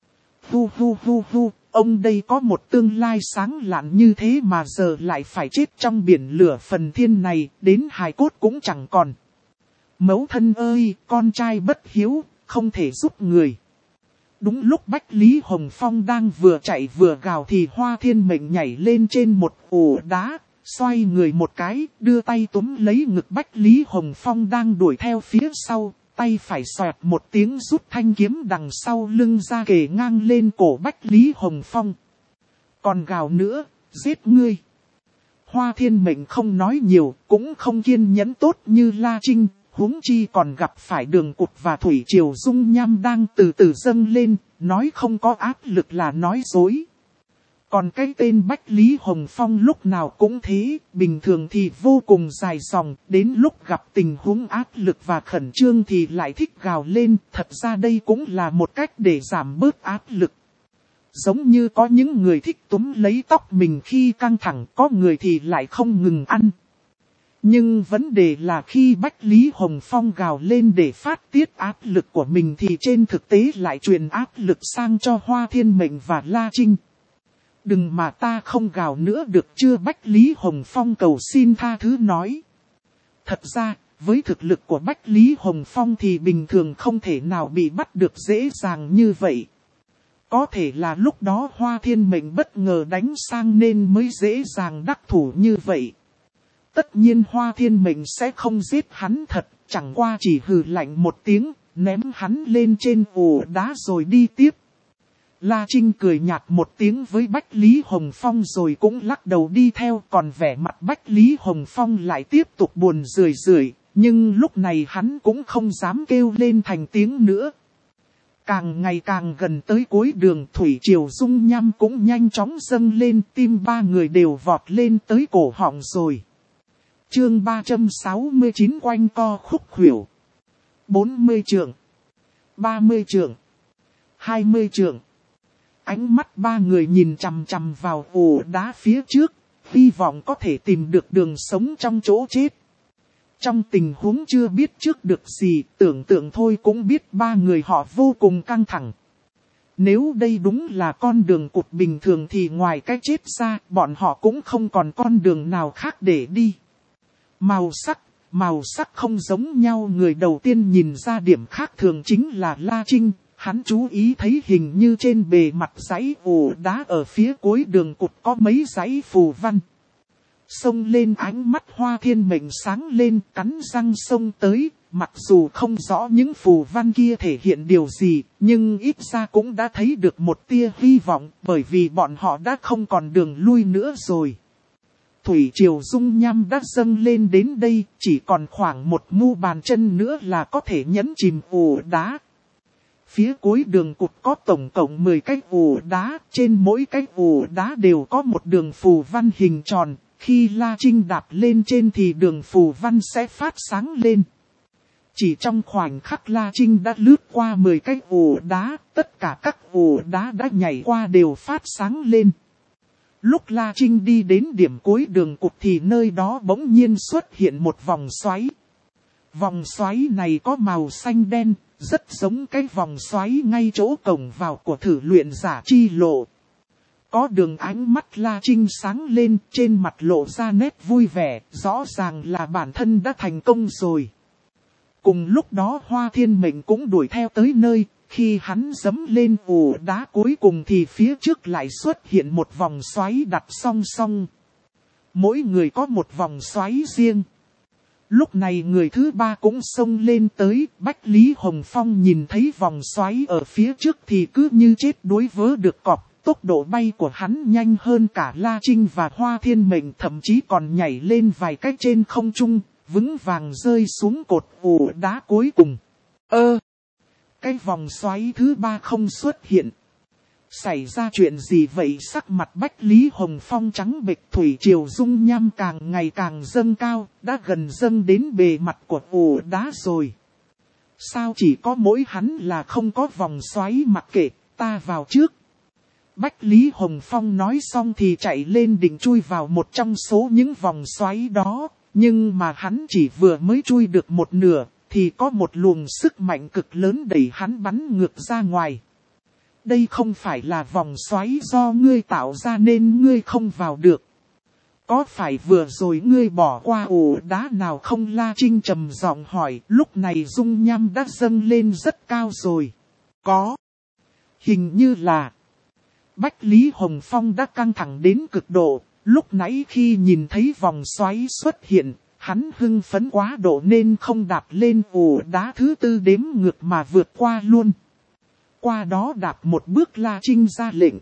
Hu hu hu hu, ông đây có một tương lai sáng lạn như thế mà giờ lại phải chết trong biển lửa Phần Thiên này, đến hài cốt cũng chẳng còn. Mẫu thân ơi, con trai bất hiếu, không thể giúp người. Đúng lúc Bách Lý Hồng Phong đang vừa chạy vừa gào thì Hoa Thiên Mệnh nhảy lên trên một ổ đá, xoay người một cái, đưa tay túm lấy ngực Bách Lý Hồng Phong đang đuổi theo phía sau, tay phải xoẹt một tiếng rút thanh kiếm đằng sau lưng ra kề ngang lên cổ Bách Lý Hồng Phong. Còn gào nữa, giết ngươi. Hoa Thiên Mệnh không nói nhiều, cũng không kiên nhẫn tốt như La Trinh. Huống chi còn gặp phải đường cụt và thủy triều dung nham đang từ từ dâng lên, nói không có áp lực là nói dối. Còn cái tên Bách Lý Hồng Phong lúc nào cũng thế, bình thường thì vô cùng dài dòng, đến lúc gặp tình huống áp lực và khẩn trương thì lại thích gào lên, thật ra đây cũng là một cách để giảm bớt áp lực. Giống như có những người thích túm lấy tóc mình khi căng thẳng, có người thì lại không ngừng ăn. Nhưng vấn đề là khi Bách Lý Hồng Phong gào lên để phát tiết áp lực của mình thì trên thực tế lại truyền áp lực sang cho Hoa Thiên Mệnh và La Trinh. Đừng mà ta không gào nữa được chưa? Bách Lý Hồng Phong cầu xin tha thứ nói. Thật ra, với thực lực của Bách Lý Hồng Phong thì bình thường không thể nào bị bắt được dễ dàng như vậy. Có thể là lúc đó Hoa Thiên Mệnh bất ngờ đánh sang nên mới dễ dàng đắc thủ như vậy. Tất nhiên Hoa Thiên Mệnh sẽ không giết hắn thật, chẳng qua chỉ hừ lạnh một tiếng, ném hắn lên trên ổ đá rồi đi tiếp. La Trinh cười nhạt một tiếng với Bách Lý Hồng Phong rồi cũng lắc đầu đi theo, còn vẻ mặt Bách Lý Hồng Phong lại tiếp tục buồn rười rượi, nhưng lúc này hắn cũng không dám kêu lên thành tiếng nữa. Càng ngày càng gần tới cuối đường, thủy triều dung nham cũng nhanh chóng dâng lên, tim ba người đều vọt lên tới cổ họng rồi. Chương ba trăm sáu mươi chín quanh co khúc khuỷu. bốn mươi trượng, ba mươi trượng, hai mươi trượng. Ánh mắt ba người nhìn chằm chằm vào ổ đá phía trước, hy vọng có thể tìm được đường sống trong chỗ chết. Trong tình huống chưa biết trước được gì, tưởng tượng thôi cũng biết ba người họ vô cùng căng thẳng. Nếu đây đúng là con đường cụt bình thường thì ngoài cái chết ra, bọn họ cũng không còn con đường nào khác để đi. Màu sắc, màu sắc không giống nhau, người đầu tiên nhìn ra điểm khác thường chính là La Trinh. Hắn chú ý thấy hình như trên bề mặt dãy ổ đá ở phía cuối đường cụt có mấy dãy phù văn. Xông lên, ánh mắt Hoa Thiên Mệnh sáng lên, cắn răng xông tới, mặc dù không rõ những phù văn kia thể hiện điều gì, nhưng ít ra cũng đã thấy được một tia hy vọng, bởi vì bọn họ đã không còn đường lui nữa rồi. Thủy triều dung nham đã dâng lên đến đây, chỉ còn khoảng một mu bàn chân nữa là có thể nhấn chìm ổ đá. Phía cuối đường cụt có tổng cộng mười cái ổ đá, trên mỗi cái ổ đá đều có một đường phù văn hình tròn, khi La Trinh đạp lên trên thì đường phù văn sẽ phát sáng lên. Chỉ trong khoảnh khắc La Trinh đã lướt qua mười cái ổ đá, tất cả các ổ đá đã nhảy qua đều phát sáng lên. Lúc La Trinh đi đến điểm cuối đường cụt thì nơi đó bỗng nhiên xuất hiện một vòng xoáy. Vòng xoáy này có màu xanh đen, rất giống cái vòng xoáy ngay chỗ cổng vào của thử luyện giả chi lộ. Có đường, ánh mắt La Trinh sáng lên, trên mặt lộ ra nét vui vẻ, rõ ràng là bản thân đã thành công rồi. Cùng lúc đó Hoa Thiên Mệnh cũng đuổi theo tới nơi, khi hắn giẫm lên ổ đá cuối cùng thì phía trước lại xuất hiện một vòng xoáy đặt song song. Mỗi người có một vòng xoáy riêng. Lúc này người thứ ba cũng xông lên tới, Bách Lý Hồng Phong nhìn thấy vòng xoáy ở phía trước thì cứ như chết đuối vớ được cọp, tốc độ bay của hắn nhanh hơn cả La Trinh và Hoa Thiên Mệnh, thậm chí còn nhảy lên vài cách trên không trung, vững vàng rơi xuống cột ổ đá cuối cùng. Ơ! Cái vòng xoáy thứ ba không xuất hiện. Xảy ra chuyện gì vậy? Sắc mặt Bách Lý Hồng Phong trắng bệch, thủy triều dung nham càng ngày càng dâng cao, đã gần dâng đến bề mặt của ổ đá rồi. Sao chỉ có mỗi hắn là không có vòng xoáy? Mặc kệ, ta vào trước. Bách Lý Hồng Phong nói xong thì chạy lên định chui vào một trong số những vòng xoáy đó, nhưng mà hắn chỉ vừa mới chui được một nửa, thì có một luồng sức mạnh cực lớn đẩy hắn bắn ngược ra ngoài. Đây không phải là vòng xoáy do ngươi tạo ra nên ngươi không vào được. Có phải vừa rồi ngươi bỏ qua ổ đá nào không? La Trinh trầm giọng hỏi, lúc này dung nham đã dâng lên rất cao rồi. Có. Hình như là. Bách Lý Hồng Phong đã căng thẳng đến cực độ, lúc nãy khi nhìn thấy vòng xoáy xuất hiện, hắn hưng phấn quá độ nên không đạp lên ổ đá thứ tư đếm ngược mà vượt qua luôn. Qua đó đạp một bước La Trinh ra lệnh.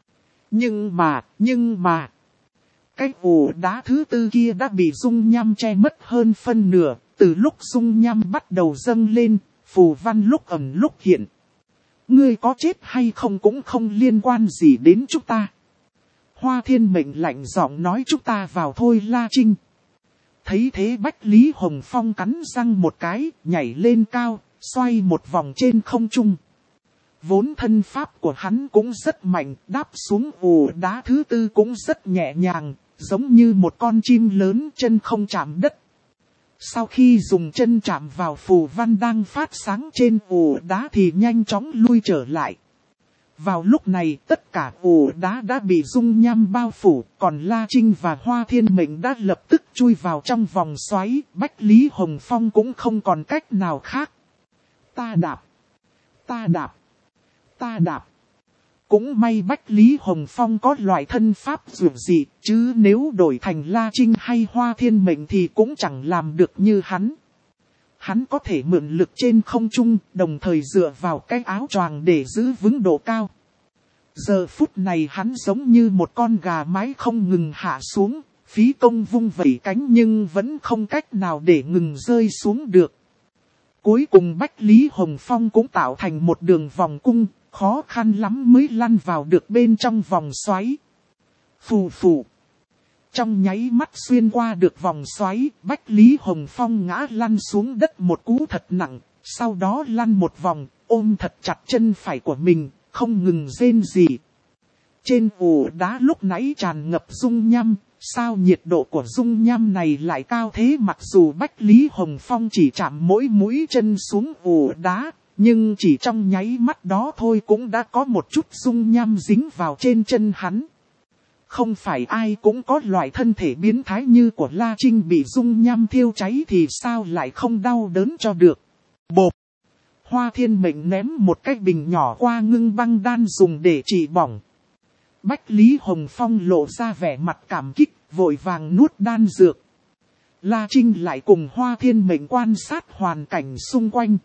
Nhưng mà, nhưng mà, cái ổ đá thứ tư kia đã bị dung nham che mất hơn phân nửa, từ lúc dung nham bắt đầu dâng lên, phù văn lúc ẩn lúc hiện. Ngươi có chết hay không cũng không liên quan gì đến chúng ta. Hoa Thiên Mệnh lạnh giọng nói, chúng ta vào thôi. La Trinh thấy thế Bách Lý Hồng Phong cắn răng một cái, nhảy lên cao, xoay một vòng trên không trung. Vốn thân pháp của hắn cũng rất mạnh, đáp xuống ổ đá thứ tư cũng rất nhẹ nhàng, giống như một con chim lớn chân không chạm đất. Sau khi dùng chân chạm vào phù văn đang phát sáng trên ổ đá thì nhanh chóng lui trở lại. Vào lúc này tất cả ổ đá đã bị dung nham bao phủ, còn La Trinh và Hoa Thiên Mệnh đã lập tức chui vào trong vòng xoáy, Bách Lý Hồng Phong cũng không còn cách nào khác. Ta đạp, ta đạp, ta đạp. Cũng may Bách Lý Hồng Phong có loại thân pháp dường dị, chứ nếu đổi thành La Trinh hay Hoa Thiên Mệnh thì cũng chẳng làm được như hắn. Hắn có thể mượn lực trên không trung, đồng thời dựa vào cái áo choàng để giữ vững độ cao. Giờ phút này hắn giống như một con gà mái không ngừng hạ xuống, phí công vung vẩy cánh nhưng vẫn không cách nào để ngừng rơi xuống được. Cuối cùng Bách Lý Hồng Phong cũng tạo thành một đường vòng cung, khó khăn lắm mới lăn vào được bên trong vòng xoáy. Phù phù. Trong nháy mắt xuyên qua được vòng xoáy, Bách Lý Hồng Phong ngã lăn xuống đất một cú thật nặng, sau đó lăn một vòng, ôm thật chặt chân phải của mình, không ngừng rên rỉ. Trên ổ đá lúc nãy tràn ngập dung nham, sao nhiệt độ của dung nham này lại cao thế? Mặc dù Bách Lý Hồng Phong chỉ chạm mỗi mũi chân xuống ổ đá, nhưng chỉ trong nháy mắt đó thôi cũng đã có một chút dung nham dính vào trên chân hắn. Không phải ai cũng có loại thân thể biến thái như của La Trinh, bị dung nham thiêu cháy thì sao lại không đau đớn cho được. Bộp! Hoa Thiên Mệnh ném một cái bình nhỏ qua ngưng băng đan dùng để trị bỏng. Bách Lý Hồng Phong lộ ra vẻ mặt cảm kích, vội vàng nuốt đan dược. La Trinh lại cùng Hoa Thiên Mệnh quan sát hoàn cảnh xung quanh.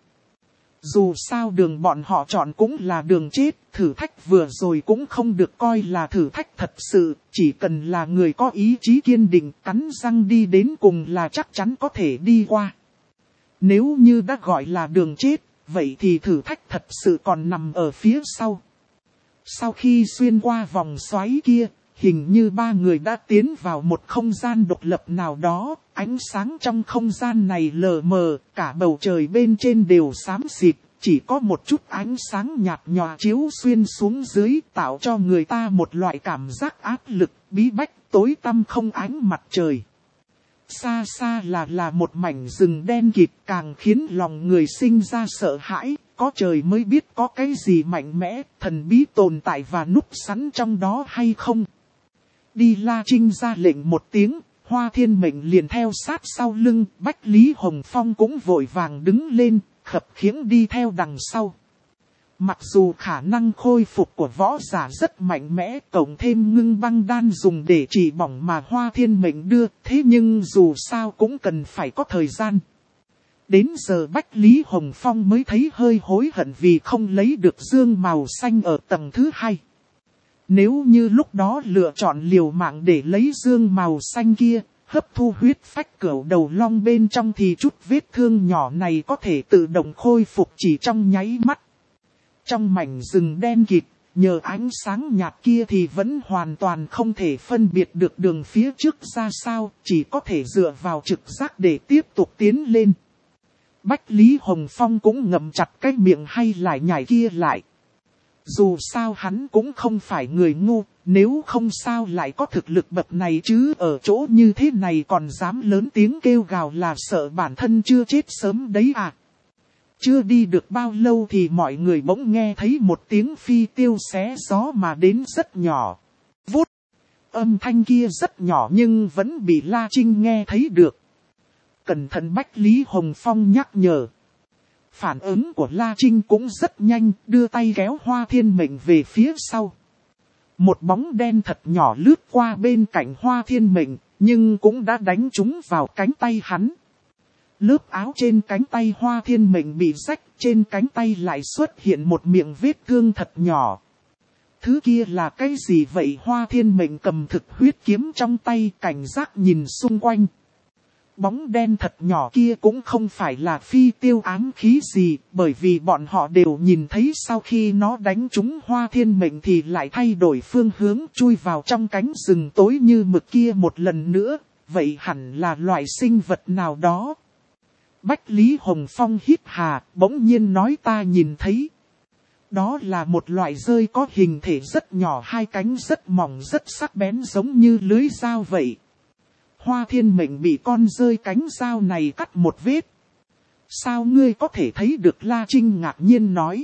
Dù sao đường bọn họ chọn cũng là đường chết, thử thách vừa rồi cũng không được coi là thử thách thật sự, chỉ cần là người có ý chí kiên định cắn răng đi đến cùng là chắc chắn có thể đi qua. Nếu như đã gọi là đường chết, vậy thì thử thách thật sự còn nằm ở phía sau. Sau khi xuyên qua vòng xoáy kia, hình như ba người đã tiến vào một không gian độc lập nào đó, ánh sáng trong không gian này lờ mờ, cả bầu trời bên trên đều xám xịt, chỉ có một chút ánh sáng nhạt nhòa chiếu xuyên xuống dưới, tạo cho người ta một loại cảm giác áp lực, bí bách, tối tăm không ánh mặt trời. Xa xa là là một mảnh rừng đen kịt, càng khiến lòng người sinh ra sợ hãi, có trời mới biết có cái gì mạnh mẽ, thần bí tồn tại và núp sẵn trong đó hay không. Đi. La Trinh ra lệnh một tiếng, Hoa Thiên Mệnh liền theo sát sau lưng, Bách Lý Hồng Phong cũng vội vàng đứng lên, khập khiễng đi theo đằng sau. Mặc dù khả năng khôi phục của võ giả rất mạnh mẽ, cộng thêm ngưng băng đan dùng để trị bỏng mà Hoa Thiên Mệnh đưa, thế nhưng dù sao cũng cần phải có thời gian. Đến giờ Bách Lý Hồng Phong mới thấy hơi hối hận vì không lấy được dương màu xanh ở tầng thứ hai. Nếu như lúc đó lựa chọn liều mạng để lấy dương màu xanh kia, hấp thu huyết phách cửu đầu long bên trong thì chút vết thương nhỏ này có thể tự động khôi phục chỉ trong nháy mắt. Trong mảnh rừng đen kịt, nhờ ánh sáng nhạt kia thì vẫn hoàn toàn không thể phân biệt được đường phía trước ra sao, chỉ có thể dựa vào trực giác để tiếp tục tiến lên. Bách Lý Hồng Phong cũng ngậm chặt cái miệng hay lại nhảy kia lại. Dù sao hắn cũng không phải người ngu, nếu không sao lại có thực lực bậc này chứ, ở chỗ như thế này còn dám lớn tiếng kêu gào là sợ bản thân chưa chết sớm đấy à. Chưa đi được bao lâu thì mọi người bỗng nghe thấy một tiếng phi tiêu xé gió mà đến rất nhỏ. Vút! Âm thanh kia rất nhỏ nhưng vẫn bị La Trinh nghe thấy được. Cẩn thận, Bách Lý Hồng Phong nhắc nhở. Phản ứng của La Trinh cũng rất nhanh, đưa tay kéo Hoa Thiên Mệnh về phía sau. Một bóng đen thật nhỏ lướt qua bên cạnh Hoa Thiên Mệnh, nhưng cũng đã đánh trúng vào cánh tay hắn. Lớp áo trên cánh tay Hoa Thiên Mệnh bị rách, trên cánh tay lại xuất hiện một miệng vết thương thật nhỏ. Thứ kia là cái gì vậy? Hoa Thiên Mệnh cầm thực huyết kiếm trong tay, cảnh giác nhìn xung quanh. Bóng đen thật nhỏ kia cũng không phải là phi tiêu ám khí gì, bởi vì bọn họ đều nhìn thấy sau khi nó đánh trúng Hoa Thiên Mệnh thì lại thay đổi phương hướng chui vào trong cánh rừng tối như mực kia một lần nữa, vậy hẳn là loại sinh vật nào đó. Bách Lý Hồng Phong hít hà, bỗng nhiên nói ta nhìn thấy. Đó là một loại rơi có hình thể rất nhỏ, hai cánh rất mỏng rất sắc bén giống như lưới dao vậy. Hoa Thiên Mệnh bị con rơi cánh dao này cắt một vết. Sao ngươi có thể thấy được? La Trinh ngạc nhiên nói.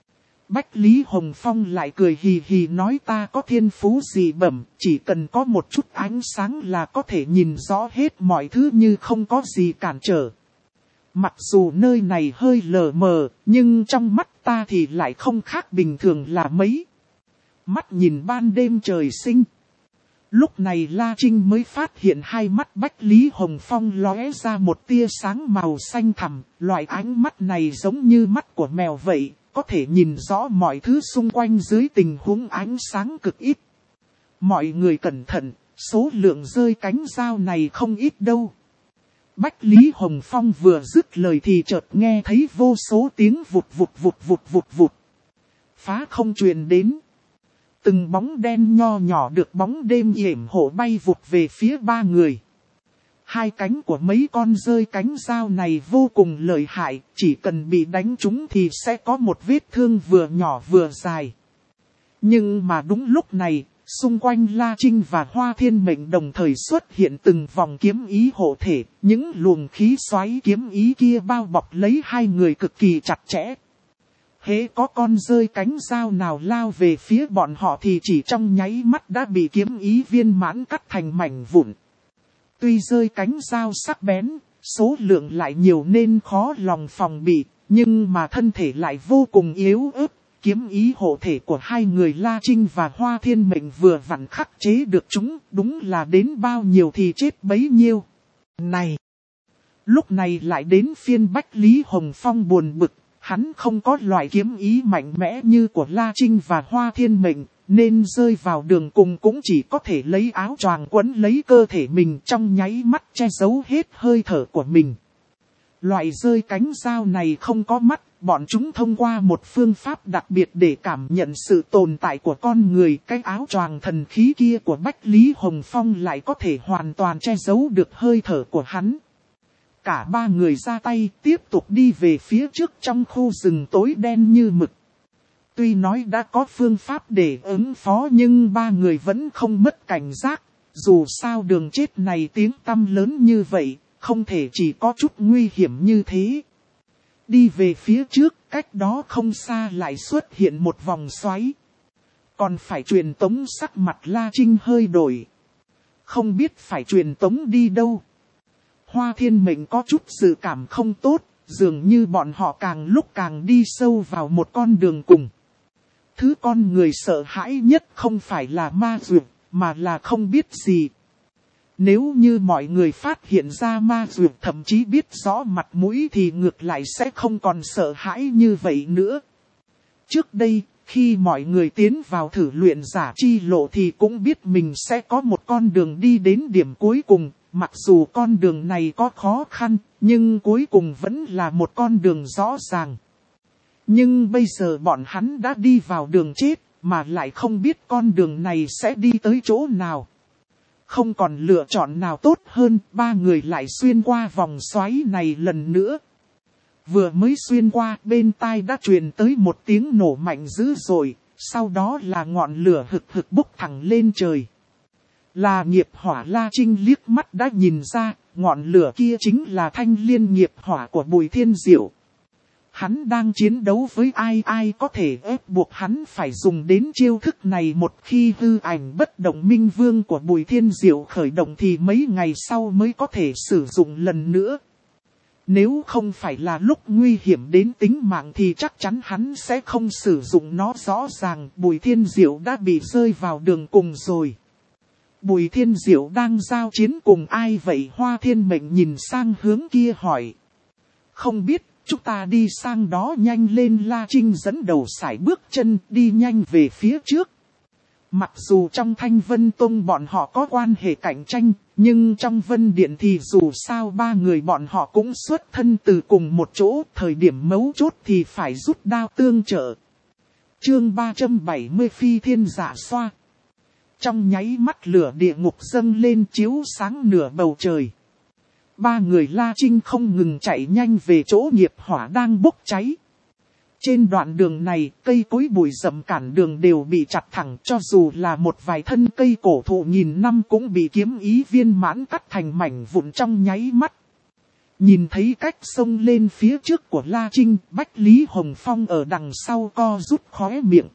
Bách Lý Hồng Phong lại cười hì hì nói ta có thiên phú dị bẩm, chỉ cần có một chút ánh sáng là có thể nhìn rõ hết mọi thứ như không có gì cản trở. Mặc dù nơi này hơi lờ mờ, nhưng trong mắt ta thì lại không khác bình thường là mấy. Mắt nhìn ban đêm trời sinh. Lúc này La Trinh mới phát hiện hai mắt Bách Lý Hồng Phong lóe ra một tia sáng màu xanh thẳm. Loại ánh mắt này giống như mắt của mèo vậy, có thể nhìn rõ mọi thứ xung quanh dưới tình huống ánh sáng cực ít. Mọi người cẩn thận, số lượng rơi cánh dao này không ít đâu. Bách Lý Hồng Phong vừa dứt lời thì chợt nghe thấy vô số tiếng vụt vụt vụt vụt vụt vụt. Phá không truyền đến. Từng bóng đen nho nhỏ được bóng đêm yểm hộ bay vụt về phía ba người. Hai cánh của mấy con rơi cánh dao này vô cùng lợi hại, chỉ cần bị đánh trúng thì sẽ có một vết thương vừa nhỏ vừa dài. Nhưng mà đúng lúc này, xung quanh La Trinh và Hoa Thiên Mệnh đồng thời xuất hiện từng vòng kiếm ý hộ thể, những luồng khí xoáy kiếm ý kia bao bọc lấy hai người cực kỳ chặt chẽ. Hễ có con rơi cánh dao nào lao về phía bọn họ thì chỉ trong nháy mắt đã bị kiếm ý viên mãn cắt thành mảnh vụn. Tuy rơi cánh dao sắc bén, số lượng lại nhiều nên khó lòng phòng bị, nhưng mà thân thể lại vô cùng yếu ớt. Kiếm ý hộ thể của hai người La Trinh và Hoa Thiên Mệnh vừa vặn khắc chế được chúng, đúng là đến bao nhiêu thì chết bấy nhiêu. Này! Lúc này lại đến phiên Bách Lý Hồng Phong buồn bực, hắn không có loại kiếm ý mạnh mẽ như của La Trinh và Hoa Thiên Mệnh, nên rơi vào đường cùng cũng chỉ có thể lấy áo choàng quấn lấy cơ thể mình trong nháy mắt che giấu hết hơi thở của mình. Loại rơi cánh dao này không có mắt, bọn chúng thông qua một phương pháp đặc biệt để cảm nhận sự tồn tại của con người. Cái áo choàng thần khí kia của Bách Lý Hồng Phong lại có thể hoàn toàn che giấu được hơi thở của hắn. Cả ba người ra tay tiếp tục đi về phía trước trong khu rừng tối đen như mực. Tuy nói đã có phương pháp để ứng phó nhưng ba người vẫn không mất cảnh giác. Dù sao đường chết này tiếng tăm lớn như vậy, không thể chỉ có chút nguy hiểm như thế. Đi về phía trước, cách đó không xa lại xuất hiện một vòng xoáy. Còn phải truyền tống sắc mặt La Trinh hơi đổi. Không biết phải truyền tống đi đâu. Hoa Thiên Mệnh có chút dự cảm không tốt, dường như bọn họ càng lúc càng đi sâu vào một con đường cùng. Thứ con người sợ hãi nhất không phải là ma dược, mà là không biết gì. Nếu như mọi người phát hiện ra ma dược thậm chí biết rõ mặt mũi thì ngược lại sẽ không còn sợ hãi như vậy nữa. Trước đây, khi mọi người tiến vào thử luyện giả chi lộ thì cũng biết mình sẽ có một con đường đi đến điểm cuối cùng. Mặc dù con đường này có khó khăn, nhưng cuối cùng vẫn là một con đường rõ ràng. Nhưng bây giờ bọn hắn đã đi vào đường chết, mà lại không biết con đường này sẽ đi tới chỗ nào. Không còn lựa chọn nào tốt hơn, ba người lại xuyên qua vòng xoáy này lần nữa. Vừa mới xuyên qua, bên tai đã truyền tới một tiếng nổ mạnh dữ dội, sau đó là ngọn lửa hực hực bốc thẳng lên trời. Là nghiệp hỏa. La Trinh liếc mắt đã nhìn ra, ngọn lửa kia chính là thanh liên nghiệp hỏa của Bùi Thiên Diệu. Hắn đang chiến đấu với ai, ai có thể ép buộc hắn phải dùng đến chiêu thức này. Một khi hư ảnh bất động minh vương của Bùi Thiên Diệu khởi động thì mấy ngày sau mới có thể sử dụng lần nữa. Nếu không phải là lúc nguy hiểm đến tính mạng thì chắc chắn hắn sẽ không sử dụng nó. Rõ ràng Bùi Thiên Diệu đã bị rơi vào đường cùng rồi. Bùi Thiên Diệu đang giao chiến cùng ai vậy? Hoa Thiên Mệnh nhìn sang hướng kia hỏi. Không biết, chúng ta đi sang đó nhanh lên. La Trinh dẫn đầu sải bước chân đi nhanh về phía trước. Mặc dù trong Thanh Vân Tông bọn họ có quan hệ cạnh tranh, nhưng trong Vân Điện thì dù sao ba người bọn họ cũng xuất thân từ cùng một chỗ. Thời điểm mấu chốt thì phải rút đao tương trợ. Chương ba trăm bảy mươi Phi Thiên Giả Xoa. Trong nháy mắt lửa địa ngục dâng lên chiếu sáng nửa bầu trời. Ba người La Trinh không ngừng chạy nhanh về chỗ nghiệp hỏa đang bốc cháy. Trên đoạn đường này, cây cối bụi rậm cản đường đều bị chặt thẳng, cho dù là một vài thân cây cổ thụ nghìn năm cũng bị kiếm ý viên mãn cắt thành mảnh vụn trong nháy mắt. Nhìn thấy cách xông lên phía trước của La Trinh, Bách Lý Hồng Phong ở đằng sau co rút khóe miệng.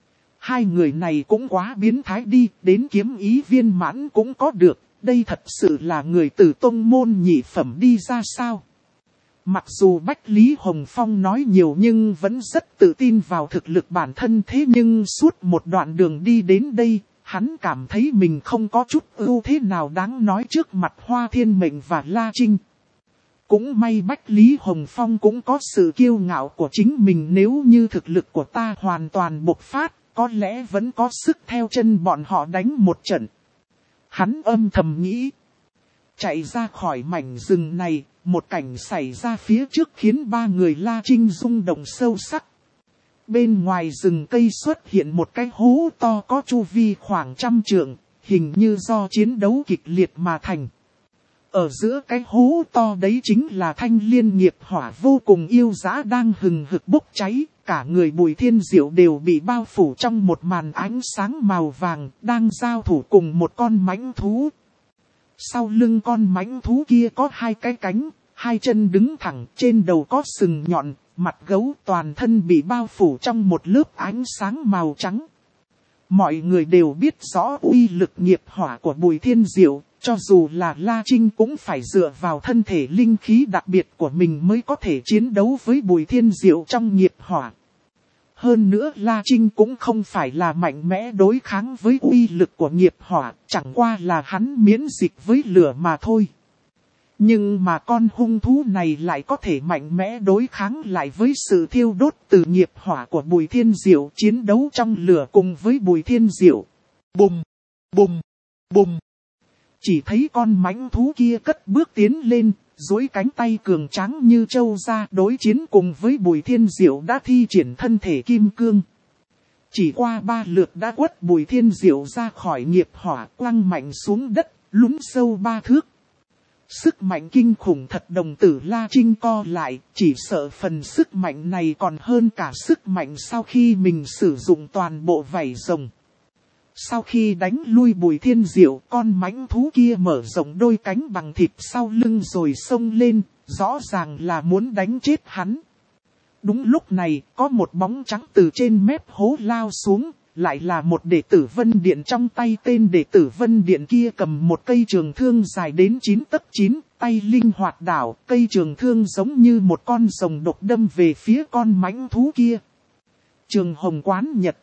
Hai người này cũng quá biến thái đi, đến kiếm ý viên mãn cũng có được, đây thật sự là người từ tông môn nhị phẩm đi ra sao? Mặc dù Bách Lý Hồng Phong nói nhiều nhưng vẫn rất tự tin vào thực lực bản thân, thế nhưng suốt một đoạn đường đi đến đây, hắn cảm thấy mình không có chút ưu thế nào đáng nói trước mặt Hoa Thiên Mệnh và La Trinh. Cũng may Bách Lý Hồng Phong cũng có sự kiêu ngạo của chính mình, nếu như thực lực của ta hoàn toàn bộc phát, có lẽ vẫn có sức theo chân bọn họ đánh một trận. Hắn âm thầm nghĩ. Chạy ra khỏi mảnh rừng này, một cảnh xảy ra phía trước khiến ba người La Trinh rung động sâu sắc. Bên ngoài rừng cây xuất hiện một cái hố to có chu vi khoảng trăm trượng, hình như do chiến đấu kịch liệt mà thành. Ở giữa cái hố to đấy chính là thanh liên nghiệp hỏa vô cùng yêu dã đang hừng hực bốc cháy. Cả người Bùi Thiên Diệu đều bị bao phủ trong một màn ánh sáng màu vàng, đang giao thủ cùng một con mãnh thú. Sau lưng con mãnh thú kia có hai cái cánh, hai chân đứng thẳng, trên đầu có sừng nhọn, mặt gấu, toàn thân bị bao phủ trong một lớp ánh sáng màu trắng. Mọi người đều biết rõ uy lực nghiệp hỏa của Bùi Thiên Diệu, cho dù là La Trinh cũng phải dựa vào thân thể linh khí đặc biệt của mình mới có thể chiến đấu với Bùi Thiên Diệu trong nghiệp hỏa. Hơn nữa La Trinh cũng không phải là mạnh mẽ đối kháng với uy lực của nghiệp hỏa, chẳng qua là hắn miễn dịch với lửa mà thôi. Nhưng mà con hung thú này lại có thể mạnh mẽ đối kháng lại với sự thiêu đốt từ nghiệp hỏa của Bùi Thiên Diệu, chiến đấu trong lửa cùng với Bùi Thiên Diệu. Bùm, bùm, bùm. Chỉ thấy con mãnh thú kia cất bước tiến lên, duỗi cánh tay cường tráng như trâu ra đối chiến cùng với Bùi Thiên Diệu đã thi triển thân thể kim cương. Chỉ qua ba lượt đã quất Bùi Thiên Diệu ra khỏi nghiệp hỏa, quăng mạnh xuống đất, lún sâu ba thước. Sức mạnh kinh khủng thật, đồng tử La Trinh co lại, chỉ sợ phần sức mạnh này còn hơn cả sức mạnh sau khi mình sử dụng toàn bộ vảy rồng. Sau khi đánh lui Bùi Thiên Diệu, con mãnh thú kia mở rộng đôi cánh bằng thịt sau lưng rồi xông lên, rõ ràng là muốn đánh chết hắn. Đúng lúc này, có một bóng trắng từ trên mép hố lao xuống, lại là một đệ tử Vân Điện. Trong tay tên đệ tử Vân Điện kia cầm một cây trường thương dài đến chín tấc chín, tay linh hoạt đảo, cây trường thương giống như một con rồng độc đâm về phía con mãnh thú kia. Trường Hồng Quán Nhật.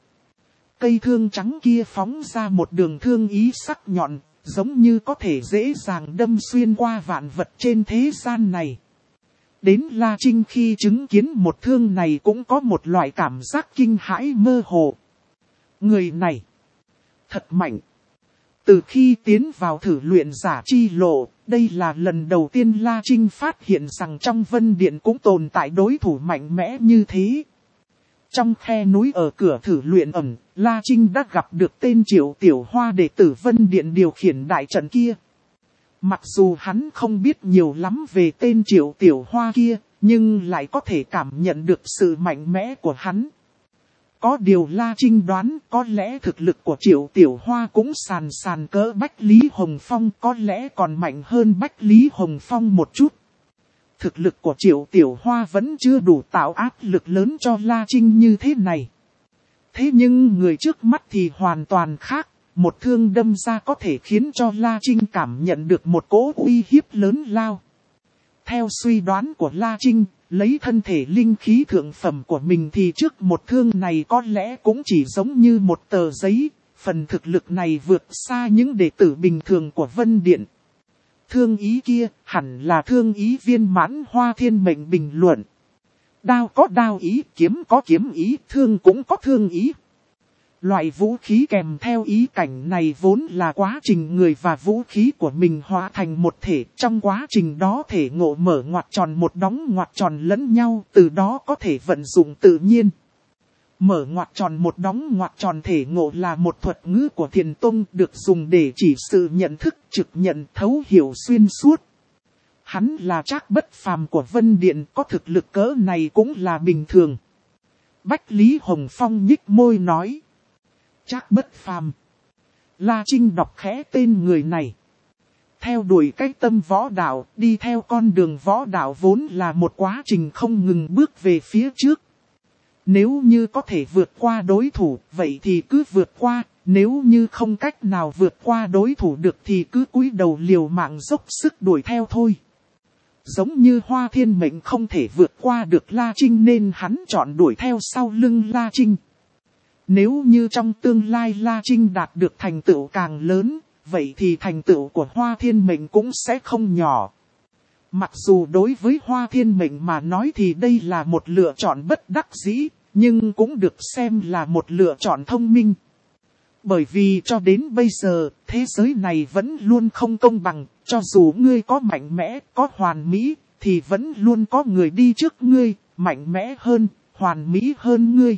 Cây thương trắng kia phóng ra một đường thương ý sắc nhọn, giống như có thể dễ dàng đâm xuyên qua vạn vật trên thế gian này. Đến La Trinh khi chứng kiến một thương này cũng có một loại cảm giác kinh hãi mơ hồ. Người này thật mạnh. Từ khi tiến vào thử luyện giả chi lộ, đây là lần đầu tiên La Trinh phát hiện rằng trong Vân Điện cũng tồn tại đối thủ mạnh mẽ như thế. Trong khe núi ở cửa thử luyện ẩn, La Trinh đã gặp được tên Triệu Tiểu Hoa đệ tử Vân Điện điều khiển đại trận kia. Mặc dù hắn không biết nhiều lắm về tên Triệu Tiểu Hoa kia, nhưng lại có thể cảm nhận được sự mạnh mẽ của hắn. Có điều La Trinh đoán có lẽ thực lực của Triệu Tiểu Hoa cũng sàn sàn cỡ Bách Lý Hồng Phong, có lẽ còn mạnh hơn Bách Lý Hồng Phong một chút. Thực lực của Triệu Tiểu Hoa vẫn chưa đủ tạo áp lực lớn cho La Trinh như thế này. Thế nhưng người trước mắt thì hoàn toàn khác, một thương đâm ra có thể khiến cho La Trinh cảm nhận được một cỗ uy hiếp lớn lao. Theo suy đoán của La Trinh, lấy thân thể linh khí thượng phẩm của mình thì trước một thương này có lẽ cũng chỉ giống như một tờ giấy, phần thực lực này vượt xa những đệ tử bình thường của Vân Điện. Thương ý kia hẳn là thương ý viên mãn. Hoa Thiên Mệnh bình luận. Đao có đao ý, kiếm có kiếm ý, thương cũng có thương ý. Loại vũ khí kèm theo ý cảnh này vốn là quá trình người và vũ khí của mình hóa thành một thể. Trong quá trình đó thể ngộ mở ngoặc tròn một đóng ngoặc tròn lẫn nhau, từ đó có thể vận dụng tự nhiên. Mở ngoặc tròn một đóng ngoặc tròn thể ngộ là một thuật ngữ của Thiền Tông, được dùng để chỉ sự nhận thức, trực nhận, thấu hiểu xuyên suốt. Hắn là Trác Bất Phàm của Vân Điện, có thực lực cỡ này cũng là bình thường. Bách Lý Hồng Phong nhích môi nói. Trác Bất Phàm. La Trinh đọc khẽ tên người này. Theo đuổi cái tâm võ đạo, đi theo con đường võ đạo vốn là một quá trình không ngừng bước về phía trước. Nếu như có thể vượt qua đối thủ, vậy thì cứ vượt qua, nếu như không cách nào vượt qua đối thủ được thì cứ cúi đầu liều mạng dốc sức đuổi theo thôi. Giống như Hoa Thiên Mệnh không thể vượt qua được La Trinh nên hắn chọn đuổi theo sau lưng La Trinh. Nếu như trong tương lai La Trinh đạt được thành tựu càng lớn, vậy thì thành tựu của Hoa Thiên Mệnh cũng sẽ không nhỏ. Mặc dù đối với Hoa Thiên Mệnh mà nói thì đây là một lựa chọn bất đắc dĩ, nhưng cũng được xem là một lựa chọn thông minh. Bởi vì cho đến bây giờ, thế giới này vẫn luôn không công bằng, cho dù ngươi có mạnh mẽ, có hoàn mỹ, thì vẫn luôn có người đi trước ngươi, mạnh mẽ hơn, hoàn mỹ hơn ngươi.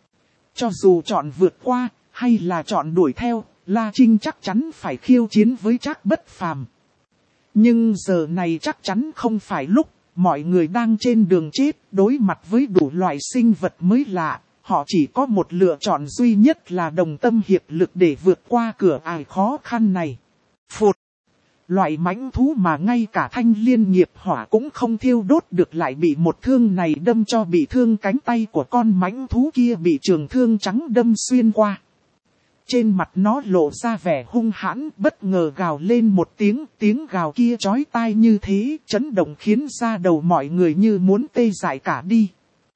Cho dù chọn vượt qua, hay là chọn đuổi theo, La Trinh chắc chắn phải khiêu chiến với Trác Bất Phàm. Nhưng giờ này chắc chắn không phải lúc, mọi người đang trên đường chết, đối mặt với đủ loại sinh vật mới lạ. Họ chỉ có một lựa chọn duy nhất là đồng tâm hiệp lực để vượt qua cửa ải khó khăn này. Phụt! Loại mãnh thú mà ngay cả thanh liên nghiệp hỏa cũng không thiêu đốt được lại bị một thương này đâm cho bị thương, cánh tay của con mãnh thú kia bị trường thương trắng đâm xuyên qua. Trên mặt nó lộ ra vẻ hung hãn, bất ngờ gào lên một tiếng, tiếng gào kia chói tai như thế, chấn động khiến da đầu mọi người như muốn tê dại cả đi.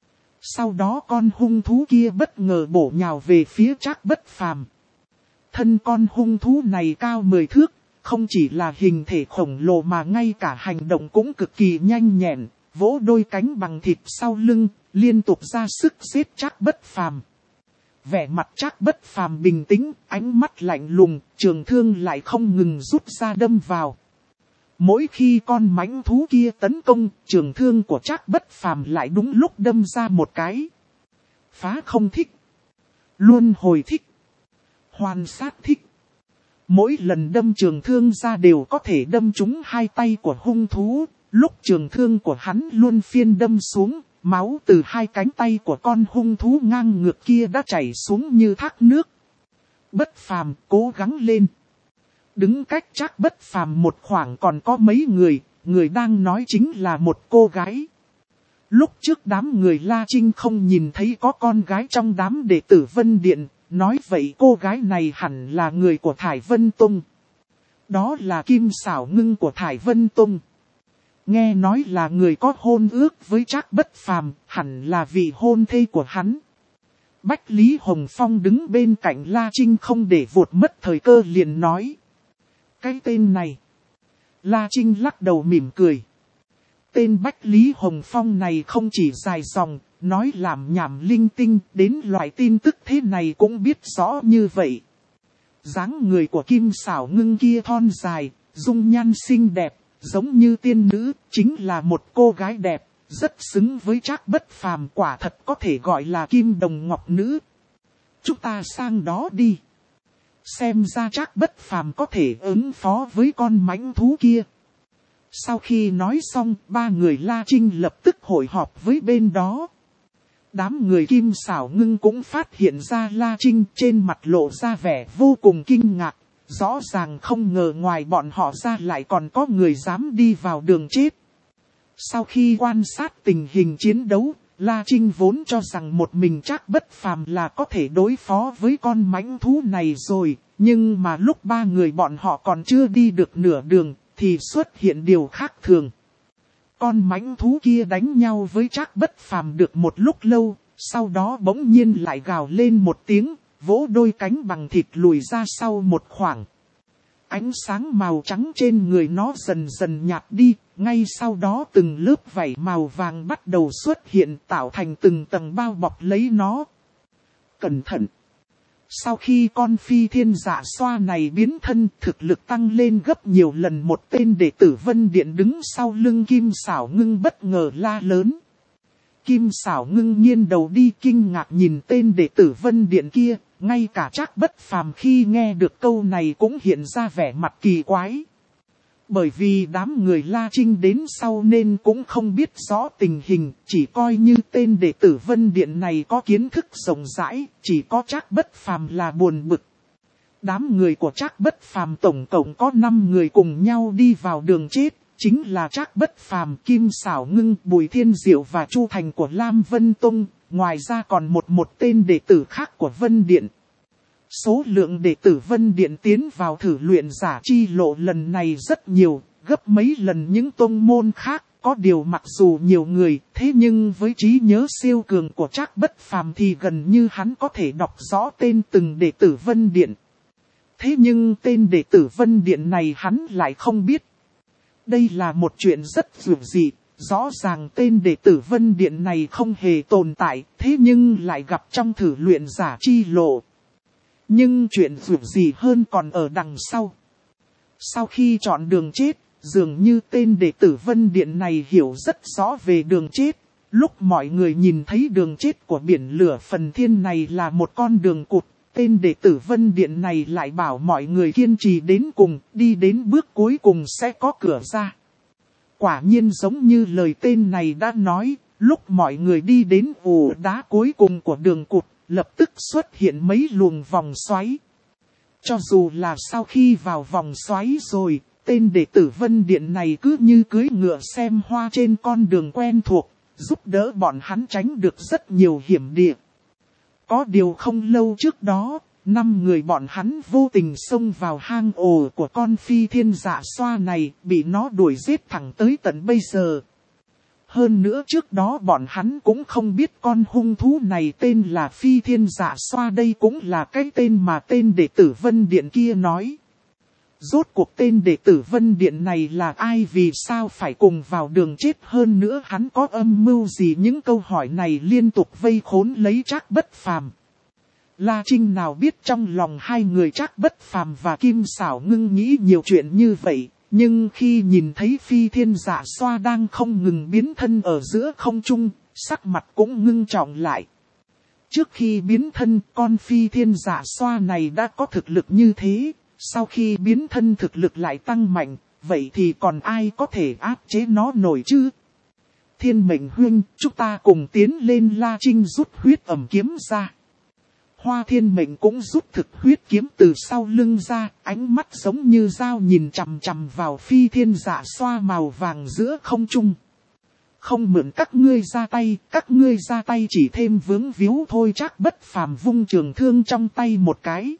Sau đó con hung thú kia bất ngờ bổ nhào về phía Trác Bất Phàm. Thân con hung thú này cao mười thước, không chỉ là hình thể khổng lồ mà ngay cả hành động cũng cực kỳ nhanh nhẹn, vỗ đôi cánh bằng thịt sau lưng, liên tục ra sức giết Trác Bất Phàm. Vẻ mặt Trác Bất Phàm bình tĩnh, ánh mắt lạnh lùng, trường thương lại không ngừng rút ra đâm vào. Mỗi khi con mãnh thú kia tấn công, trường thương của Trác Bất Phàm lại đúng lúc đâm ra một cái. Phá không thích, luân hồi thích, hoàn sát thích. Mỗi lần đâm trường thương ra đều có thể đâm trúng hai tay của hung thú. Lúc trường thương của hắn luôn phiên đâm xuống, máu từ hai cánh tay của con hung thú ngang ngược kia đã chảy xuống như thác nước. Bất Phàm, cố gắng lên. Đứng cách Trác Bất Phàm một khoảng còn có mấy người, người đang nói chính là một cô gái. Lúc trước đám người La Trinh không nhìn thấy có con gái trong đám đệ tử Vân Điện, nói vậy cô gái này hẳn là người của Thải Vân Tông. Đó là Kim Sảo Ngưng của Thải Vân Tông. Nghe nói là người có hôn ước với Trác Bất Phàm, hẳn là vị hôn thê của hắn. Bách Lý Hồng Phong đứng bên cạnh La Trinh không để vụt mất thời cơ liền nói. Cái tên này. La Trinh lắc đầu mỉm cười. Tên Bách Lý Hồng Phong này không chỉ dài dòng, nói làm nhảm linh tinh, đến loại tin tức thế này cũng biết rõ như vậy. Dáng người của Kim Sảo Ngưng kia thon dài, dung nhan xinh đẹp, giống như tiên nữ, chính là một cô gái đẹp, rất xứng với Trác Bất Phàm, quả thật có thể gọi là kim đồng ngọc nữ. Chúng ta sang đó đi. Xem ra Trác Bất Phàm có thể ứng phó với con mãnh thú kia. Sau khi nói xong, ba người La Trinh lập tức hội họp với bên đó. Đám người Kim Sảo Ngưng cũng phát hiện ra La Trinh, trên mặt lộ ra vẻ vô cùng kinh ngạc. Rõ ràng không ngờ ngoài bọn họ ra lại còn có người dám đi vào đường chết. Sau khi quan sát tình hình chiến đấu, La Trinh vốn cho rằng một mình Trác Bất Phàm là có thể đối phó với con mãnh thú này rồi. Nhưng mà lúc ba người bọn họ còn chưa đi được nửa đường, thì xuất hiện điều khác thường. Con mãnh thú kia đánh nhau với Trác Bất Phàm được một lúc lâu, sau đó bỗng nhiên lại gào lên một tiếng, vỗ đôi cánh bằng thịt lùi ra sau một khoảng. Ánh sáng màu trắng trên người nó dần dần nhạt đi, ngay sau đó từng lớp vảy màu vàng bắt đầu xuất hiện tạo thành từng tầng bao bọc lấy nó. Cẩn thận! Sau khi con phi thiên dạ xoa này biến thân, thực lực tăng lên gấp nhiều lần, một tên đệ tử Vân Điện đứng sau lưng Kim Sảo Ngưng bất ngờ la lớn. Kim Sảo Ngưng nghiêng đầu đi kinh ngạc nhìn tên đệ tử Vân Điện kia, ngay cả Trác Bất Phàm khi nghe được câu này cũng hiện ra vẻ mặt kỳ quái. Bởi vì đám người La Trinh đến sau nên cũng không biết rõ tình hình, chỉ coi như tên đệ tử Vân Điện này có kiến thức rộng rãi, chỉ có Trác Bất Phàm là buồn bực. Đám người của Trác Bất Phàm tổng cộng có năm người cùng nhau đi vào đường chết, chính là Trác Bất Phàm, Kim Sảo Ngưng, Bùi Thiên Diệu và Chu Thành của Lam Vân Tông, ngoài ra còn một một tên đệ tử khác của Vân Điện. Số lượng đệ tử Vân Điện tiến vào thử luyện giả chi lộ lần này rất nhiều, gấp mấy lần những tông môn khác, Có điều mặc dù nhiều người, thế nhưng với trí nhớ siêu cường của Trác Bất Phàm thì gần như hắn có thể đọc rõ tên từng đệ tử Vân Điện. Thế nhưng tên đệ tử Vân Điện này hắn lại không biết. Đây là một chuyện rất dữ dị, rõ ràng tên đệ tử Vân Điện này không hề tồn tại, thế nhưng lại gặp trong thử luyện giả chi lộ. Nhưng chuyện dữ dị hơn còn ở đằng sau. Sau khi chọn đường chết, dường như tên đệ tử Vân Điện này hiểu rất rõ về đường chết. Lúc mọi người nhìn thấy đường chết của biển lửa phần thiên này là một con đường cụt, tên đệ tử Vân Điện này lại bảo mọi người kiên trì đến cùng, đi đến bước cuối cùng sẽ có cửa ra. Quả nhiên giống như lời tên này đã nói, lúc mọi người đi đến ổ đá cuối cùng của đường cụt, lập tức xuất hiện mấy luồng vòng xoáy. Cho dù là sau khi vào vòng xoáy rồi, tên đệ tử Vân Điện này cứ như cưỡi ngựa xem hoa trên con đường quen thuộc, giúp đỡ bọn hắn tránh được rất nhiều hiểm địa. Có điều không lâu trước đó, năm người bọn hắn vô tình xông vào hang ổ của con phi thiên dạ xoa này, bị nó đuổi giết thẳng tới tận bây giờ. Hơn nữa trước đó bọn hắn cũng không biết con hung thú này tên là phi thiên dạ xoa, đây cũng là cái tên mà tên đệ tử Vân Điện kia nói. Rốt cuộc tên đệ tử Vân Điện này là ai, vì sao phải cùng vào đường chết, hơn nữa hắn có âm mưu gì? Những câu hỏi này liên tục vây khốn lấy Trác Bất Phàm. La Trinh nào biết trong lòng hai người Trác Bất Phàm và Kim Sảo Ngưng nghĩ nhiều chuyện như vậy, nhưng khi nhìn thấy phi thiên dạ xoa đang không ngừng biến thân ở giữa không trung, sắc mặt cũng ngưng trọng lại. Trước khi biến thân, con phi thiên dạ xoa này đã có thực lực như thế. Sau khi biến thân thực lực lại tăng mạnh, vậy thì còn ai có thể áp chế nó nổi chứ? Thiên Mệnh Huynh, chúng ta cùng tiến lên. La Trinh rút huyết ẩm kiếm ra. Hoa Thiên Mệnh cũng rút thực huyết kiếm từ sau lưng ra, ánh mắt giống như dao nhìn chằm chằm vào phi thiên dạ xoa màu vàng giữa không trung. Không mượn các ngươi ra tay, các ngươi ra tay chỉ thêm vướng víu thôi. Trác Bất Phàm vung trường thương trong tay một cái.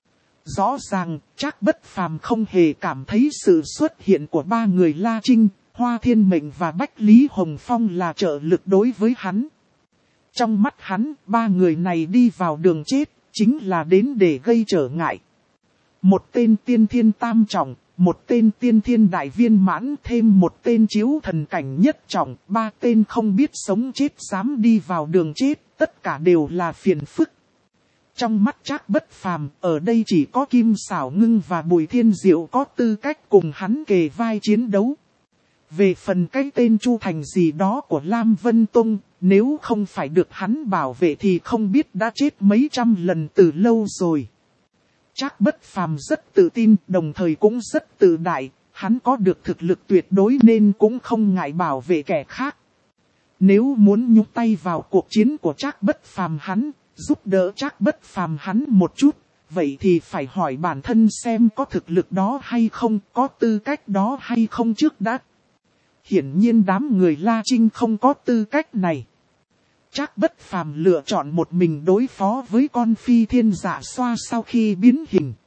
Rõ ràng, Trác Bất Phàm không hề cảm thấy sự xuất hiện của ba người La Trinh, Hoa Thiên Mệnh và Bách Lý Hồng Phong là trợ lực đối với hắn. Trong mắt hắn, ba người này đi vào đường chết, chính là đến để gây trở ngại. Một tên tiên thiên tam trọng, một tên tiên thiên đại viên mãn, thêm một tên chiếu thần cảnh nhất trọng, ba tên không biết sống chết dám đi vào đường chết, tất cả đều là phiền phức. Trong mắt Trác Bất Phàm, ở đây chỉ có Kim Sảo Ngưng và Bùi Thiên Diệu có tư cách cùng hắn kề vai chiến đấu. Về phần cái tên Chu Thành gì đó của Lam Vân Tông, nếu không phải được hắn bảo vệ thì không biết đã chết mấy trăm lần từ lâu rồi. Trác Bất Phàm rất tự tin, đồng thời cũng rất tự đại, hắn có được thực lực tuyệt đối nên cũng không ngại bảo vệ kẻ khác. Nếu muốn nhúng tay vào cuộc chiến của Trác Bất Phàm hắn, giúp đỡ Trác Bất Phàm hắn một chút, vậy thì phải hỏi bản thân xem có thực lực đó hay không, có tư cách đó hay không trước đã. Hiển nhiên đám người La Trinh không có tư cách này. Trác Bất Phàm lựa chọn một mình đối phó với con phi thiên dạ xoa sau khi biến hình.